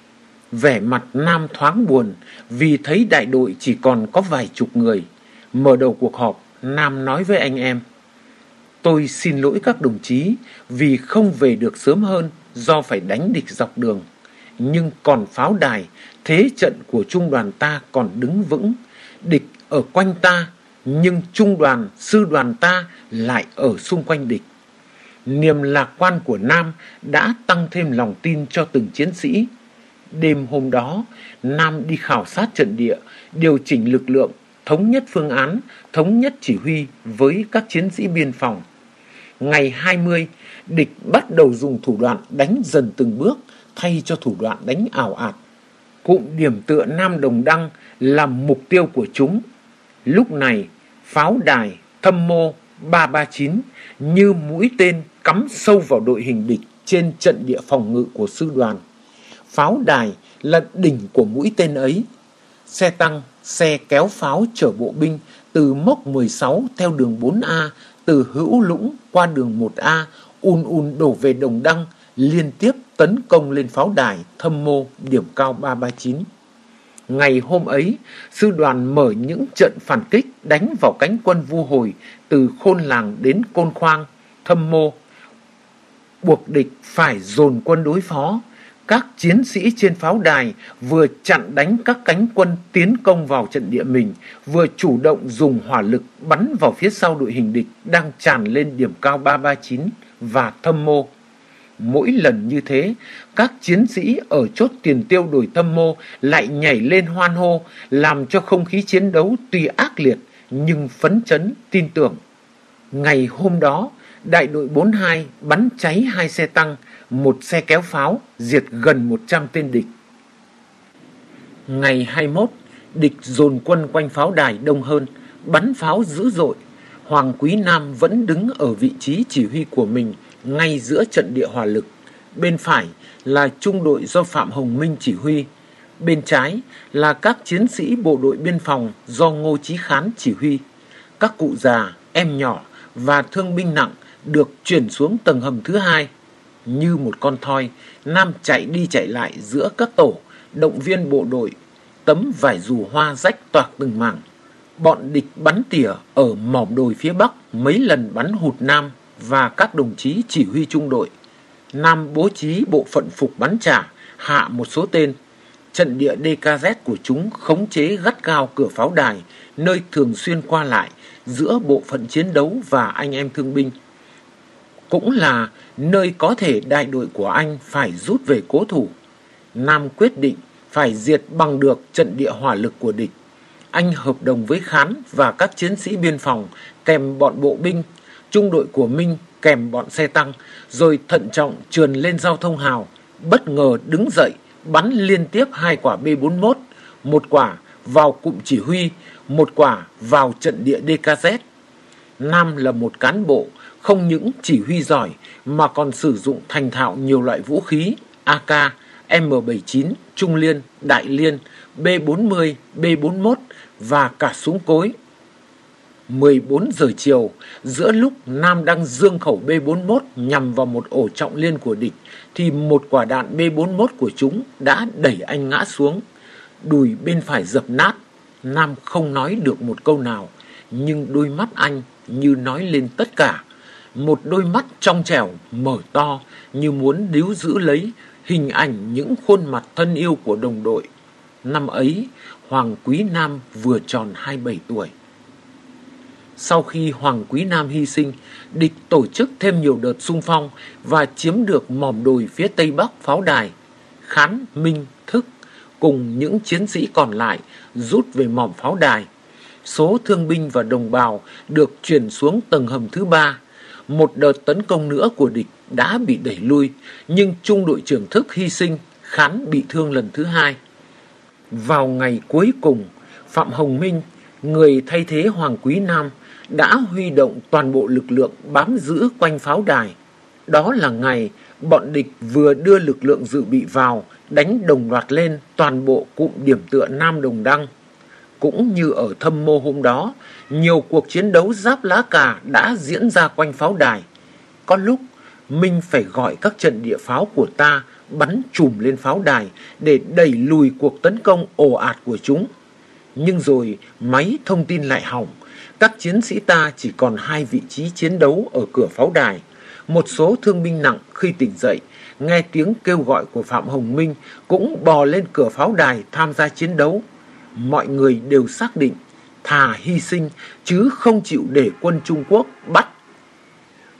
Vẻ mặt Nam thoáng buồn vì thấy đại đội chỉ còn có vài chục người. Mở đầu cuộc họp, Nam nói với anh em: "Tôi xin lỗi các đồng chí vì không về được sớm hơn do phải đánh địch dọc đường. Nhưng còn pháo đài, thế trận của trung đoàn ta còn đứng vững. Địch ở quanh ta, nhưng trung đoàn, sư đoàn ta lại ở xung quanh địch. Niềm lạc quan của Nam đã tăng thêm lòng tin cho từng chiến sĩ. Đêm hôm đó, Nam đi khảo sát trận địa, điều chỉnh lực lượng, thống nhất phương án, thống nhất chỉ huy với các chiến sĩ biên phòng. Ngày 20, địch bắt đầu dùng thủ đoạn đánh dần từng bước thay cho thủ đoạn đánh ào ạt. Cụm điểm tựa Nam Đồng Đăng là mục tiêu của chúng. Lúc này, pháo đài Thâm Mô 339 như mũi tên cắm sâu vào đội hình địch trên trận địa phòng ngự của sư đoàn. Pháo đài là đỉnh của mũi tên ấy. Xe tăng, xe kéo pháo chở bộ binh từ mốc 16 theo đường 4A, từ Hữu Lũng qua đường 1A, ùn đổ về Đồng Đăng, liên tiếp tấn công lên pháo đài Thâm Mô điểm cao 339. Ngày hôm ấy, sư đoàn mở những trận phản kích đánh vào cánh quân Vu Hồi từ Khôn Làng đến Côn Khoang, Thâm Mô, buộc địch phải dồn quân đối phó. Các chiến sĩ trên pháo đài vừa chặn đánh các cánh quân tiến công vào trận địa mình, vừa chủ động dùng hỏa lực bắn vào phía sau đội hình địch đang tràn lên điểm cao 339 và Thâm Mô. Mỗi lần như thế, các chiến sĩ ở chốt tiền tiêu đồi Thâm Mô lại nhảy lên hoan hô, làm cho không khí chiến đấu tuy ác liệt nhưng phấn chấn, tin tưởng. Ngày hôm đó, đại đội 42 bắn cháy 2 xe tăng, 1 xe kéo pháo, diệt gần 100 tên địch. Ngày 21, địch dồn quân quanh pháo đài đông hơn, bắn pháo dữ dội. Hoàng Quý Nam vẫn đứng ở vị trí chỉ huy của mình ngay giữa trận địa hỏa lực. Bên phải là trung đội do Phạm Hồng Minh chỉ huy. Bên trái là các chiến sĩ bộ đội biên phòng do Ngô Chí Khán chỉ huy. Các cụ già, em nhỏ và thương binh nặng được chuyển xuống tầng hầm thứ 2. Như một con thoi, Nam chạy đi chạy lại giữa các tổ, động viên bộ đội. Tấm vải dù hoa rách toạc từng mảng. Bọn địch bắn tỉa ở mỏm đồi phía Bắc mấy lần bắn hụt Nam và các đồng chí chỉ huy trung đội. Nam bố trí bộ phận phục bắn trả, hạ một số tên. Trận địa DKZ của chúng khống chế gắt gao cửa pháo đài, nơi thường xuyên qua lại giữa bộ phận chiến đấu và anh em thương binh. Cũng là nơi có thể đại đội của anh phải rút về cố thủ. Nam quyết định phải diệt bằng được trận địa hỏa lực của địch. Anh hợp đồng với Khán và các chiến sĩ biên phòng kèm bọn bộ binh, trung đội của Minh kèm bọn xe tăng, rồi thận trọng trườn lên giao thông hào, bất ngờ đứng dậy bắn liên tiếp 2 quả B41, 1 quả vào cụm chỉ huy, 1 quả vào trận địa DKZ. Nam là một cán bộ không những chỉ huy giỏi mà còn sử dụng thành thạo nhiều loại vũ khí AK, M79, Trung Liên, Đại Liên, B40, B41 và cả súng cối. 14 giờ chiều, giữa lúc Nam đang giương khẩu B41 nhằm vào một ổ trọng liên của địch, thì một quả đạn B41 của chúng đã đẩy anh ngã xuống. Đùi bên phải dập nát. Nam không nói được một câu nào, nhưng đôi mắt anh như nói lên tất cả. Một đôi mắt trong trẻo, mở to, như muốn níu giữ lấy hình ảnh những khuôn mặt thân yêu của đồng đội. Năm ấy, Hoàng Quý Nam vừa tròn 27 tuổi. Sau khi Hoàng Quý Nam hy sinh, địch tổ chức thêm nhiều đợt xung phong và chiếm được mỏm đồi phía tây bắc pháo đài. Khán, Minh, Thức cùng những chiến sĩ còn lại rút về mỏm pháo đài. Số thương binh và đồng bào được chuyển xuống tầng hầm thứ 3. Một đợt tấn công nữa của địch đã bị đẩy lui, nhưng trung đội trưởng Thức hy sinh, Khán bị thương lần thứ 2. Vào ngày cuối cùng, Phạm Hồng Minh, người thay thế Hoàng Quý Nam, đã huy động toàn bộ lực lượng bám giữ quanh pháo đài. Đó là ngày bọn địch vừa đưa lực lượng dự bị vào, đánh đồng loạt lên toàn bộ cụm điểm tựa Nam Đồng Đăng. Cũng như ở Thâm Mô hôm đó, nhiều cuộc chiến đấu giáp lá cà đã diễn ra quanh pháo đài. Có lúc, Minh phải gọi các trận địa pháo của ta bắn chùm lên pháo đài để đẩy lùi cuộc tấn công ồ ạt của chúng. Nhưng rồi máy thông tin lại hỏng, các chiến sĩ ta chỉ còn 2 vị trí chiến đấu ở cửa pháo đài. Một số thương binh nặng khi tỉnh dậy, nghe tiếng kêu gọi của Phạm Hồng Minh cũng bò lên cửa pháo đài tham gia chiến đấu. Mọi người đều xác định thà hy sinh chứ không chịu để quân Trung Quốc bắt.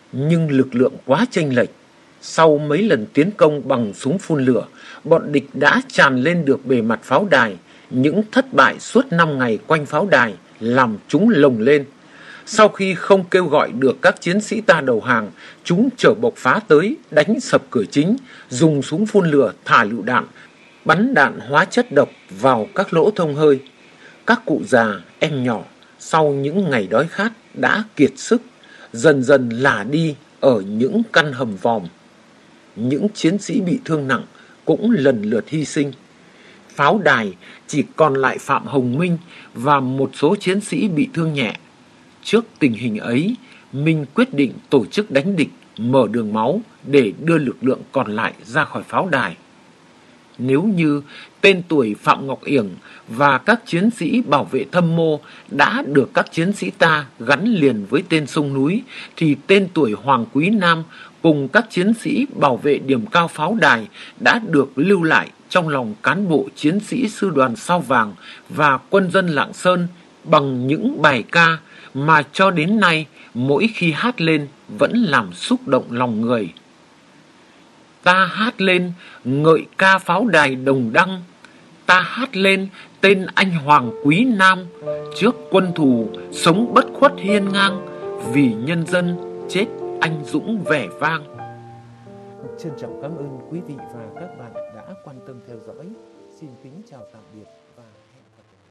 Nhưng lực lượng quá chênh lệch. Sau mấy lần tiến công bằng súng phun lửa, bọn địch đã tràn lên được bề mặt pháo đài. Những thất bại suốt 5 ngày quanh pháo đài làm chúng lồng lên. Sau khi không kêu gọi được các chiến sĩ ta đầu hàng, chúng chở bộc phá tới, đánh sập cửa chính, dùng súng phun lửa thả lựu đạn, bắn đạn hóa chất độc vào các lỗ thông hơi. Các cụ già, em nhỏ, sau những ngày đói khát đã kiệt sức, dần dần lả đi ở những căn hầm vòm. Những chiến sĩ bị thương nặng cũng lần lượt hy sinh. Pháo đài chỉ còn lại Phạm Hồng Minh và một số chiến sĩ bị thương nhẹ. Trước tình hình ấy, Minh quyết định tổ chức đánh địch, mở đường máu để đưa lực lượng còn lại ra khỏi pháo đài. Nếu như tên tuổi Phạm Ngọc Yểng và các chiến sĩ bảo vệ Thâm Mô đã được các chiến sĩ ta gắn liền với tên sông núi, thì tên tuổi Hoàng Quý Nam cùng các chiến sĩ bảo vệ điểm cao pháo đài đã được lưu lại trong lòng cán bộ chiến sĩ sư đoàn Sao Vàng và quân dân Lạng Sơn bằng những bài ca mà cho đến nay mỗi khi hát lên vẫn làm xúc động lòng người. Ta hát lên ngợi ca pháo đài Đồng Đăng, ta hát lên tên anh Hoàng Quý Nam, trước quân thù sống bất khuất hiên ngang, vì nhân dân chết anh dũng vẻ vang. Trân trọng cảm ơn quý vị và các bạn đã quan tâm theo dõi. Xin kính chào tạm biệt và hẹn gặp lại.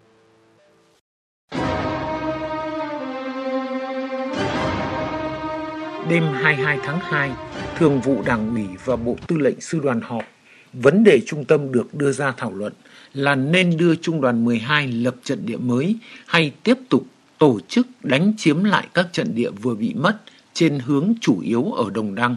Đêm 22 tháng 2, Thường vụ Đảng ủy và Bộ Tư lệnh Sư đoàn họp. Vấn đề trung tâm được đưa ra thảo luận là nên đưa Trung đoàn 12 lập trận địa mới hay tiếp tục tổ chức đánh chiếm lại các trận địa vừa bị mất trên hướng chủ yếu ở Đồng Đăng.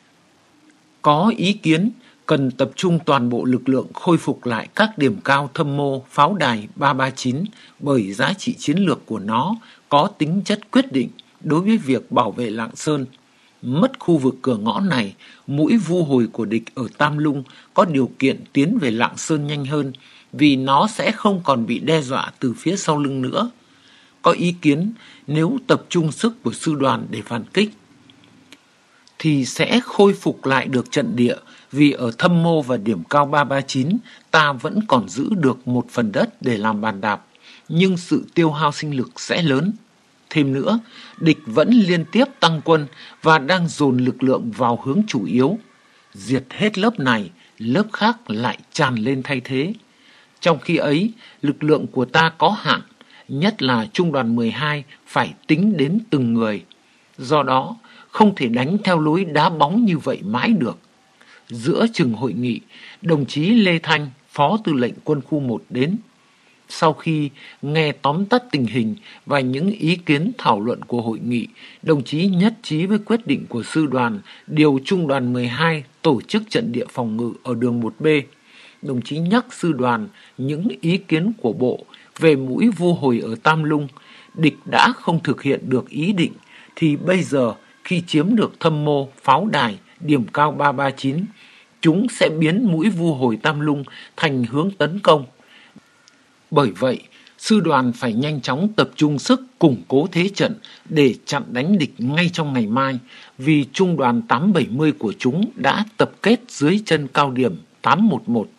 Có ý kiến cần tập trung toàn bộ lực lượng khôi phục lại các điểm cao Thâm Mô, pháo đài 339 bởi giá trị chiến lược của nó có tính chất quyết định đối với việc bảo vệ Lạng Sơn. Mất khu vực cửa ngõ này, mũi vu hồi của địch ở Tam Lung có điều kiện tiến về Lạng Sơn nhanh hơn vì nó sẽ không còn bị đe dọa từ phía sau lưng nữa. Có ý kiến nếu tập trung sức của sư đoàn để phản kích thì sẽ khôi phục lại được trận địa, vì ở Thâm Mô và điểm cao 339 ta vẫn còn giữ được một phần đất để làm bàn đạp, nhưng sự tiêu hao sinh lực sẽ lớn. Thêm nữa, địch vẫn liên tiếp tăng quân và đang dồn lực lượng vào hướng chủ yếu. Diệt hết lớp này, lớp khác lại tràn lên thay thế. Trong khi ấy, lực lượng của ta có hạn, nhất là Trung đoàn 12 phải tính đến từng người. Do đó, không thể đánh theo lối đá bóng như vậy mãi được. Giữa chừng hội nghị, đồng chí Lê Thanh, Phó Tư lệnh Quân khu 1 đến. Sau khi nghe tóm tắt tình hình và những ý kiến thảo luận của hội nghị, đồng chí nhất trí với quyết định của sư đoàn điều Trung đoàn 12 tổ chức trận địa phòng ngự ở đường 1B. Đồng chí nhắc sư đoàn những ý kiến của Bộ về mũi vu hồi ở Tam Lung. Địch đã không thực hiện được ý định, thì bây giờ khi chiếm được Thâm Mô, pháo đài, điểm cao 339, chúng sẽ biến mũi vu hồi Tam Lung thành hướng tấn công. Bởi vậy, sư đoàn phải nhanh chóng tập trung sức củng cố thế trận để chặn đánh địch ngay trong ngày mai, vì trung đoàn 870 của chúng đã tập kết dưới chân cao điểm 811.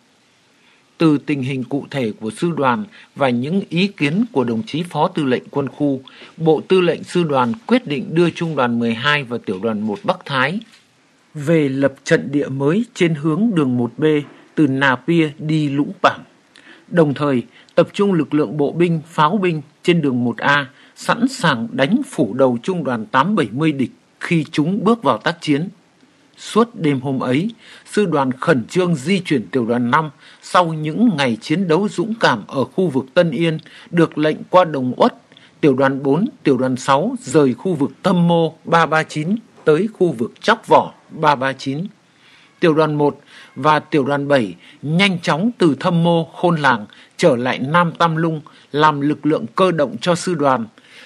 Từ tình hình cụ thể của sư đoàn và những ý kiến của đồng chí Phó Tư lệnh Quân khu, Bộ Tư lệnh Sư đoàn quyết định đưa Trung đoàn 12 và Tiểu đoàn 1 Bắc Thái về lập trận địa mới trên hướng đường 1B từ Nà Pia đi Lũng Pảng. Đồng thời, tập trung lực lượng bộ binh, pháo binh trên đường 1A sẵn sàng đánh phủ đầu Trung đoàn 870 địch khi chúng bước vào tác chiến. Suốt đêm hôm ấy, sư đoàn khẩn trương di chuyển tiểu đoàn 5 sau những ngày chiến đấu dũng cảm ở khu vực Tân Yên, được lệnh qua Đồng Uất. Tiểu đoàn 4, tiểu đoàn 6 rời khu vực Thâm Mô 339 tới khu vực Chóc Vỏ 339. Tiểu đoàn 1 và tiểu đoàn 7 nhanh chóng từ Thâm Mô, Khôn Làng trở lại Nam Tam Lung làm lực lượng cơ động cho sư đoàn.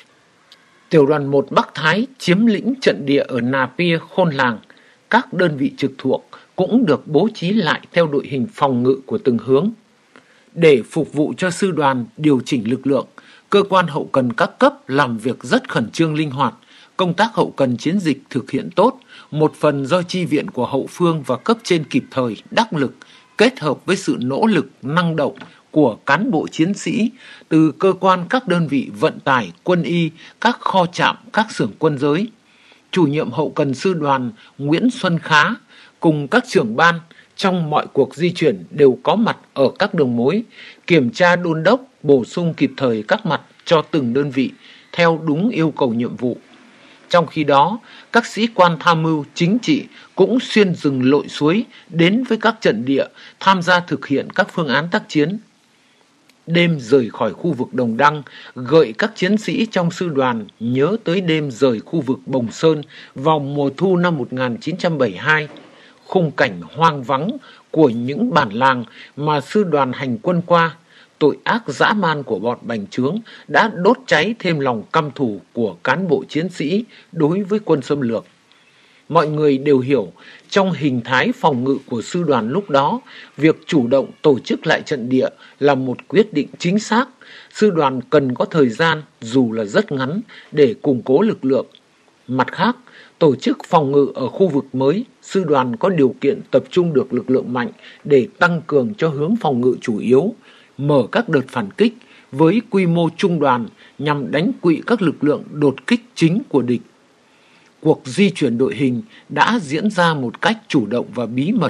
Tiểu đoàn 1 Bắc Thái chiếm lĩnh trận địa ở Nà Pia, Khôn Làng. Các đơn vị trực thuộc cũng được bố trí lại theo đội hình phòng ngự của từng hướng. Để phục vụ cho sư đoàn điều chỉnh lực lượng, cơ quan hậu cần các cấp làm việc rất khẩn trương linh hoạt, Công tác hậu cần chiến dịch thực hiện tốt, một phần do chi viện của hậu phương và cấp trên kịp thời, đắc lực, kết hợp với sự nỗ lực, năng động của cán bộ chiến sĩ từ cơ quan các đơn vị vận tải, quân y, các kho trạm, các xưởng quân giới. Chủ nhiệm hậu cần sư đoàn Nguyễn Xuân Khá cùng các trưởng ban trong mọi cuộc di chuyển đều có mặt ở các đường mối, kiểm tra đôn đốc, bổ sung kịp thời các mặt cho từng đơn vị theo đúng yêu cầu nhiệm vụ. Trong khi đó, các sĩ quan tham mưu chính trị cũng xuyên rừng lội suối đến với các trận địa tham gia thực hiện các phương án tác chiến. Đêm rời khỏi khu vực Đồng Đăng gợi các chiến sĩ trong sư đoàn nhớ tới đêm rời khu vực Bồng Sơn vào mùa thu năm 1972, khung cảnh hoang vắng của những bản làng mà sư đoàn hành quân qua. Tội ác dã man của bọn bành trướng đã đốt cháy thêm lòng căm thù của cán bộ chiến sĩ đối với quân xâm lược. Mọi người đều hiểu, trong hình thái phòng ngự của sư đoàn lúc đó, việc chủ động tổ chức lại trận địa là một quyết định chính xác. Sư đoàn cần có thời gian, dù là rất ngắn, để củng cố lực lượng. Mặt khác, tổ chức phòng ngự ở khu vực mới, sư đoàn có điều kiện tập trung được lực lượng mạnh để tăng cường cho hướng phòng ngự chủ yếu, mở các đợt phản kích với quy mô trung đoàn nhằm đánh quỵ các lực lượng đột kích chính của địch. Cuộc di chuyển đội hình đã diễn ra một cách chủ động và bí mật.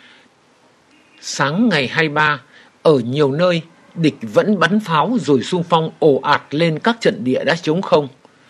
Sáng ngày 23, ở nhiều nơi, địch vẫn bắn pháo rồi xung phong ồ ạt lên các trận địa đã trống không.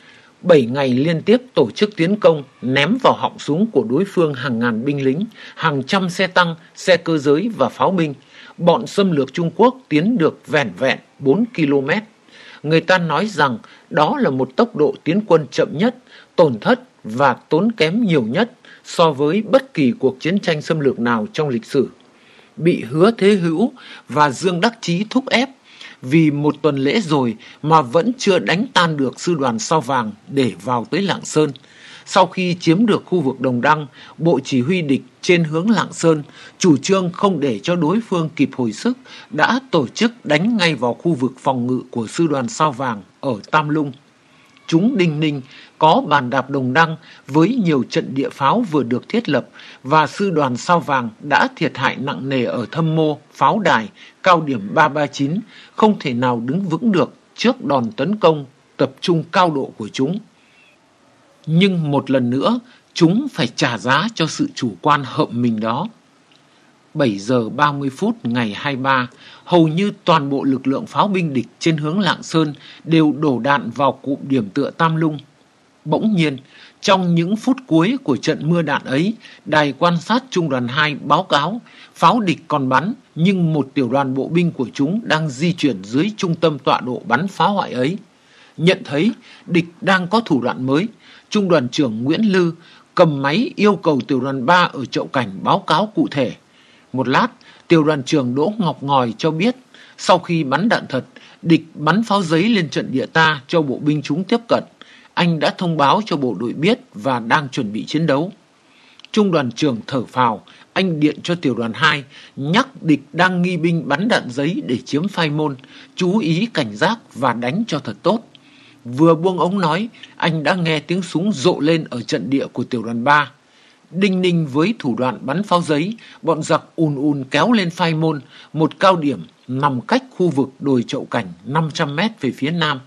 7 ngày liên tiếp tổ chức tiến công, ném vào họng súng của đối phương hàng ngàn binh lính, hàng trăm xe tăng, xe cơ giới và pháo binh. Bọn xâm lược Trung Quốc tiến được vẻn vẹn 4 km. Người ta nói rằng đó là một tốc độ tiến quân chậm nhất, tổn thất và tốn kém nhiều nhất so với bất kỳ cuộc chiến tranh xâm lược nào trong lịch sử. Bị Hứa Thế Hữu và Dương Đắc Chí thúc ép, vì một tuần lễ rồi mà vẫn chưa đánh tan được sư đoàn Sao Vàng để vào tới Lạng Sơn. Sau khi chiếm được khu vực Đồng Đăng, Bộ Chỉ huy địch trên hướng Lạng Sơn chủ trương không để cho đối phương kịp hồi sức đã tổ chức đánh ngay vào khu vực phòng ngự của sư đoàn Sao Vàng ở Tam Lung. Chúng Đinh Ninh có bàn đạp Đồng Đăng với nhiều trận địa pháo vừa được thiết lập và sư đoàn Sao Vàng đã thiệt hại nặng nề ở Thâm Mô, Pháo Đài, cao điểm 339, không thể nào đứng vững được trước đòn tấn công tập trung cao độ của chúng. Nhưng một lần nữa, chúng phải trả giá cho sự chủ quan hợm mình đó. 7 giờ 30 phút ngày 23, hầu như toàn bộ lực lượng pháo binh địch trên hướng Lạng Sơn đều đổ đạn vào cụm điểm tựa Tam Lung. Bỗng nhiên, trong những phút cuối của trận mưa đạn ấy, đài quan sát Trung đoàn 2 báo cáo pháo địch còn bắn, nhưng một tiểu đoàn bộ binh của chúng đang di chuyển dưới trung tâm tọa độ bắn phá hoại ấy. Nhận thấy địch đang có thủ đoạn mới, Trung đoàn trưởng Nguyễn Lư cầm máy yêu cầu tiểu đoàn 3 ở Chậu Cảnh báo cáo cụ thể. Một lát, tiểu đoàn trưởng Đỗ Ngọc Ngòi cho biết, sau khi bắn đạn thật, địch bắn pháo giấy lên trận địa ta cho bộ binh chúng tiếp cận. Anh đã thông báo cho bộ đội biết và đang chuẩn bị chiến đấu. Trung đoàn trưởng thở phào, anh điện cho tiểu đoàn 2, nhắc địch đang nghi binh bắn đạn giấy để chiếm Phai Môn, chú ý cảnh giác và đánh cho thật tốt. Vừa buông ống nói, anh đã nghe tiếng súng rộ lên ở trận địa của tiểu đoàn 3. Đinh ninh với thủ đoạn bắn pháo giấy, bọn giặc ùn kéo lên Phai Môn, một cao điểm nằm cách khu vực đồi Chậu Cảnh 500 mét về phía nam.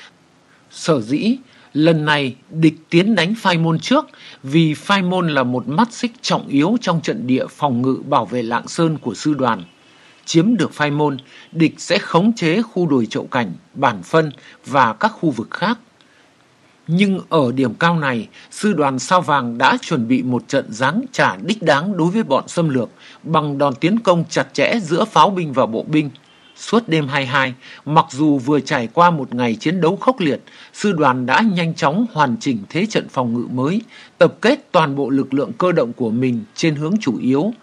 Sở dĩ, lần này địch tiến đánh Phai Môn trước vì Phai Môn là một mắt xích trọng yếu trong trận địa phòng ngự bảo vệ Lạng Sơn của sư đoàn. Chiếm được Phai Môn, địch sẽ khống chế khu đồi Chậu Cảnh, Bản Phân và các khu vực khác. Nhưng ở điểm cao này, sư đoàn Sao Vàng đã chuẩn bị một trận giáng trả đích đáng đối với bọn xâm lược bằng đòn tiến công chặt chẽ giữa pháo binh và bộ binh. Suốt đêm 22, mặc dù vừa trải qua một ngày chiến đấu khốc liệt, sư đoàn đã nhanh chóng hoàn chỉnh thế trận phòng ngự mới, tập kết toàn bộ lực lượng cơ động của mình trên hướng chủ yếu,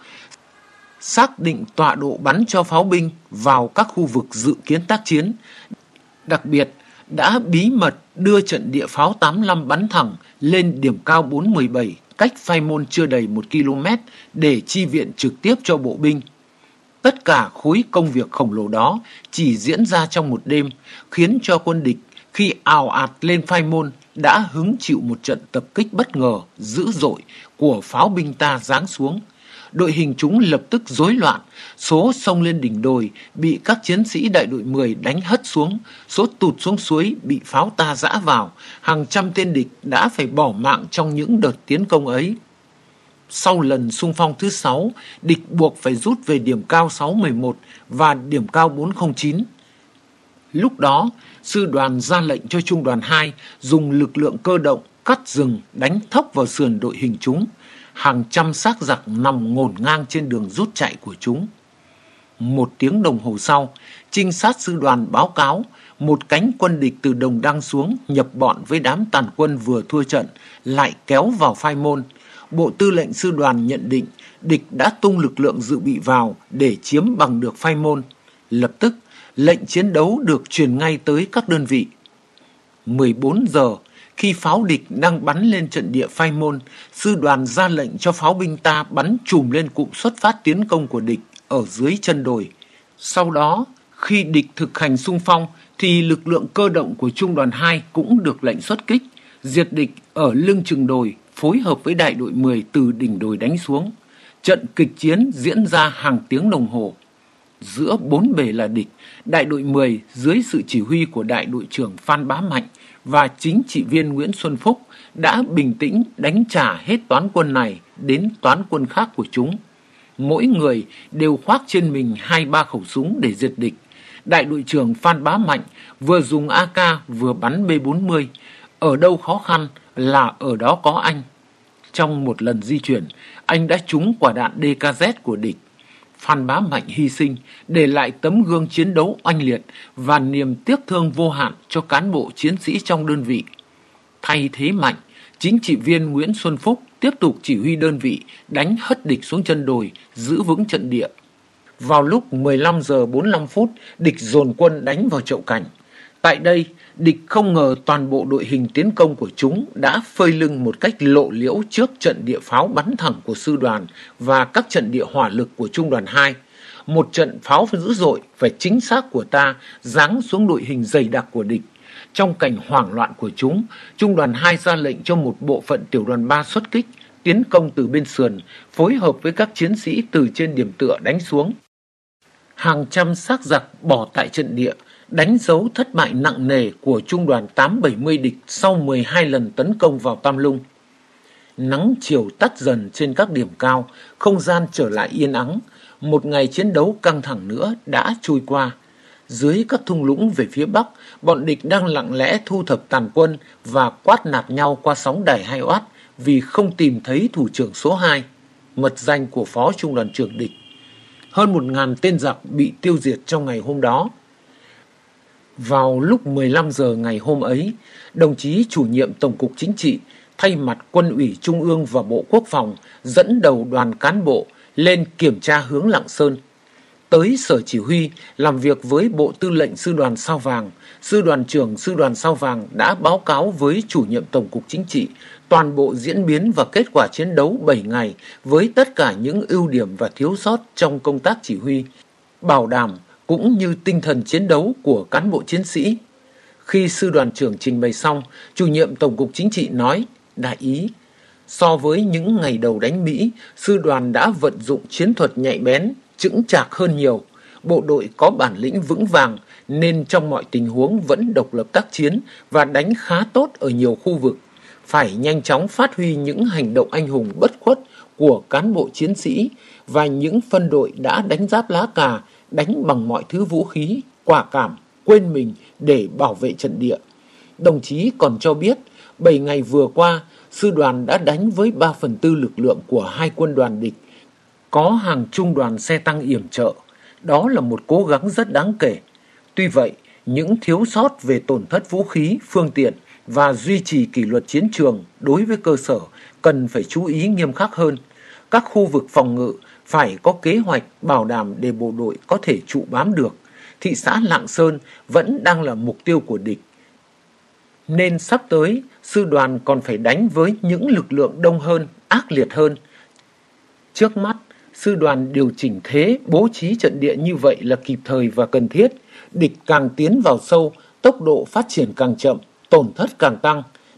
xác định tọa độ bắn cho pháo binh vào các khu vực dự kiến tác chiến. Đặc biệt, đã bí mật đưa trận địa pháo 85 bắn thẳng lên điểm cao 417, cách Phai Môn chưa đầy 1 km để chi viện trực tiếp cho bộ binh. Tất cả khối công việc khổng lồ đó chỉ diễn ra trong một đêm, khiến cho quân địch khi ào ạt lên Phai Môn đã hứng chịu một trận tập kích bất ngờ, dữ dội của pháo binh ta giáng xuống. Đội hình chúng lập tức rối loạn, số xông lên đỉnh đồi bị các chiến sĩ đại đội 10 đánh hất xuống, số tụt xuống suối bị pháo ta giã vào, hàng trăm tên địch đã phải bỏ mạng trong những đợt tiến công ấy. Sau lần xung phong thứ 6, địch buộc phải rút về điểm cao 611 và điểm cao 409. Lúc đó, sư đoàn ra lệnh cho trung đoàn 2 dùng lực lượng cơ động cắt rừng đánh thốc vào sườn đội hình chúng. Hàng trăm xác giặc nằm ngổn ngang trên đường rút chạy của chúng. 1 tiếng đồng hồ sau, trinh sát sư đoàn báo cáo một cánh quân địch từ Đồng Đăng xuống nhập bọn với đám tàn quân vừa thua trận, lại kéo vào Phai Môn. Bộ tư lệnh sư đoàn nhận định địch đã tung lực lượng dự bị vào để chiếm bằng được Phai Môn. Lập tức, lệnh chiến đấu được truyền ngay tới các đơn vị. 14 giờ, khi pháo địch đang bắn lên trận địa Phai Môn, sư đoàn ra lệnh cho pháo binh ta bắn chùm lên cụm xuất phát tiến công của địch ở dưới chân đồi. Sau đó, khi địch thực hành xung phong, thì lực lượng cơ động của trung đoàn 2 cũng được lệnh xuất kích, diệt địch ở lưng chừng đồi, phối hợp với đại đội 10 từ đỉnh đồi đánh xuống. Trận kịch chiến diễn ra hàng tiếng đồng hồ. Giữa 4 bề là địch, đại đội 10 dưới sự chỉ huy của đại đội trưởng Phan Bá Mạnh và chính trị viên Nguyễn Xuân Phúc đã bình tĩnh đánh trả hết toán quân này đến toán quân khác của chúng. Mỗi người đều khoác trên mình 2-3 khẩu súng để diệt địch. Đại đội trưởng Phan Bá Mạnh vừa dùng AK vừa bắn B40. Ở đâu khó khăn là ở đó có anh. Trong một lần di chuyển, anh đã trúng quả đạn DKZ của địch. Phan Bá Mạnh hy sinh, để lại tấm gương chiến đấu oanh liệt và niềm tiếc thương vô hạn cho cán bộ chiến sĩ trong đơn vị. Thay thế Mạnh, chính trị viên Nguyễn Xuân Phúc tiếp tục chỉ huy đơn vị đánh hất địch xuống chân đồi, giữ vững trận địa. Vào lúc 15 giờ 45 phút, địch dồn quân đánh vào Chậu Cảnh. Tại đây, địch không ngờ toàn bộ đội hình tiến công của chúng đã phơi lưng một cách lộ liễu trước trận địa pháo bắn thẳng của sư đoàn và các trận địa hỏa lực của trung đoàn 2. Một trận pháo dữ dội và chính xác của ta giáng xuống đội hình dày đặc của địch. Trong cảnh hoảng loạn của chúng, trung đoàn 2 ra lệnh cho một bộ phận tiểu đoàn 3 xuất kích, tiến công từ bên sườn, phối hợp với các chiến sĩ từ trên điểm tựa đánh xuống. Hàng trăm xác giặc bỏ tại trận địa, đánh dấu thất bại nặng nề của trung đoàn 870 địch sau 12 lần tấn công vào Tam Lung. Nắng chiều tắt dần trên các điểm cao, không gian trở lại yên ắng. Một ngày chiến đấu căng thẳng nữa đã trôi qua. Dưới các thung lũng về phía bắc, bọn địch đang lặng lẽ thu thập tàn quân và quát nạt nhau qua sóng đài 2 oát vì không tìm thấy thủ trưởng số 2, mật danh của phó trung đoàn trưởng địch. Hơn 1.000 tên giặc bị tiêu diệt trong ngày hôm đó. Vào lúc 15 giờ ngày hôm ấy, đồng chí chủ nhiệm Tổng cục Chính trị thay mặt Quân ủy Trung ương và Bộ Quốc phòng dẫn đầu đoàn cán bộ lên kiểm tra hướng Lạng Sơn. Tới sở chỉ huy làm việc với Bộ Tư lệnh Sư đoàn Sao Vàng, Sư đoàn trưởng Sư đoàn Sao Vàng đã báo cáo với chủ nhiệm Tổng cục Chính trị toàn bộ diễn biến và kết quả chiến đấu 7 ngày với tất cả những ưu điểm và thiếu sót trong công tác chỉ huy, bảo đảm cũng như tinh thần chiến đấu của cán bộ chiến sĩ. Khi sư đoàn trưởng trình bày xong, chủ nhiệm Tổng cục Chính trị nói: đại ý, so với những ngày đầu đánh Mỹ, sư đoàn đã vận dụng chiến thuật nhạy bén, chững chạc hơn nhiều. Bộ đội có bản lĩnh vững vàng nên trong mọi tình huống vẫn độc lập tác chiến và đánh khá tốt ở nhiều khu vực. Phải nhanh chóng phát huy những hành động anh hùng bất khuất của cán bộ chiến sĩ và những phân đội đã đánh giáp lá cà, đánh bằng mọi thứ vũ khí, quả cảm, quên mình để bảo vệ trận địa. Đồng chí còn cho biết, 7 ngày vừa qua, sư đoàn đã đánh với 3/4 lực lượng của 2 quân đoàn địch, có hàng trung đoàn xe tăng yểm trợ. Đó là một cố gắng rất đáng kể. Tuy vậy, những thiếu sót về tổn thất vũ khí, phương tiện và duy trì kỷ luật chiến trường đối với cơ sở cần phải chú ý nghiêm khắc hơn. Các khu vực phòng ngự phải có kế hoạch bảo đảm để bộ đội có thể trụ bám được. Thị xã Lạng Sơn vẫn đang là mục tiêu của địch. Nên sắp tới, sư đoàn còn phải đánh với những lực lượng đông hơn, ác liệt hơn. Trước mắt, sư đoàn điều chỉnh thế bố trí trận địa như vậy là kịp thời và cần thiết. Địch càng tiến vào sâu, tốc độ phát triển càng chậm, tổn thất càng tăng.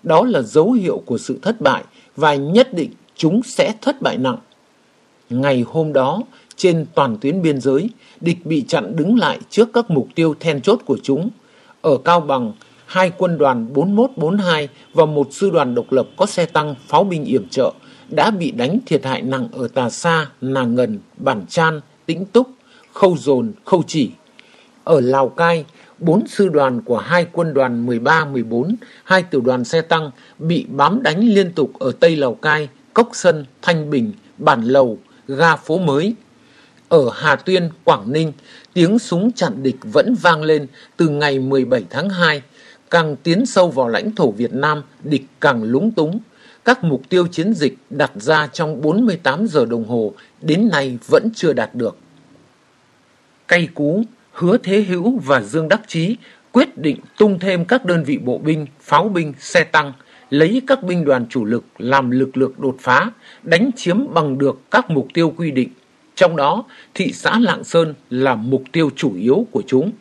Đó là dấu hiệu của sự thất bại và nhất định chúng sẽ thất bại nặng. Ngày hôm đó, trên toàn tuyến biên giới, địch bị chặn đứng lại trước các mục tiêu then chốt của chúng. Ở Cao Bằng, 2 quân đoàn 4142 và 1 sư đoàn độc lập có xe tăng, pháo binh yểm trợ đã bị đánh thiệt hại nặng ở Tà Sa, Nà Ngần, Bản Chan, Tĩnh Túc, Khâu Dồn, Khâu Chỉ. Ở Lào Cai, 4 sư đoàn của 2 quân đoàn 13, 14, 2 tiểu đoàn xe tăng bị bám đánh liên tục ở Tây Lào Cai, Cốc Sân, Thanh Bình, Bản Lầu, ga Phố Mới. Ở Hà Tuyên, Quảng Ninh, tiếng súng chặn địch vẫn vang lên từ ngày 17 tháng 2. Càng tiến sâu vào lãnh thổ Việt Nam, địch càng lúng túng. Các mục tiêu chiến dịch đặt ra trong 48 giờ đồng hồ đến nay vẫn chưa đạt được. Cay cú, Hứa Thế Hữu và Dương Đắc Chí quyết định tung thêm các đơn vị bộ binh, pháo binh, xe tăng, lấy các binh đoàn chủ lực làm lực lượng đột phá, đánh chiếm bằng được các mục tiêu quy định. Trong đó, thị xã Lạng Sơn là mục tiêu chủ yếu của chúng.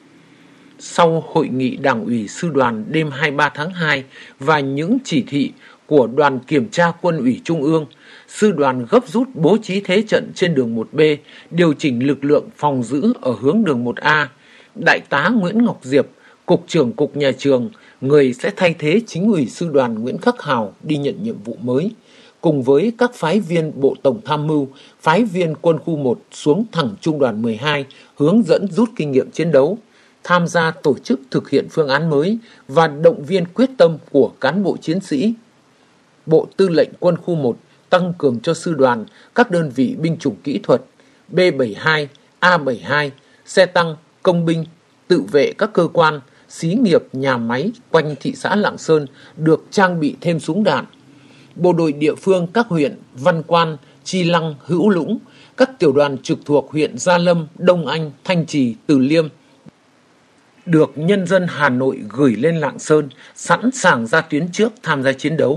Sau hội nghị Đảng ủy Sư đoàn đêm 23 tháng 2 và những chỉ thị của Đoàn Kiểm tra Quân ủy Trung ương, Sư đoàn gấp rút bố trí thế trận trên đường 1B, điều chỉnh lực lượng phòng giữ ở hướng đường 1A. Đại tá Nguyễn Ngọc Diệp, Cục trưởng Cục Nhà trường, người sẽ thay thế Chính ủy Sư đoàn Nguyễn Khắc Hào đi nhận nhiệm vụ mới, cùng với các phái viên Bộ Tổng Tham mưu, phái viên Quân khu 1 xuống thẳng Trung đoàn 12, hướng dẫn rút kinh nghiệm chiến đấu, tham gia tổ chức thực hiện phương án mới và động viên quyết tâm của cán bộ chiến sĩ. Bộ Tư lệnh Quân khu 1 tăng cường cho sư đoàn các đơn vị binh chủng kỹ thuật B-72, A-72, xe tăng, công binh, tự vệ các cơ quan, xí nghiệp, nhà máy quanh thị xã Lạng Sơn được trang bị thêm súng đạn. Bộ đội địa phương các huyện Văn Quan, Chi Lăng, Hữu Lũng, các tiểu đoàn trực thuộc huyện Gia Lâm, Đông Anh, Thanh Trì, Từ Liêm được nhân dân Hà Nội gửi lên Lạng Sơn, sẵn sàng ra tuyến trước tham gia chiến đấu.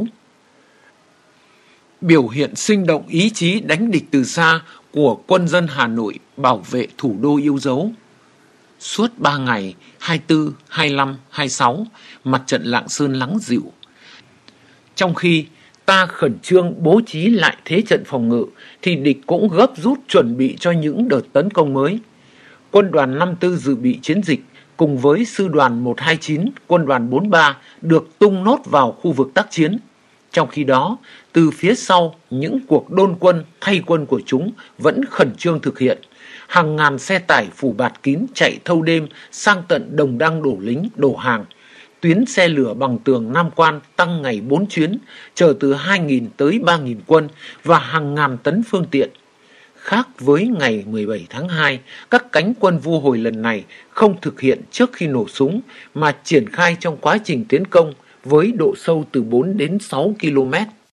Biểu hiện sinh động ý chí đánh địch từ xa của quân dân Hà Nội bảo vệ thủ đô yêu dấu. Suốt 3 ngày 24, 25, 26, mặt trận Lạng Sơn lắng dịu. Trong khi ta khẩn trương bố trí lại thế trận phòng ngự, thì địch cũng gấp rút chuẩn bị cho những đợt tấn công mới. Quân đoàn 54 dự bị chiến dịch cùng với sư đoàn 129, quân đoàn 43 được tung nốt vào khu vực tác chiến. Trong khi đó, từ phía sau, những cuộc đôn quân, thay quân của chúng vẫn khẩn trương thực hiện. Hàng ngàn xe tải phủ bạt kín chạy thâu đêm sang tận Đồng Đăng đổ lính, đổ hàng. Tuyến xe lửa bằng tường Nam Quan tăng ngày 4 chuyến, chở từ 2.000 tới 3.000 quân và hàng ngàn tấn phương tiện. Khác với ngày 17 tháng 2, các cánh quân vu hồi lần này không thực hiện trước khi nổ súng mà triển khai trong quá trình tiến công với độ sâu từ 4 đến 6 km.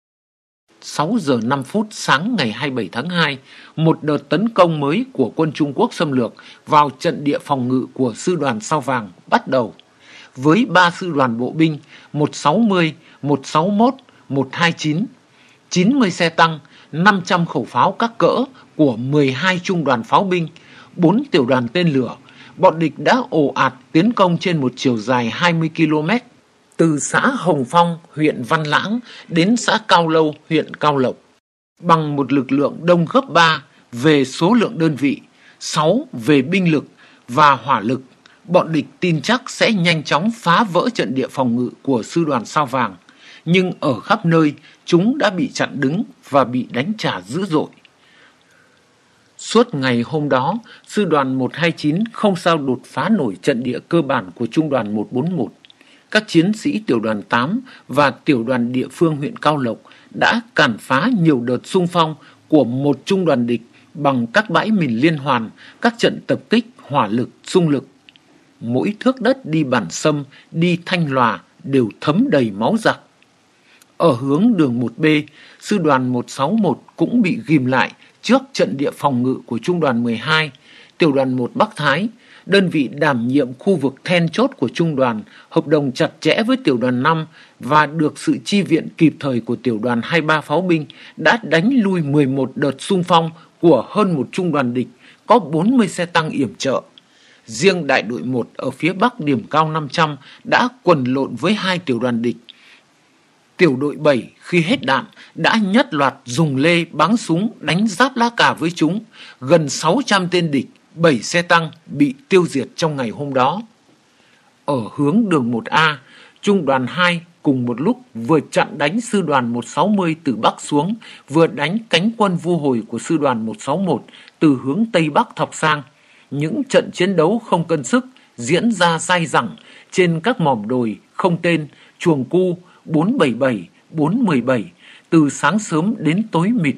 6 giờ 5 phút sáng ngày 27 tháng 2, một đợt tấn công mới của quân Trung Quốc xâm lược vào trận địa phòng ngự của sư đoàn Sao Vàng bắt đầu. Với 3 sư đoàn bộ binh 160, 161, 129, 90 xe tăng, 500 khẩu pháo các cỡ của 12 trung đoàn pháo binh, 4 tiểu đoàn tên lửa, bọn địch đã ồ ạt tiến công trên một chiều dài 20 km, từ xã Hồng Phong, huyện Văn Lãng đến xã Cao Lâu, huyện Cao Lộc. Bằng một lực lượng đông gấp 3 về số lượng đơn vị, 6 về binh lực và hỏa lực, bọn địch tin chắc sẽ nhanh chóng phá vỡ trận địa phòng ngự của sư đoàn Sao Vàng. Nhưng ở khắp nơi, chúng đã bị chặn đứng và bị đánh trả dữ dội. Suốt ngày hôm đó, sư đoàn 129 không sao đột phá nổi trận địa cơ bản của trung đoàn 141. Các chiến sĩ tiểu đoàn 8 và tiểu đoàn địa phương huyện Cao Lộc đã cản phá nhiều đợt xung phong của một trung đoàn địch bằng các bãi mìn liên hoàn, các trận tập kích, hỏa lực, xung lực. Mỗi thước đất đi Bản Sâm, đi Thanh Lòa đều thấm đầy máu giặc. Ở hướng đường 1B, sư đoàn 161 cũng bị ghim lại trước trận địa phòng ngự của trung đoàn 12, tiểu đoàn 1 Bắc Thái, đơn vị đảm nhiệm khu vực then chốt của trung đoàn, hợp đồng chặt chẽ với tiểu đoàn 5 và được sự chi viện kịp thời của tiểu đoàn 23 pháo binh đã đánh lui 11 đợt xung phong của hơn một trung đoàn địch có 40 xe tăng yểm trợ. Riêng đại đội 1 ở phía bắc điểm cao 500 đã quần lộn với 2 tiểu đoàn địch. Tiểu đội 7 khi hết đạn đã nhất loạt dùng lê báng súng đánh giáp lá cà với chúng. Gần 600 tên địch, 7 xe tăng bị tiêu diệt trong ngày hôm đó. Ở hướng đường 1A, Trung đoàn 2 cùng một lúc vừa chặn đánh sư đoàn 160 từ Bắc xuống, vừa đánh cánh quân vu hồi của sư đoàn 161 từ hướng Tây Bắc thọc sang. Những trận chiến đấu không cân sức diễn ra dai dẳng trên các mỏm đồi không tên, Chuồng Cu, 477, 417 từ sáng sớm đến tối mịt.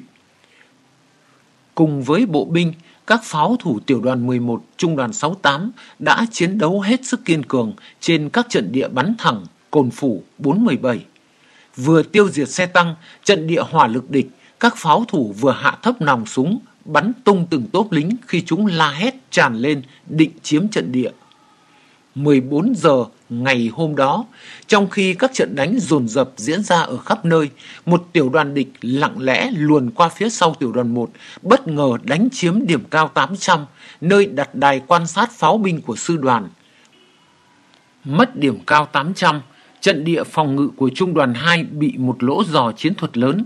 Cùng với bộ binh, các pháo thủ tiểu đoàn 11, trung đoàn 68 đã chiến đấu hết sức kiên cường trên các trận địa bắn thẳng, Cồn Phủ, 417. Vừa tiêu diệt xe tăng, trận địa hỏa lực địch, các pháo thủ vừa hạ thấp nòng súng, bắn tung từng tốp lính khi chúng la hét tràn lên định chiếm trận địa. 14 giờ ngày hôm đó, trong khi các trận đánh dồn dập diễn ra ở khắp nơi, một tiểu đoàn địch lặng lẽ luồn qua phía sau tiểu đoàn 1, bất ngờ đánh chiếm điểm cao 800, nơi đặt đài quan sát pháo binh của sư đoàn. Mất điểm cao 800, trận địa phòng ngự của trung đoàn 2 bị một lỗ rò chiến thuật lớn.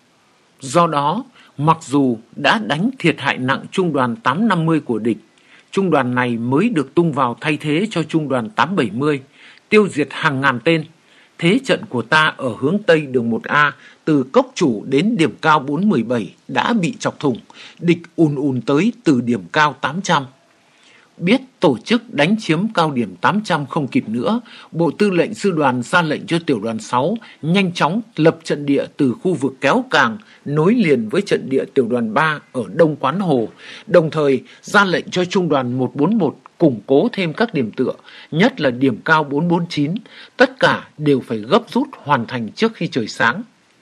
Do đó, mặc dù đã đánh thiệt hại nặng trung đoàn 850 của địch, trung đoàn này mới được tung vào thay thế cho trung đoàn 870, tiêu diệt hàng ngàn tên. Thế trận của ta ở hướng Tây đường 1A từ Cốc Chủ đến điểm cao 417 đã bị chọc thủng, địch ùn tới từ điểm cao 800. Biết tổ chức đánh chiếm cao điểm 800 không kịp nữa, Bộ Tư lệnh Sư đoàn ra lệnh cho tiểu đoàn 6 nhanh chóng lập trận địa từ khu vực Kéo Càng nối liền với trận địa tiểu đoàn 3 ở Đông Quán Hồ, đồng thời ra lệnh cho trung đoàn 141 củng cố thêm các điểm tựa, nhất là điểm cao 449, tất cả đều phải gấp rút hoàn thành trước khi trời sáng.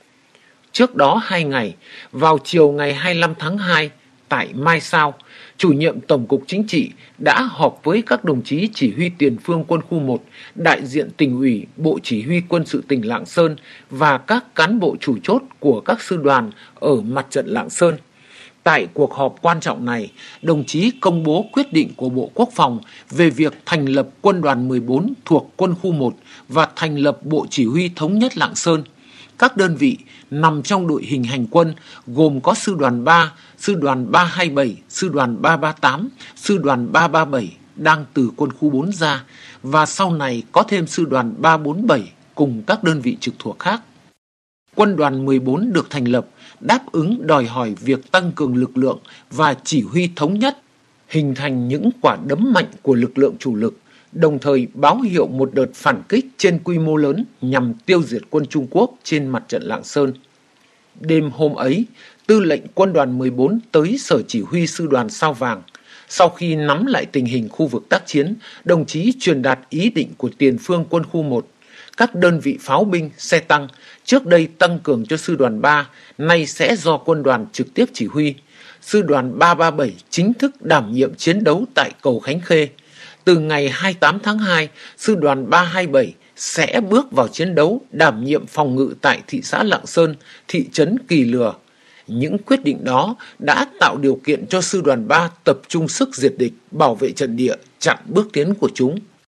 Trước đó 2 ngày, vào chiều ngày 25 tháng 2, tại Mai Sao, chủ nhiệm Tổng cục Chính trị đã họp với các đồng chí chỉ huy tiền phương quân khu 1, đại diện tỉnh ủy, Bộ Chỉ huy Quân sự tỉnh Lạng Sơn và các cán bộ chủ chốt của các sư đoàn ở mặt trận Lạng Sơn. Tại cuộc họp quan trọng này, đồng chí công bố quyết định của Bộ Quốc phòng về việc thành lập Quân đoàn 14 thuộc Quân khu 1 và thành lập Bộ Chỉ huy Thống nhất Lạng Sơn. Các đơn vị nằm trong đội hình hành quân gồm có sư đoàn 3, sư đoàn 327, sư đoàn 338, sư đoàn 337 đang từ quân khu 4 ra và sau này có thêm sư đoàn 347 cùng các đơn vị trực thuộc khác. Quân đoàn 14 được thành lập đáp ứng đòi hỏi việc tăng cường lực lượng và chỉ huy thống nhất, hình thành những quả đấm mạnh của lực lượng chủ lực, đồng thời báo hiệu một đợt phản kích trên quy mô lớn nhằm tiêu diệt quân Trung Quốc trên mặt trận Lạng Sơn. Đêm hôm ấy, Tư lệnh Quân đoàn 14 tới Sở Chỉ huy Sư đoàn Sao Vàng. Sau khi nắm lại tình hình khu vực tác chiến, đồng chí truyền đạt ý định của tiền phương quân khu 1. Các đơn vị pháo binh, xe tăng, trước đây tăng cường cho Sư đoàn 3, nay sẽ do quân đoàn trực tiếp chỉ huy. Sư đoàn 337 chính thức đảm nhiệm chiến đấu tại cầu Khánh Khê. Từ ngày 28 tháng 2, Sư đoàn 327 sẽ bước vào chiến đấu đảm nhiệm phòng ngự tại thị xã Lạng Sơn, thị trấn Kỳ Lừa. Những quyết định đó đã tạo điều kiện cho Sư đoàn 3 tập trung sức diệt địch, bảo vệ trận địa, chặn bước tiến của chúng.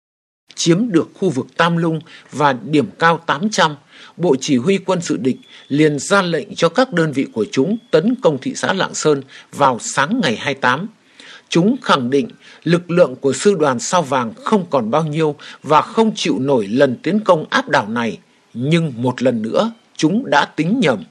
Chiếm được khu vực Tam Lung và điểm cao 800, Bộ Chỉ huy Quân sự địch liền ra lệnh cho các đơn vị của chúng tấn công thị xã Lạng Sơn vào sáng ngày 28. Chúng khẳng định lực lượng của sư đoàn Sao Vàng không còn bao nhiêu và không chịu nổi lần tiến công áp đảo này, nhưng một lần nữa chúng đã tính nhầm.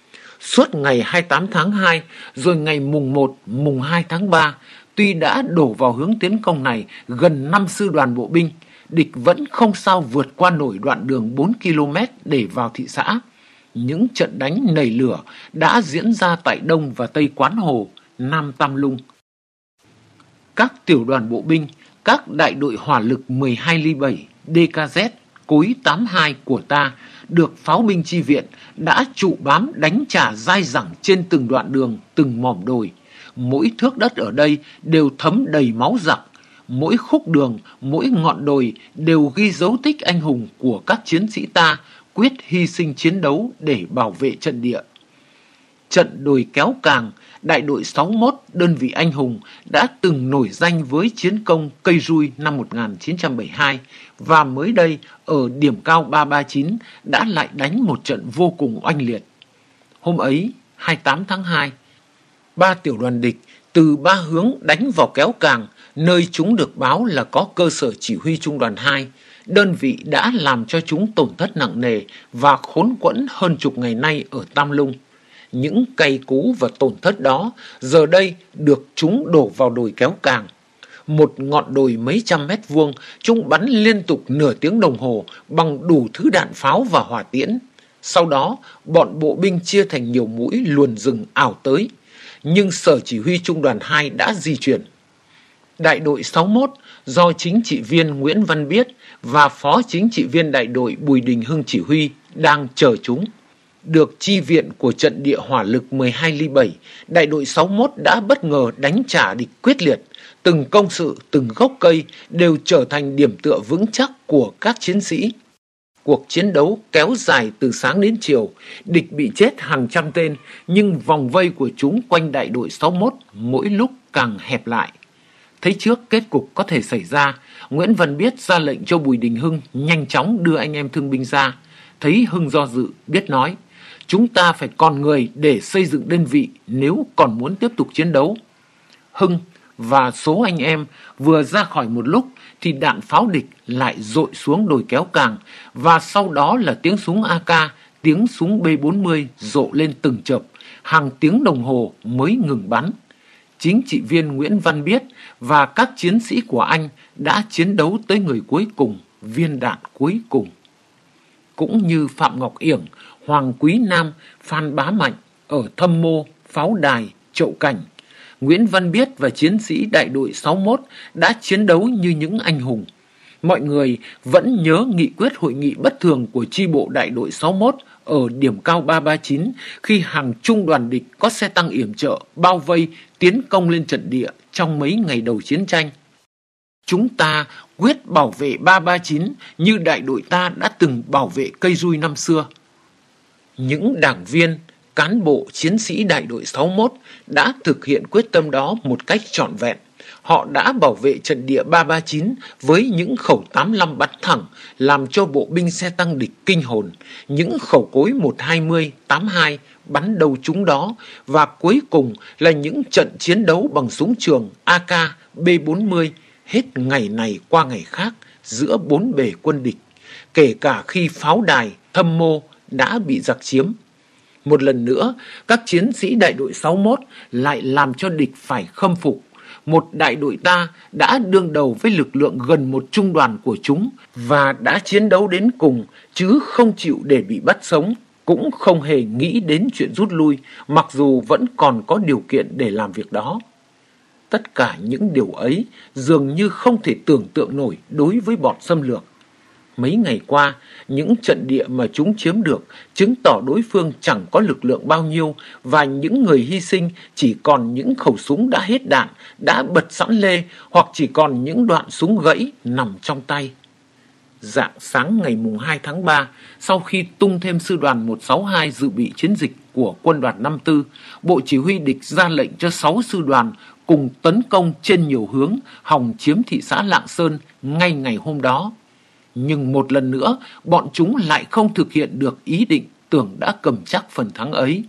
Suốt ngày 28 tháng 2 rồi ngày mùng 1, mùng 2 tháng 3, tuy đã đổ vào hướng tiến công này gần 5 sư đoàn bộ binh, địch vẫn không sao vượt qua nổi đoạn đường 4 km để vào thị xã. Những trận đánh nảy lửa đã diễn ra tại Đông và Tây Quán Hồ, Nam Tam Lung. Các tiểu đoàn bộ binh, các đại đội hỏa lực 12 ly 7, DKZ, cối 82 của ta được pháo binh chi viện đã trụ bám đánh trả dai dẳng trên từng đoạn đường, từng mỏm đồi. Mỗi thước đất ở đây đều thấm đầy máu giặc. Mỗi khúc đường, mỗi ngọn đồi đều ghi dấu tích anh hùng của các chiến sĩ ta quyết hy sinh chiến đấu để bảo vệ trận địa. Trận đồi Kéo Càng, đại đội 61 đơn vị anh hùng đã từng nổi danh với chiến công Cây Rui năm 1972 và mới đây ở điểm cao 339 đã lại đánh một trận vô cùng oanh liệt. Hôm ấy, 28 tháng 2, 3 tiểu đoàn địch từ 3 hướng đánh vào Kéo Càng, nơi chúng được báo là có cơ sở chỉ huy trung đoàn 2. Đơn vị đã làm cho chúng tổn thất nặng nề và khốn quẫn hơn chục ngày nay ở Tam Lung. Những cay cú và tổn thất đó giờ đây được chúng đổ vào đồi Kéo Càng. Một ngọn đồi mấy trăm mét vuông, chúng bắn liên tục nửa tiếng đồng hồ bằng đủ thứ đạn pháo và hỏa tiễn. Sau đó, bọn bộ binh chia thành nhiều mũi luồn rừng ảo tới. Nhưng sở chỉ huy trung đoàn 2 đã di chuyển. Đại đội 61 do chính trị viên Nguyễn Văn Biết và phó chính trị viên đại đội Bùi Đình Hưng chỉ huy đang chờ chúng. Được chi viện của trận địa hỏa lực 12 ly 7, đại đội 61 đã bất ngờ đánh trả địch quyết liệt. Từng công sự, từng gốc cây đều trở thành điểm tựa vững chắc của các chiến sĩ. Cuộc chiến đấu kéo dài từ sáng đến chiều, địch bị chết hàng trăm tên, nhưng vòng vây của chúng quanh đại đội 61 mỗi lúc càng hẹp lại. Thấy trước kết cục có thể xảy ra, Nguyễn Văn Biết ra lệnh cho Bùi Đình Hưng nhanh chóng đưa anh em thương binh ra. Thấy Hưng do dự, Biết nói, chúng ta phải còn người để xây dựng đơn vị nếu còn muốn tiếp tục chiến đấu. Hưng và số anh em vừa ra khỏi một lúc thì đạn pháo địch lại dội xuống đồi Kéo Càng và sau đó là tiếng súng AK, tiếng súng B40 rộ lên từng chợp, hàng tiếng đồng hồ mới ngừng bắn. Chính trị viên Nguyễn Văn Biết và các chiến sĩ của anh đã chiến đấu tới người cuối cùng, viên đạn cuối cùng. Cũng như Phạm Ngọc Yểng, Hoàng Quý Nam, Phan Bá Mạnh ở Thâm Mô, Pháo Đài, Chậu Cảnh, Nguyễn Văn Biết và chiến sĩ đại đội 61 đã chiến đấu như những anh hùng. Mọi người vẫn nhớ nghị quyết hội nghị bất thường của chi bộ đại đội 61 ở điểm cao 339 khi hàng trung đoàn địch có xe tăng yểm trợ bao vây tiến công lên trận địa trong mấy ngày đầu chiến tranh. Chúng ta quyết bảo vệ 339 như đại đội ta đã từng bảo vệ Cây Rui năm xưa. Những đảng viên, cán bộ, chiến sĩ đại đội 61 đã thực hiện quyết tâm đó một cách trọn vẹn. Họ đã bảo vệ trận địa 339 với những khẩu 85 bắn thẳng, làm cho bộ binh xe tăng địch kinh hồn, những khẩu cối 120, 82 bắn đầu chúng đó, và cuối cùng là những trận chiến đấu bằng súng trường AK, B40 hết ngày này qua ngày khác giữa bốn bề quân địch, kể cả khi Pháo Đài, Thâm Mô đã bị giặc chiếm. Một lần nữa, các chiến sĩ đại đội 61 lại làm cho địch phải khâm phục. Một đại đội ta đã đương đầu với lực lượng gần một trung đoàn của chúng và đã chiến đấu đến cùng, chứ không chịu để bị bắt sống, cũng không hề nghĩ đến chuyện rút lui, mặc dù vẫn còn có điều kiện để làm việc đó. Tất cả những điều ấy dường như không thể tưởng tượng nổi đối với bọn xâm lược. Mấy ngày qua, những trận địa mà chúng chiếm được chứng tỏ đối phương chẳng có lực lượng bao nhiêu và những người hy sinh chỉ còn những khẩu súng đã hết đạn, đã bật sẵn lê hoặc chỉ còn những đoạn súng gãy nằm trong tay. Rạng sáng ngày 2 tháng 3, sau khi tung thêm sư đoàn 162 dự bị chiến dịch của quân đoàn 54, Bộ Chỉ huy địch ra lệnh cho 6 sư đoàn cùng tấn công trên nhiều hướng, hòng chiếm thị xã Lạng Sơn ngay ngày hôm đó. Nhưng một lần nữa, bọn chúng lại không thực hiện được ý định tưởng đã cầm chắc phần thắng ấy.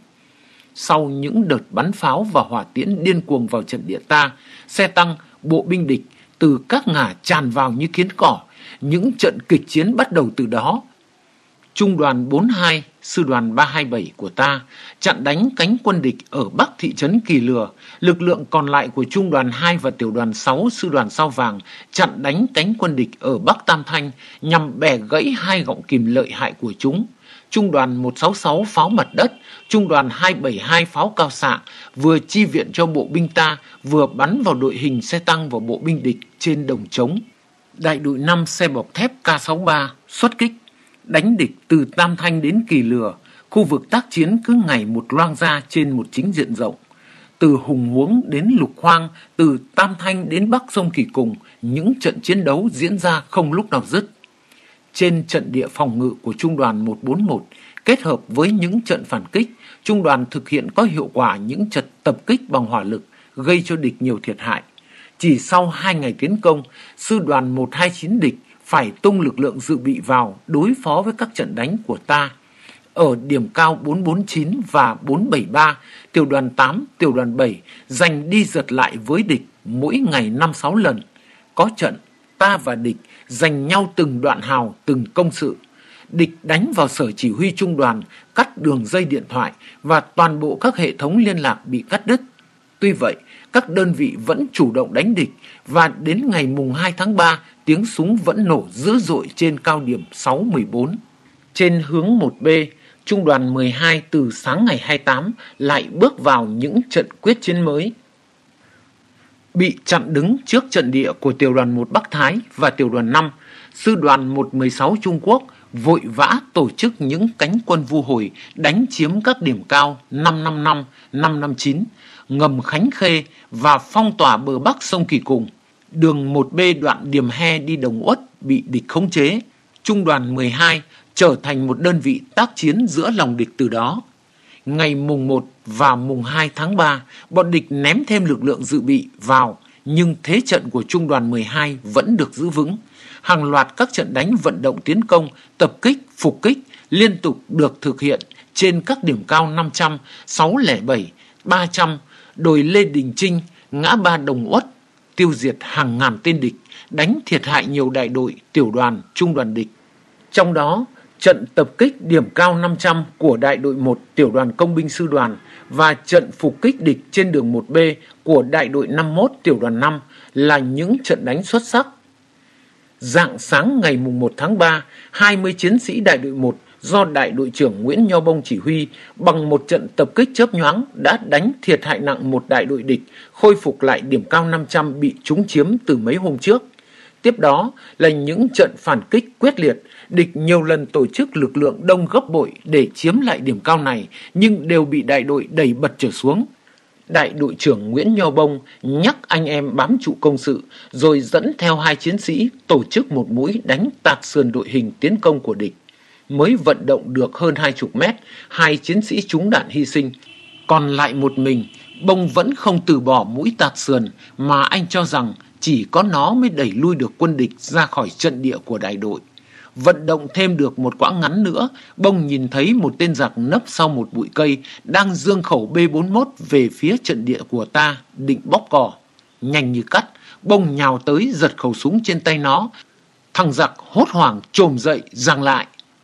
Sau những đợt bắn pháo và hỏa tiễn điên cuồng vào trận địa ta, xe tăng, bộ binh địch từ các ngả tràn vào như kiến cỏ. Những trận kịch chiến bắt đầu từ đó. Trung đoàn 42, sư đoàn 327 của ta chặn đánh cánh quân địch ở bắc thị trấn Kỳ Lừa. Lực lượng còn lại của trung đoàn 2 và tiểu đoàn 6, sư đoàn Sao Vàng chặn đánh cánh quân địch ở bắc Tam Thanh nhằm bẻ gãy hai gọng kìm lợi hại của chúng. Trung đoàn 166 pháo mặt đất, trung đoàn 272 pháo cao xạ vừa chi viện cho bộ binh ta, vừa bắn vào đội hình xe tăng và bộ binh địch trên đồng trống. Đại đội 5 xe bọc thép K63 xuất kích, đánh địch từ Tam Thanh đến Kỳ Lừa. Khu vực tác chiến cứ ngày một loang ra trên một chính diện rộng. Từ Hùng Huống đến Lục Hoang, từ Tam Thanh đến Bắc sông Kỳ Cùng, những trận chiến đấu diễn ra không lúc nào dứt. Trên trận địa phòng ngự của trung đoàn 141, kết hợp với những trận phản kích, trung đoàn thực hiện có hiệu quả những trận tập kích bằng hỏa lực, gây cho địch nhiều thiệt hại. Chỉ sau 2 ngày tiến công, sư đoàn 129 địch phải tung lực lượng dự bị vào đối phó với các trận đánh của ta. Ở điểm cao 449 và 473, tiểu đoàn 8, tiểu đoàn 7 giành đi giật lại với địch mỗi ngày 5-6 lần. Có trận, ta và địch giành nhau từng đoạn hào, từng công sự. Địch đánh vào sở chỉ huy trung đoàn, cắt đường dây điện thoại và toàn bộ các hệ thống liên lạc bị cắt đứt. Tuy vậy, các đơn vị vẫn chủ động đánh địch và đến ngày mùng 2 tháng 3, tiếng súng vẫn nổ dữ dội trên cao điểm 614. Trên hướng 1B, trung đoàn 12 từ sáng ngày 28 lại bước vào những trận quyết chiến mới. Bị chặn đứng trước trận địa của tiểu đoàn 1 Bắc Thái và tiểu đoàn 5, sư đoàn 116 Trung Quốc vội vã tổ chức những cánh quân vu hồi đánh chiếm các điểm cao 555, 559, ngầm Khánh Khê và phong tỏa bờ bắc sông Kỳ Cùng. Đường 1B đoạn Điềm He đi Đồng Uất bị địch khống chế. Trung đoàn 12 trở thành một đơn vị tác chiến giữa lòng địch từ đó. Ngày mùng 1 và mùng 2 tháng 3, bọn địch ném thêm lực lượng dự bị vào, nhưng thế trận của trung đoàn 12 vẫn được giữ vững. Hàng loạt các trận đánh vận động tiến công, tập kích, phục kích liên tục được thực hiện trên các điểm cao 500, 607, 300, đồi Lê Đình Trinh, ngã ba Đồng Uất, tiêu diệt hàng ngàn tên địch, đánh thiệt hại nhiều đại đội, tiểu đoàn, trung đoàn địch. Trong đó, trận tập kích điểm cao 500 của đại đội 1 tiểu đoàn công binh sư đoàn và trận phục kích địch trên đường 1B của đại đội 51 tiểu đoàn 5 là những trận đánh xuất sắc. Rạng sáng ngày mùng 1 tháng 3, 20 chiến sĩ đại đội 1 do đại đội trưởng Nguyễn Nho Bông chỉ huy bằng một trận tập kích chớp nhoáng đã đánh thiệt hại nặng một đại đội địch, khôi phục lại điểm cao 500 bị trúng chiếm từ mấy hôm trước. Tiếp đó là những trận phản kích quyết liệt, địch nhiều lần tổ chức lực lượng đông gấp bội để chiếm lại điểm cao này nhưng đều bị đại đội đẩy bật trở xuống. Đại đội trưởng Nguyễn Nho Bông nhắc anh em bám trụ công sự rồi dẫn theo 2 chiến sĩ tổ chức một mũi đánh tạt sườn đội hình tiến công của địch. Mới vận động được hơn 20 mét, 2 chiến sĩ trúng đạn hy sinh. Còn lại một mình, Bông vẫn không từ bỏ mũi tạt sườn mà anh cho rằng chỉ có nó mới đẩy lui được quân địch ra khỏi trận địa của đại đội. Vận động thêm được một quãng ngắn nữa, Bông nhìn thấy một tên giặc nấp sau một bụi cây đang giương khẩu B41 về phía trận địa của ta, định bóp cò. Nhanh như cắt, Bông nhào tới giật khẩu súng trên tay nó. Thằng giặc hốt hoảng chồm dậy giằng lại.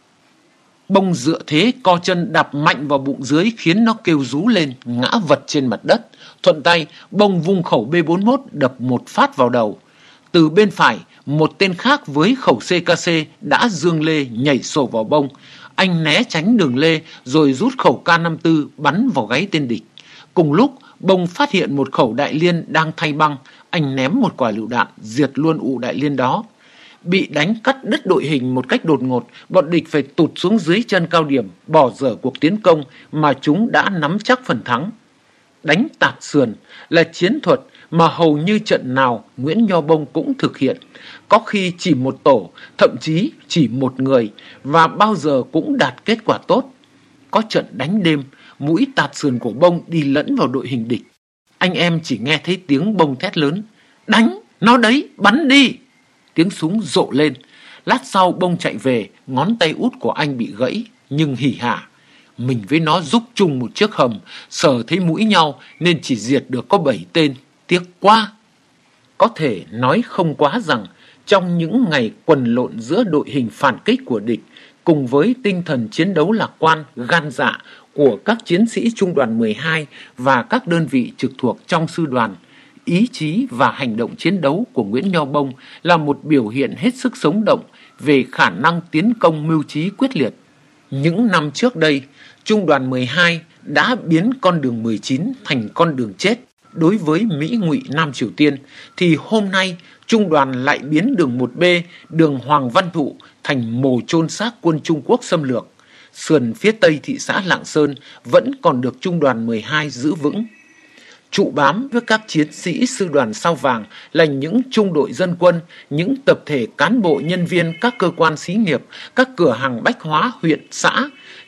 Bông dựa thế co chân đạp mạnh vào bụng dưới khiến nó kêu rú lên, ngã vật trên mặt đất. Thuận tay, Bông vung khẩu B41 đập một phát vào đầu. Từ bên phải, một tên khác với khẩu CKC đã giương lê nhảy sổ vào Bông. Anh né tránh đường lê rồi rút khẩu K54 bắn vào gáy tên địch. Cùng lúc, Bông phát hiện một khẩu đại liên đang thay băng. Anh ném một quả lựu đạn diệt luôn ụ đại liên đó. Bị đánh cắt đứt đội hình một cách đột ngột, bọn địch phải tụt xuống dưới chân cao điểm, bỏ dở cuộc tiến công mà chúng đã nắm chắc phần thắng. Đánh tạt sườn là chiến thuật mà hầu như trận nào Nguyễn Nho Bông cũng thực hiện. Có khi chỉ một tổ, thậm chí chỉ một người và bao giờ cũng đạt kết quả tốt. Có trận đánh đêm, mũi tạt sườn của Bông đi lẫn vào đội hình địch. Anh em chỉ nghe thấy tiếng Bông thét lớn: "Đánh, nó đấy, bắn đi!" Tiếng súng rộ lên. Lát sau Bông chạy về, ngón tay út của anh bị gãy, nhưng hỉ hả. Mình với nó rúc chung một chiếc hầm, sờ thấy mũi nhau nên chỉ diệt được có 7 tên. Tiếc quá! Có thể nói không quá rằng, trong những ngày quần lộn giữa đội hình phản kích của địch, cùng với tinh thần chiến đấu lạc quan, gan dạ của các chiến sĩ trung đoàn 12 và các đơn vị trực thuộc trong sư đoàn, ý chí và hành động chiến đấu của Nguyễn Nho Bông là một biểu hiện hết sức sống động về khả năng tiến công mưu trí quyết liệt. Những năm trước đây, Trung đoàn 12 đã biến con đường 19 thành con đường chết đối với Mỹ Ngụy Nam Triều Tiên, thì hôm nay Trung đoàn lại biến đường 1B, đường Hoàng Văn Thụ thành mồ chôn xác quân Trung Quốc xâm lược. Sườn phía tây thị xã Lạng Sơn vẫn còn được Trung đoàn 12 giữ vững. Trụ bám với các chiến sĩ sư đoàn Sao Vàng là những trung đội dân quân, những tập thể cán bộ nhân viên các cơ quan xí nghiệp, các cửa hàng bách hóa huyện, xã.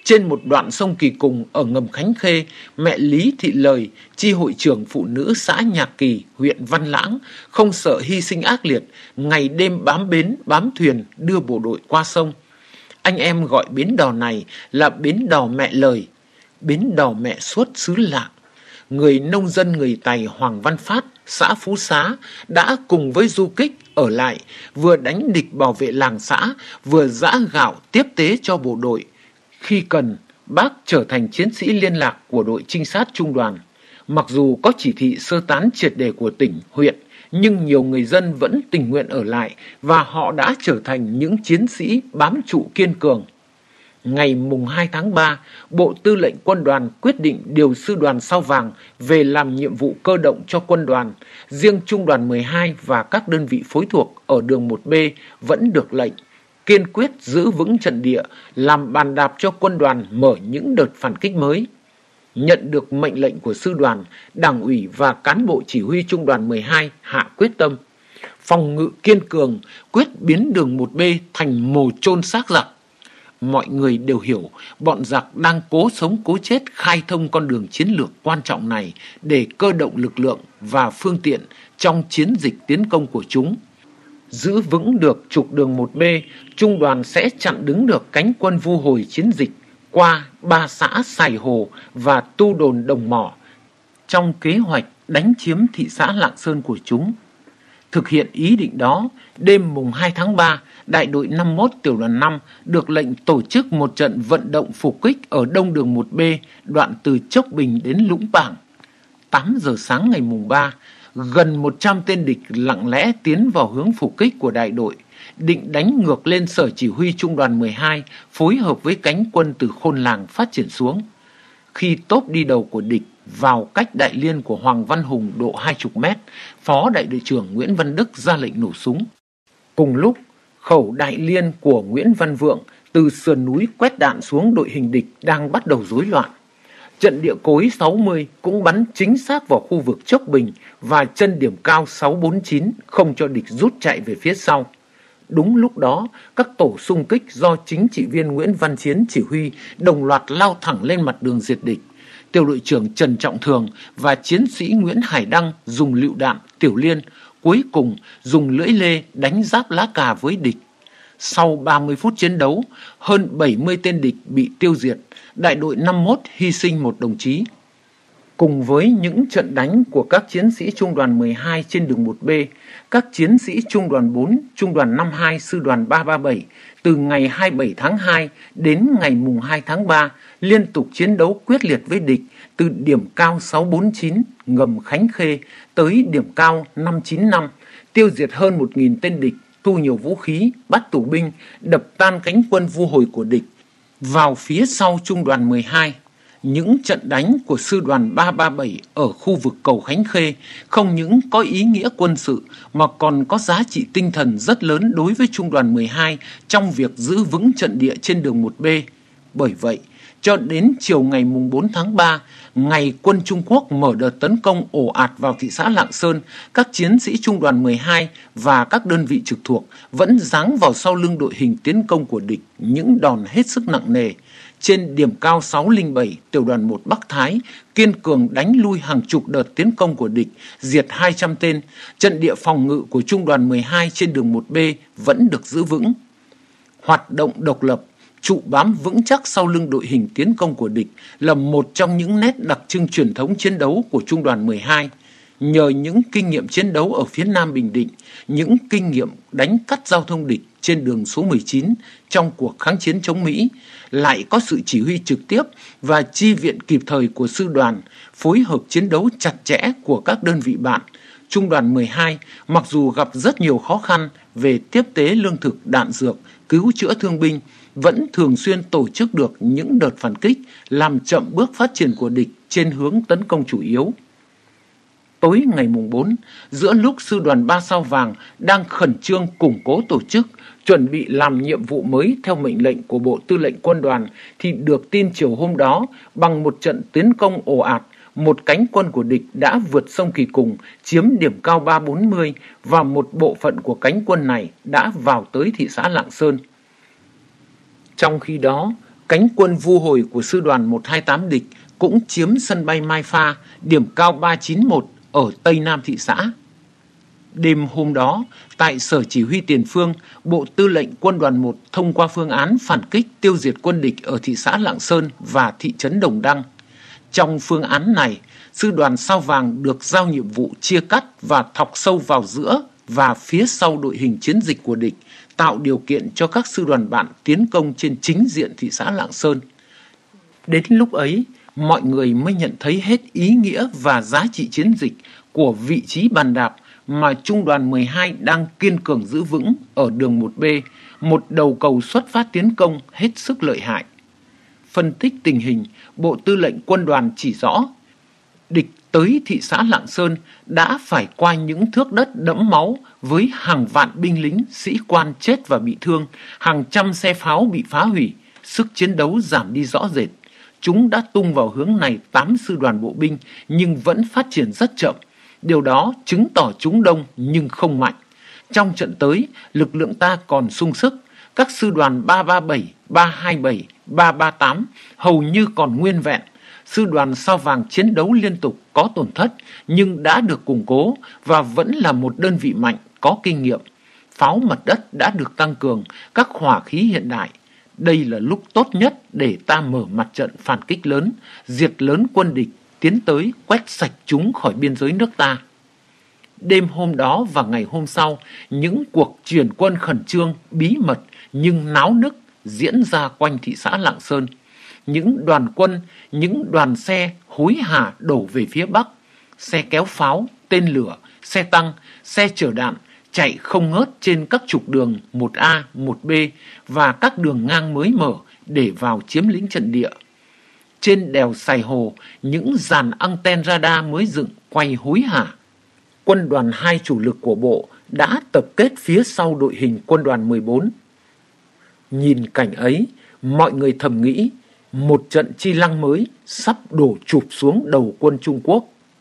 Trên một đoạn sông Kỳ Cùng ở ngầm Khánh Khê, mẹ Lý Thị Lời, chi hội trưởng phụ nữ xã Nhạc Kỳ, huyện Văn Lãng, không sợ hy sinh ác liệt, ngày đêm bám bến, bám thuyền đưa bộ đội qua sông. Anh em gọi bến đò này là bến đò mẹ Lời, bến đò mẹ suốt xứ Lạng. Người nông dân người Tày Hoàng Văn Phát, xã Phú Xá đã cùng với du kích ở lại, vừa đánh địch bảo vệ làng xã, vừa giã gạo tiếp tế cho bộ đội. Khi cần, bác trở thành chiến sĩ liên lạc của đội trinh sát trung đoàn. Mặc dù có chỉ thị sơ tán triệt để của tỉnh, huyện, nhưng nhiều người dân vẫn tình nguyện ở lại và họ đã trở thành những chiến sĩ bám trụ kiên cường. Ngày mùng 2 tháng 3, Bộ Tư lệnh Quân đoàn quyết định điều sư đoàn Sao Vàng về làm nhiệm vụ cơ động cho quân đoàn. Riêng Trung đoàn 12 và các đơn vị phối thuộc ở đường 1B vẫn được lệnh kiên quyết giữ vững trận địa, làm bàn đạp cho quân đoàn mở những đợt phản kích mới. Nhận được mệnh lệnh của sư đoàn, Đảng ủy và cán bộ chỉ huy Trung đoàn 12 hạ quyết tâm phòng ngự kiên cường, quyết biến đường 1B thành mồ chôn xác giặc. Mọi người đều hiểu bọn giặc đang cố sống cố chết khai thông con đường chiến lược quan trọng này để cơ động lực lượng và phương tiện trong chiến dịch tiến công của chúng. Giữ vững được trục đường 1B, Trung đoàn sẽ chặn đứng được cánh quân vu hồi chiến dịch qua 3 xã Sài Hồ và Tu Đồn Đồng Mỏ trong kế hoạch đánh chiếm thị xã Lạng Sơn của chúng. Thực hiện ý định đó, đêm mùng 2 tháng 3, đại đội 51 tiểu đoàn 5 được lệnh tổ chức một trận vận động phục kích ở đông đường 1B, đoạn từ Chốc Bình đến Lũng Bảng. 8 giờ sáng ngày mùng 3, gần 100 tên địch lặng lẽ tiến vào hướng phục kích của đại đội, định đánh ngược lên sở chỉ huy Trung đoàn 12, phối hợp với cánh quân từ Khôn Làng phát triển xuống. Khi tốp đi đầu của địch vào cách đại liên của Hoàng Văn Hùng độ 20 mét, Phó đại đội trưởng Nguyễn Văn Đức ra lệnh nổ súng. Cùng lúc, khẩu đại liên của Nguyễn Văn Vượng từ sườn núi quét đạn xuống đội hình địch đang bắt đầu rối loạn. Trận địa cối 60 cũng bắn chính xác vào khu vực Chốc Bình và chân điểm cao 649, không cho địch rút chạy về phía sau. Đúng lúc đó, các tổ xung kích do chính trị viên Nguyễn Văn Chiến chỉ huy đồng loạt lao thẳng lên mặt đường diệt địch. Tiểu đội trưởng Trần Trọng Thường và chiến sĩ Nguyễn Hải Đăng dùng lựu đạn tiểu liên, cuối cùng dùng lưỡi lê đánh giáp lá cà với địch. Sau 30 phút chiến đấu, hơn 70 tên địch bị tiêu diệt, đại đội 51 hy sinh một đồng chí. Cùng với những trận đánh của các chiến sĩ Trung đoàn 12 trên đường 1B, các chiến sĩ Trung đoàn 4, Trung đoàn 52, Sư đoàn 337 từ ngày 27 tháng 2 đến ngày mùng 2 tháng 3 liên tục chiến đấu quyết liệt với địch từ điểm cao 649 ngầm Khánh Khê tới điểm cao 595, tiêu diệt hơn 1.000 tên địch, thu nhiều vũ khí, bắt tù binh, đập tan cánh quân vu hồi của địch vào phía sau Trung đoàn 12. Những trận đánh của sư đoàn 337 ở khu vực cầu Khánh Khê không những có ý nghĩa quân sự mà còn có giá trị tinh thần rất lớn đối với Trung đoàn 12 trong việc giữ vững trận địa trên đường 1B. Bởi vậy, cho đến chiều ngày mùng 4 tháng 3, ngày quân Trung Quốc mở đợt tấn công ồ ạt vào thị xã Lạng Sơn, các chiến sĩ Trung đoàn 12 và các đơn vị trực thuộc vẫn giáng vào sau lưng đội hình tiến công của địch những đòn hết sức nặng nề. Trên điểm cao 607, tiểu đoàn 1 Bắc Thái kiên cường đánh lui hàng chục đợt tiến công của địch, diệt 200 tên. Trận địa phòng ngự của Trung đoàn 12 trên đường 1B vẫn được giữ vững. Hoạt động độc lập, trụ bám vững chắc sau lưng đội hình tiến công của địch là một trong những nét đặc trưng truyền thống chiến đấu của Trung đoàn 12. Nhờ những kinh nghiệm chiến đấu ở phía Nam Bình Định, những kinh nghiệm đánh cắt giao thông địch trên đường số 19 trong cuộc kháng chiến chống Mỹ, lại có sự chỉ huy trực tiếp và chi viện kịp thời của sư đoàn, phối hợp chiến đấu chặt chẽ của các đơn vị bạn, Trung đoàn 12 mặc dù gặp rất nhiều khó khăn về tiếp tế lương thực, đạn dược, cứu chữa thương binh, vẫn thường xuyên tổ chức được những đợt phản kích làm chậm bước phát triển của địch trên hướng tấn công chủ yếu. Tối ngày mùng 4, giữa lúc sư đoàn 3 Sao Vàng đang khẩn trương củng cố tổ chức, chuẩn bị làm nhiệm vụ mới theo mệnh lệnh của Bộ Tư lệnh Quân đoàn, thì được tin chiều hôm đó, bằng một trận tiến công ồ ạt, một cánh quân của địch đã vượt sông Kỳ Cùng, chiếm điểm cao 340 và một bộ phận của cánh quân này đã vào tới thị xã Lạng Sơn. Trong khi đó, Cánh quân vu hồi của sư đoàn 128 địch cũng chiếm sân bay Mai Pha, điểm cao 391 ở Tây Nam thị xã. Đêm hôm đó, tại Sở Chỉ huy Tiền phương, Bộ Tư lệnh Quân đoàn 1 thông qua phương án phản kích tiêu diệt quân địch ở thị xã Lạng Sơn và thị trấn Đồng Đăng. Trong phương án này, sư đoàn Sao Vàng được giao nhiệm vụ chia cắt và thọc sâu vào giữa và phía sau đội hình chiến dịch của địch, tạo điều kiện cho các sư đoàn bạn tiến công trên chính diện thị xã Lạng Sơn. Đến lúc ấy, mọi người mới nhận thấy hết ý nghĩa và giá trị chiến dịch của vị trí bàn đạp mà Trung đoàn 12 đang kiên cường giữ vững ở đường 1B, một đầu cầu xuất phát tiến công hết sức lợi hại. Phân tích tình hình, Bộ Tư lệnh Quân đoàn chỉ rõ, địch tới thị xã Lạng Sơn đã phải qua những thước đất đẫm máu với hàng vạn binh lính, sĩ quan chết và bị thương, hàng trăm xe pháo bị phá hủy, sức chiến đấu giảm đi rõ rệt. Chúng đã tung vào hướng này 8 sư đoàn bộ binh nhưng vẫn phát triển rất chậm. Điều đó chứng tỏ chúng đông nhưng không mạnh. Trong trận tới, lực lượng ta còn sung sức. Các sư đoàn 337, 327, 338 hầu như còn nguyên vẹn. Sư đoàn Sao Vàng chiến đấu liên tục có tổn thất nhưng đã được củng cố và vẫn là một đơn vị mạnh, có kinh nghiệm. Pháo mặt đất đã được tăng cường, các hỏa khí hiện đại. Đây là lúc tốt nhất để ta mở mặt trận phản kích lớn, diệt lớn quân địch, tiến tới quét sạch chúng khỏi biên giới nước ta. Đêm hôm đó và ngày hôm sau, những cuộc chuyển quân khẩn trương, bí mật nhưng náo nức diễn ra quanh thị xã Lạng Sơn. Những đoàn quân, những đoàn xe hối hả đổ về phía Bắc. Xe kéo pháo, tên lửa, xe tăng, xe chở đạn chạy không ngớt trên các trục đường 1A, 1B và các đường ngang mới mở để vào chiếm lĩnh trận địa. Trên đèo Sài Hồ, những dàn anten radar mới dựng quay hối hả. Quân đoàn 2 chủ lực của bộ đã tập kết phía sau đội hình quân đoàn 14. Nhìn cảnh ấy, mọi người thầm nghĩ một trận chi lăng mới sắp đổ chụp xuống đầu quân Trung Quốc.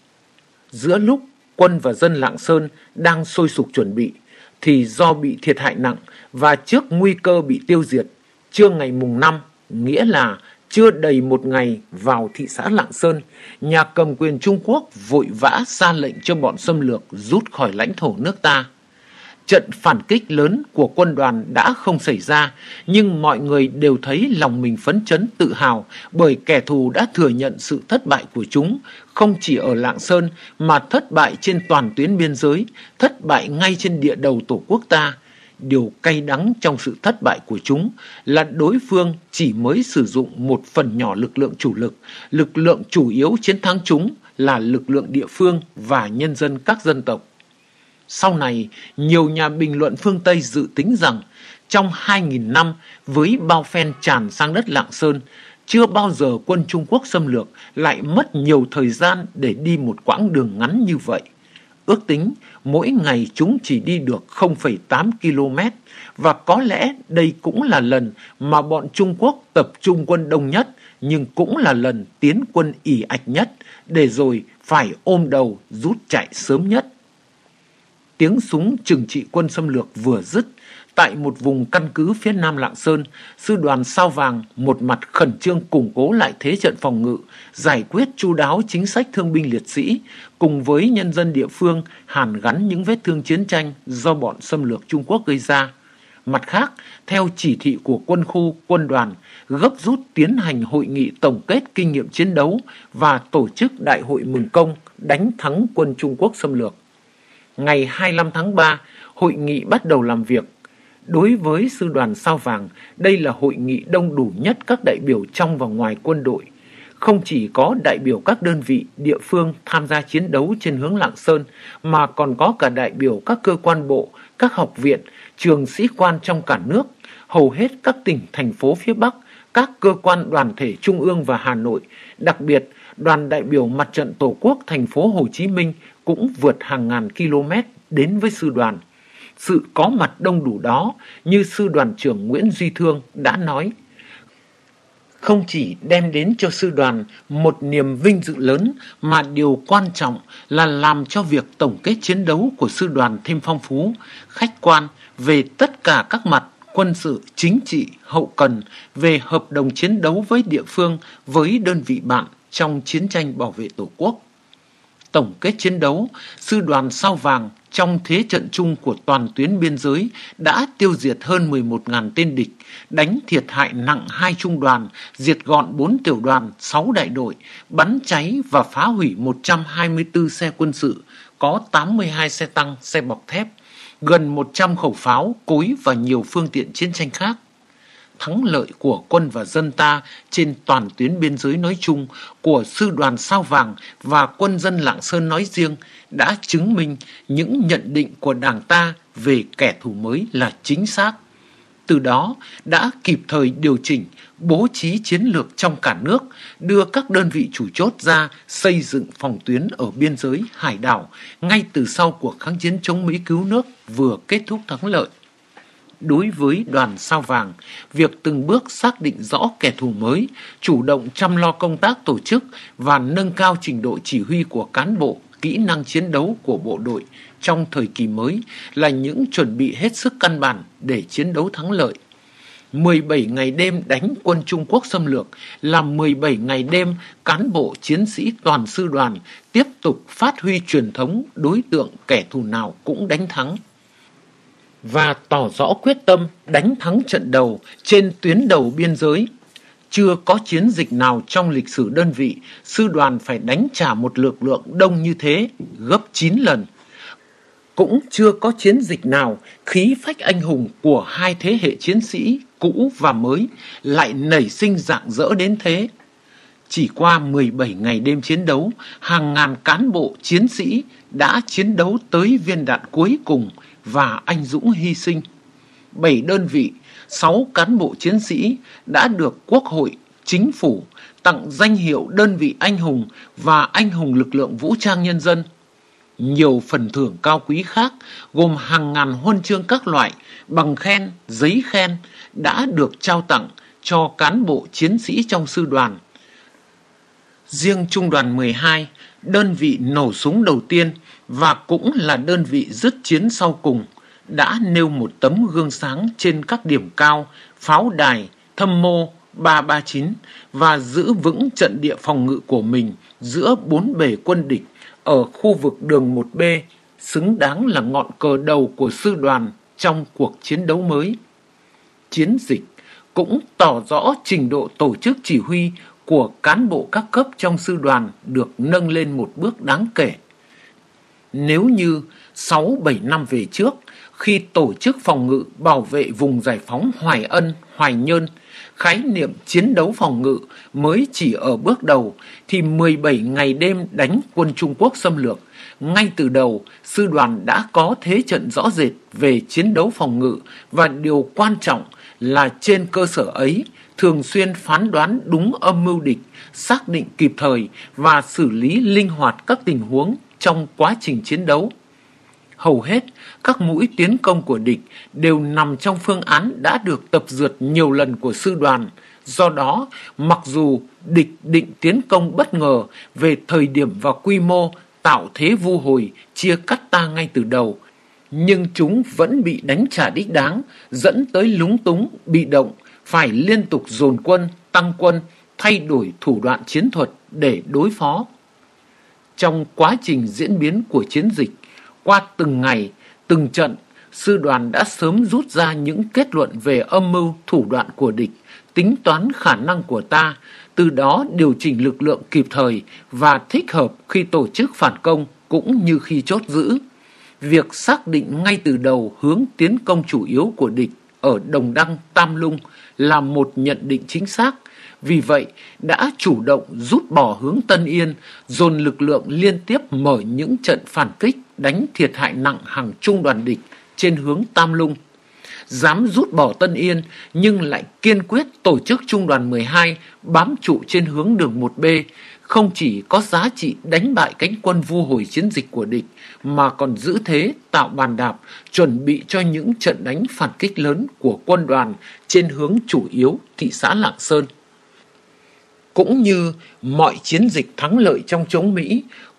Giữa lúc quân và dân Lạng Sơn đang sôi sục chuẩn bị, thì do bị thiệt hại nặng và trước nguy cơ bị tiêu diệt, trưa ngày mùng 5, nghĩa là chưa đầy một ngày vào thị xã Lạng Sơn, nhà cầm quyền Trung Quốc vội vã ra lệnh cho bọn xâm lược rút khỏi lãnh thổ nước ta. Trận phản kích lớn của quân đoàn đã không xảy ra, nhưng mọi người đều thấy lòng mình phấn chấn tự hào bởi kẻ thù đã thừa nhận sự thất bại của chúng, không chỉ ở Lạng Sơn mà thất bại trên toàn tuyến biên giới, thất bại ngay trên địa đầu Tổ quốc ta. Điều cay đắng trong sự thất bại của chúng là đối phương chỉ mới sử dụng một phần nhỏ lực lượng chủ yếu chiến thắng chúng là lực lượng địa phương và nhân dân các dân tộc. Sau này, nhiều nhà bình luận phương Tây dự tính rằng trong 2.000 năm với bao phen tràn sang đất Lạng Sơn, chưa bao giờ quân Trung Quốc xâm lược lại mất nhiều thời gian để đi một quãng đường ngắn như vậy. Ước tính mỗi ngày chúng chỉ đi được 0,8 km và có lẽ đây cũng là lần mà bọn Trung Quốc tập trung quân đông nhất, nhưng cũng là lần tiến quân ì ạch nhất, để rồi phải ôm đầu rút chạy sớm nhất. Tiếng súng trừng trị quân xâm lược vừa dứt, tại một vùng căn cứ phía nam Lạng Sơn, sư đoàn Sao Vàng một mặt khẩn trương củng cố lại thế trận phòng ngự, giải quyết chu đáo chính sách thương binh liệt sĩ, cùng với nhân dân địa phương hàn gắn những vết thương chiến tranh do bọn xâm lược Trung Quốc gây ra. Mặt khác, theo chỉ thị của quân khu, quân đoàn, gấp rút tiến hành hội nghị tổng kết kinh nghiệm chiến đấu và tổ chức đại hội mừng công đánh thắng quân Trung Quốc xâm lược. Ngày 25 tháng 3, hội nghị bắt đầu làm việc. Đối với sư đoàn Sao Vàng, đây là hội nghị đông đủ nhất các đại biểu trong và ngoài quân đội. Không chỉ có đại biểu các đơn vị, địa phương tham gia chiến đấu trên hướng Lạng Sơn, mà còn có cả đại biểu các cơ quan bộ, các học viện, trường sĩ quan trong cả nước, hầu hết các tỉnh, thành phố phía Bắc, các cơ quan đoàn thể Trung ương và Hà Nội, đặc biệt đoàn đại biểu Mặt trận Tổ quốc thành phố Hồ Chí Minh cũng vượt hàng ngàn km đến với sư đoàn. Sự có mặt đông đủ đó, như sư đoàn trưởng Nguyễn Duy Thương đã nói, không chỉ đem đến cho sư đoàn một niềm vinh dự lớn, mà điều quan trọng là làm cho việc tổng kết chiến đấu của sư đoàn thêm phong phú, khách quan về tất cả các mặt quân sự, chính trị, hậu cần về hợp đồng chiến đấu với địa phương, với đơn vị bạn trong chiến tranh bảo vệ Tổ quốc. Tổng kết chiến đấu, Sư đoàn Sao Vàng trong thế trận chung của toàn tuyến biên giới đã tiêu diệt hơn 11.000 tên địch, đánh thiệt hại nặng 2 trung đoàn, diệt gọn 4 tiểu đoàn, 6 đại đội, bắn cháy và phá hủy 124 xe quân sự, có 82 xe tăng, xe bọc thép, gần 100 khẩu pháo, cối và nhiều phương tiện chiến tranh khác. Thắng lợi của quân và dân ta trên toàn tuyến biên giới nói chung, của Sư đoàn Sao Vàng và quân dân Lạng Sơn nói riêng đã chứng minh những nhận định của Đảng ta về kẻ thù mới là chính xác. Từ đó đã kịp thời điều chỉnh, bố trí chiến lược trong cả nước, đưa các đơn vị chủ chốt ra xây dựng phòng tuyến ở biên giới, hải đảo ngay từ sau cuộc kháng chiến chống Mỹ cứu nước vừa kết thúc thắng lợi. Đối với đoàn Sao Vàng, việc từng bước xác định rõ kẻ thù mới, chủ động chăm lo công tác tổ chức và nâng cao trình độ chỉ huy của cán bộ, kỹ năng chiến đấu của bộ đội trong thời kỳ mới là những chuẩn bị hết sức căn bản để chiến đấu thắng lợi. 17 ngày đêm đánh quân Trung Quốc xâm lược là 17 ngày đêm cán bộ chiến sĩ toàn sư đoàn tiếp tục phát huy truyền thống đối tượng kẻ thù nào cũng đánh thắng, và tỏ rõ quyết tâm đánh thắng trận đầu trên tuyến đầu biên giới. Chưa có chiến dịch nào trong lịch sử đơn vị, sư đoàn phải đánh trả một lực lượng đông như thế, gấp 9 lần. Cũng chưa có chiến dịch nào khí phách anh hùng của hai thế hệ chiến sĩ cũ và mới lại nảy sinh rạng rỡ đến thế. Chỉ qua 17 ngày đêm chiến đấu, hàng ngàn cán bộ chiến sĩ đã chiến đấu tới viên đạn cuối cùng và anh dũng hy sinh. 7 đơn vị, 6 cán bộ chiến sĩ đã được Quốc hội, Chính phủ tặng danh hiệu đơn vị anh hùng và anh hùng lực lượng vũ trang nhân dân. Nhiều phần thưởng cao quý khác gồm hàng ngàn huân chương các loại, bằng khen, giấy khen đã được trao tặng cho cán bộ chiến sĩ trong sư đoàn. Riêng Trung đoàn 12, đơn vị nổ súng đầu tiên và cũng là đơn vị dứt chiến sau cùng, đã nêu một tấm gương sáng trên các điểm cao, pháo đài, thâm mô 339 và giữ vững trận địa phòng ngự của mình giữa 4 bề quân địch ở khu vực đường 1B, xứng đáng là ngọn cờ đầu của sư đoàn trong cuộc chiến đấu mới. Chiến dịch cũng tỏ rõ trình độ tổ chức chỉ huy của cán bộ các cấp trong sư đoàn được nâng lên một bước đáng kể. Nếu như 6-7 năm về trước, khi tổ chức phòng ngự bảo vệ vùng giải phóng Hoài Ân, Hoài Nhơn, khái niệm chiến đấu phòng ngự mới chỉ ở bước đầu, thì 17 ngày đêm đánh quân Trung Quốc xâm lược, ngay từ đầu, sư đoàn đã có thế trận rõ rệt về chiến đấu phòng ngự, và điều quan trọng là trên cơ sở ấy, thường xuyên phán đoán đúng âm mưu địch, xác định kịp thời và xử lý linh hoạt các tình huống trong quá trình chiến đấu. Hầu hết các mũi tiến công của địch đều nằm trong phương án đã được tập dượt nhiều lần của sư đoàn. Do đó, mặc dù địch định tiến công bất ngờ về thời điểm và quy mô, tạo thế vu hồi, chia cắt ta ngay từ đầu, nhưng chúng vẫn bị đánh trả đích đáng, dẫn tới lúng túng, bị động, phải liên tục dồn quân, tăng quân, thay đổi thủ đoạn chiến thuật để đối phó. Trong quá trình diễn biến của chiến dịch, qua từng ngày, từng trận, sư đoàn đã sớm rút ra những kết luận về âm mưu thủ đoạn của địch, tính toán khả năng của ta, từ đó điều chỉnh lực lượng kịp thời và thích hợp khi tổ chức phản công cũng như khi chốt giữ. Việc xác định ngay từ đầu hướng tiến công chủ yếu của địch ở Đồng Đăng, Tam Lung là một nhận định chính xác. Vì vậy, đã chủ động rút bỏ hướng Tân Yên, dồn lực lượng liên tiếp mở những trận phản kích đánh thiệt hại nặng hàng trung đoàn địch trên hướng Tam Lung. Dám rút bỏ Tân Yên nhưng lại kiên quyết tổ chức Trung đoàn 12 bám trụ trên hướng đường 1B, không chỉ có giá trị đánh bại cánh quân vu hồi chiến dịch của địch, mà còn giữ thế tạo bàn đạp, chuẩn bị cho những trận đánh phản kích lớn của quân đoàn trên hướng chủ yếu thị xã Lạng Sơn. Cũng như mọi chiến dịch thắng lợi trong chống Mỹ,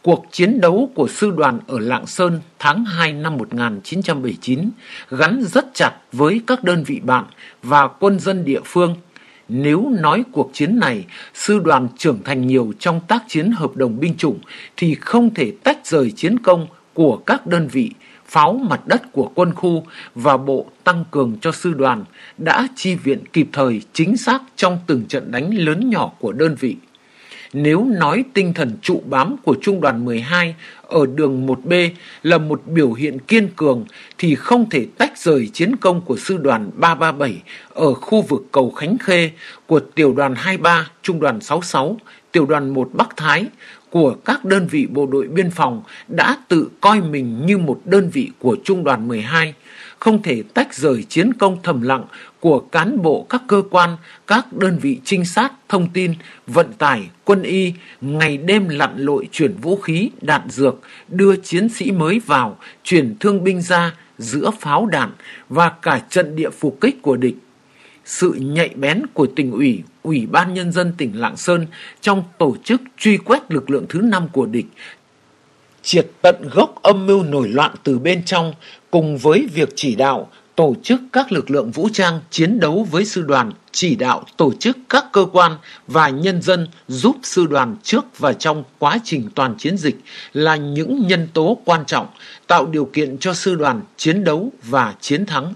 Cuộc chiến đấu của sư đoàn ở Lạng Sơn tháng 2 năm 1979 gắn rất chặt với các đơn vị bạn và quân dân địa phương. Nếu nói cuộc chiến này, sư đoàn trưởng thành nhiều trong tác chiến hợp đồng binh chủng thì không thể tách rời chiến công của các đơn vị pháo mặt đất của quân khu và bộ tăng cường cho sư đoàn đã chi viện kịp thời chính xác trong từng trận đánh lớn nhỏ của đơn vị. Nếu nói tinh thần trụ bám của Trung đoàn 12 ở đường 1B là một biểu hiện kiên cường thì không thể tách rời chiến công của sư đoàn 337 ở khu vực cầu Khánh Khê, của tiểu đoàn 23, trung đoàn 66, tiểu đoàn 1 Bắc Thái, của các đơn vị bộ đội biên phòng đã tự coi mình như một đơn vị của Trung đoàn 12. Không thể tách rời chiến công thầm lặng của cán bộ các cơ quan, các đơn vị trinh sát, thông tin, vận tải, quân y, ngày đêm lặn lội chuyển vũ khí, đạn dược, đưa chiến sĩ mới vào, chuyển thương binh ra giữa pháo đạn và cả trận địa phục kích của địch. Sự nhạy bén của tỉnh ủy, Ủy ban Nhân dân tỉnh Lạng Sơn trong tổ chức truy quét lực lượng thứ 5 của địch, triệt tận gốc âm mưu nổi loạn từ bên trong, cùng với việc chỉ đạo tổ chức các lực lượng vũ trang chiến đấu với sư đoàn, chỉ đạo tổ chức các cơ quan và nhân dân giúp sư đoàn trước và trong quá trình toàn chiến dịch là những nhân tố quan trọng tạo điều kiện cho sư đoàn chiến đấu và chiến thắng.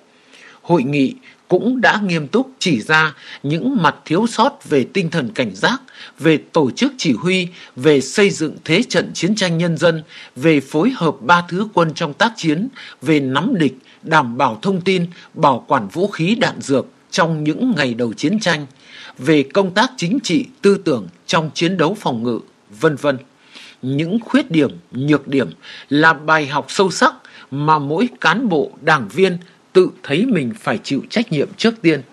Hội nghị cũng đã nghiêm túc chỉ ra những mặt thiếu sót về tinh thần cảnh giác, về tổ chức chỉ huy, về xây dựng thế trận chiến tranh nhân dân, về phối hợp ba thứ quân trong tác chiến, về nắm địch, đảm bảo thông tin, bảo quản vũ khí đạn dược trong những ngày đầu chiến tranh, về công tác chính trị, tư tưởng trong chiến đấu phòng ngự, vân vân. Những khuyết điểm, nhược điểm là bài học sâu sắc mà mỗi cán bộ, đảng viên tự thấy mình phải chịu trách nhiệm trước tiên.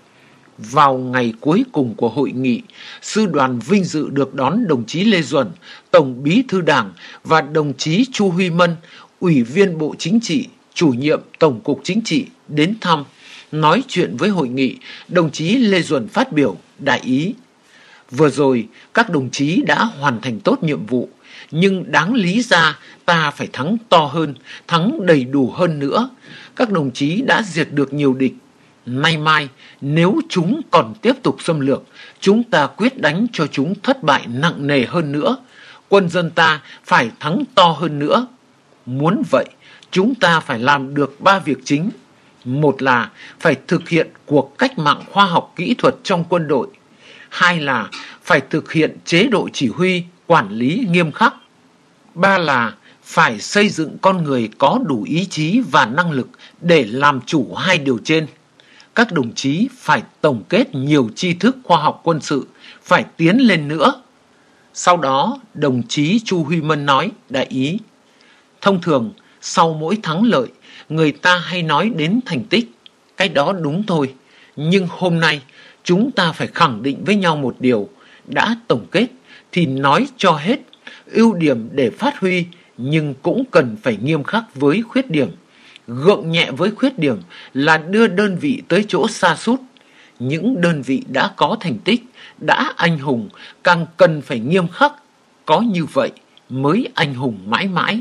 Vào ngày cuối cùng của hội nghị, sư đoàn vinh dự được đón đồng chí Lê Duẩn, Tổng Bí thư Đảng, và đồng chí Chu Huy Mân, Ủy viên Bộ Chính trị, Chủ nhiệm Tổng cục Chính trị đến thăm. Nói chuyện với hội nghị, đồng chí Lê Duẩn phát biểu đại ý: vừa rồi các đồng chí đã hoàn thành tốt nhiệm vụ, nhưng đáng lý ra ta phải thắng to hơn, thắng đầy đủ hơn nữa. Các đồng chí đã diệt được nhiều địch. Nay mai, nếu chúng còn tiếp tục xâm lược, chúng ta quyết đánh cho chúng thất bại nặng nề hơn nữa. Quân dân ta phải thắng to hơn nữa. Muốn vậy, chúng ta phải làm được 3 việc chính. Một là phải thực hiện cuộc cách mạng khoa học kỹ thuật trong quân đội. Hai là phải thực hiện chế độ chỉ huy, quản lý nghiêm khắc. Ba là phải xây dựng con người có đủ ý chí và năng lực để làm chủ 2 điều trên. Các đồng chí phải tổng kết nhiều tri thức khoa học quân sự, phải tiến lên nữa. Sau đó, đồng chí Chu Huy Mân nói đại ý: thông thường, sau mỗi thắng lợi, người ta hay nói đến thành tích. Cái đó đúng thôi. Nhưng hôm nay, chúng ta phải khẳng định với nhau một điều: đã tổng kết thì nói cho hết, ưu điểm để phát huy, nhưng cũng cần phải nghiêm khắc với khuyết điểm. Gượng nhẹ với khuyết điểm là đưa đơn vị tới chỗ sa sút. Những đơn vị đã có thành tích, đã anh hùng, càng cần phải nghiêm khắc. Có như vậy mới anh hùng mãi mãi.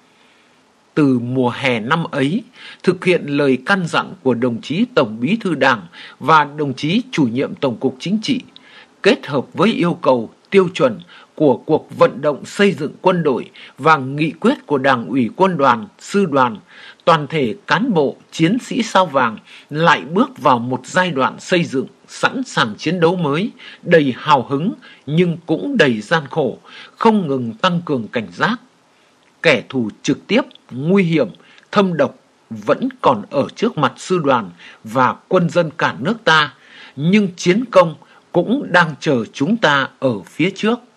Từ mùa hè năm ấy, thực hiện lời căn dặn của đồng chí Tổng Bí thư Đảng và đồng chí Chủ nhiệm Tổng cục Chính trị, kết hợp với yêu cầu, tiêu chuẩn của cuộc vận động xây dựng quân đội và nghị quyết của Đảng ủy Quân đoàn, Sư đoàn, toàn thể cán bộ, chiến sĩ Sao Vàng lại bước vào một giai đoạn xây dựng sẵn sàng chiến đấu mới, đầy hào hứng nhưng cũng đầy gian khổ, không ngừng tăng cường cảnh giác. Kẻ thù trực tiếp, nguy hiểm, thâm độc vẫn còn ở trước mặt sư đoàn và quân dân cả nước ta, nhưng chiến công cũng đang chờ chúng ta ở phía trước.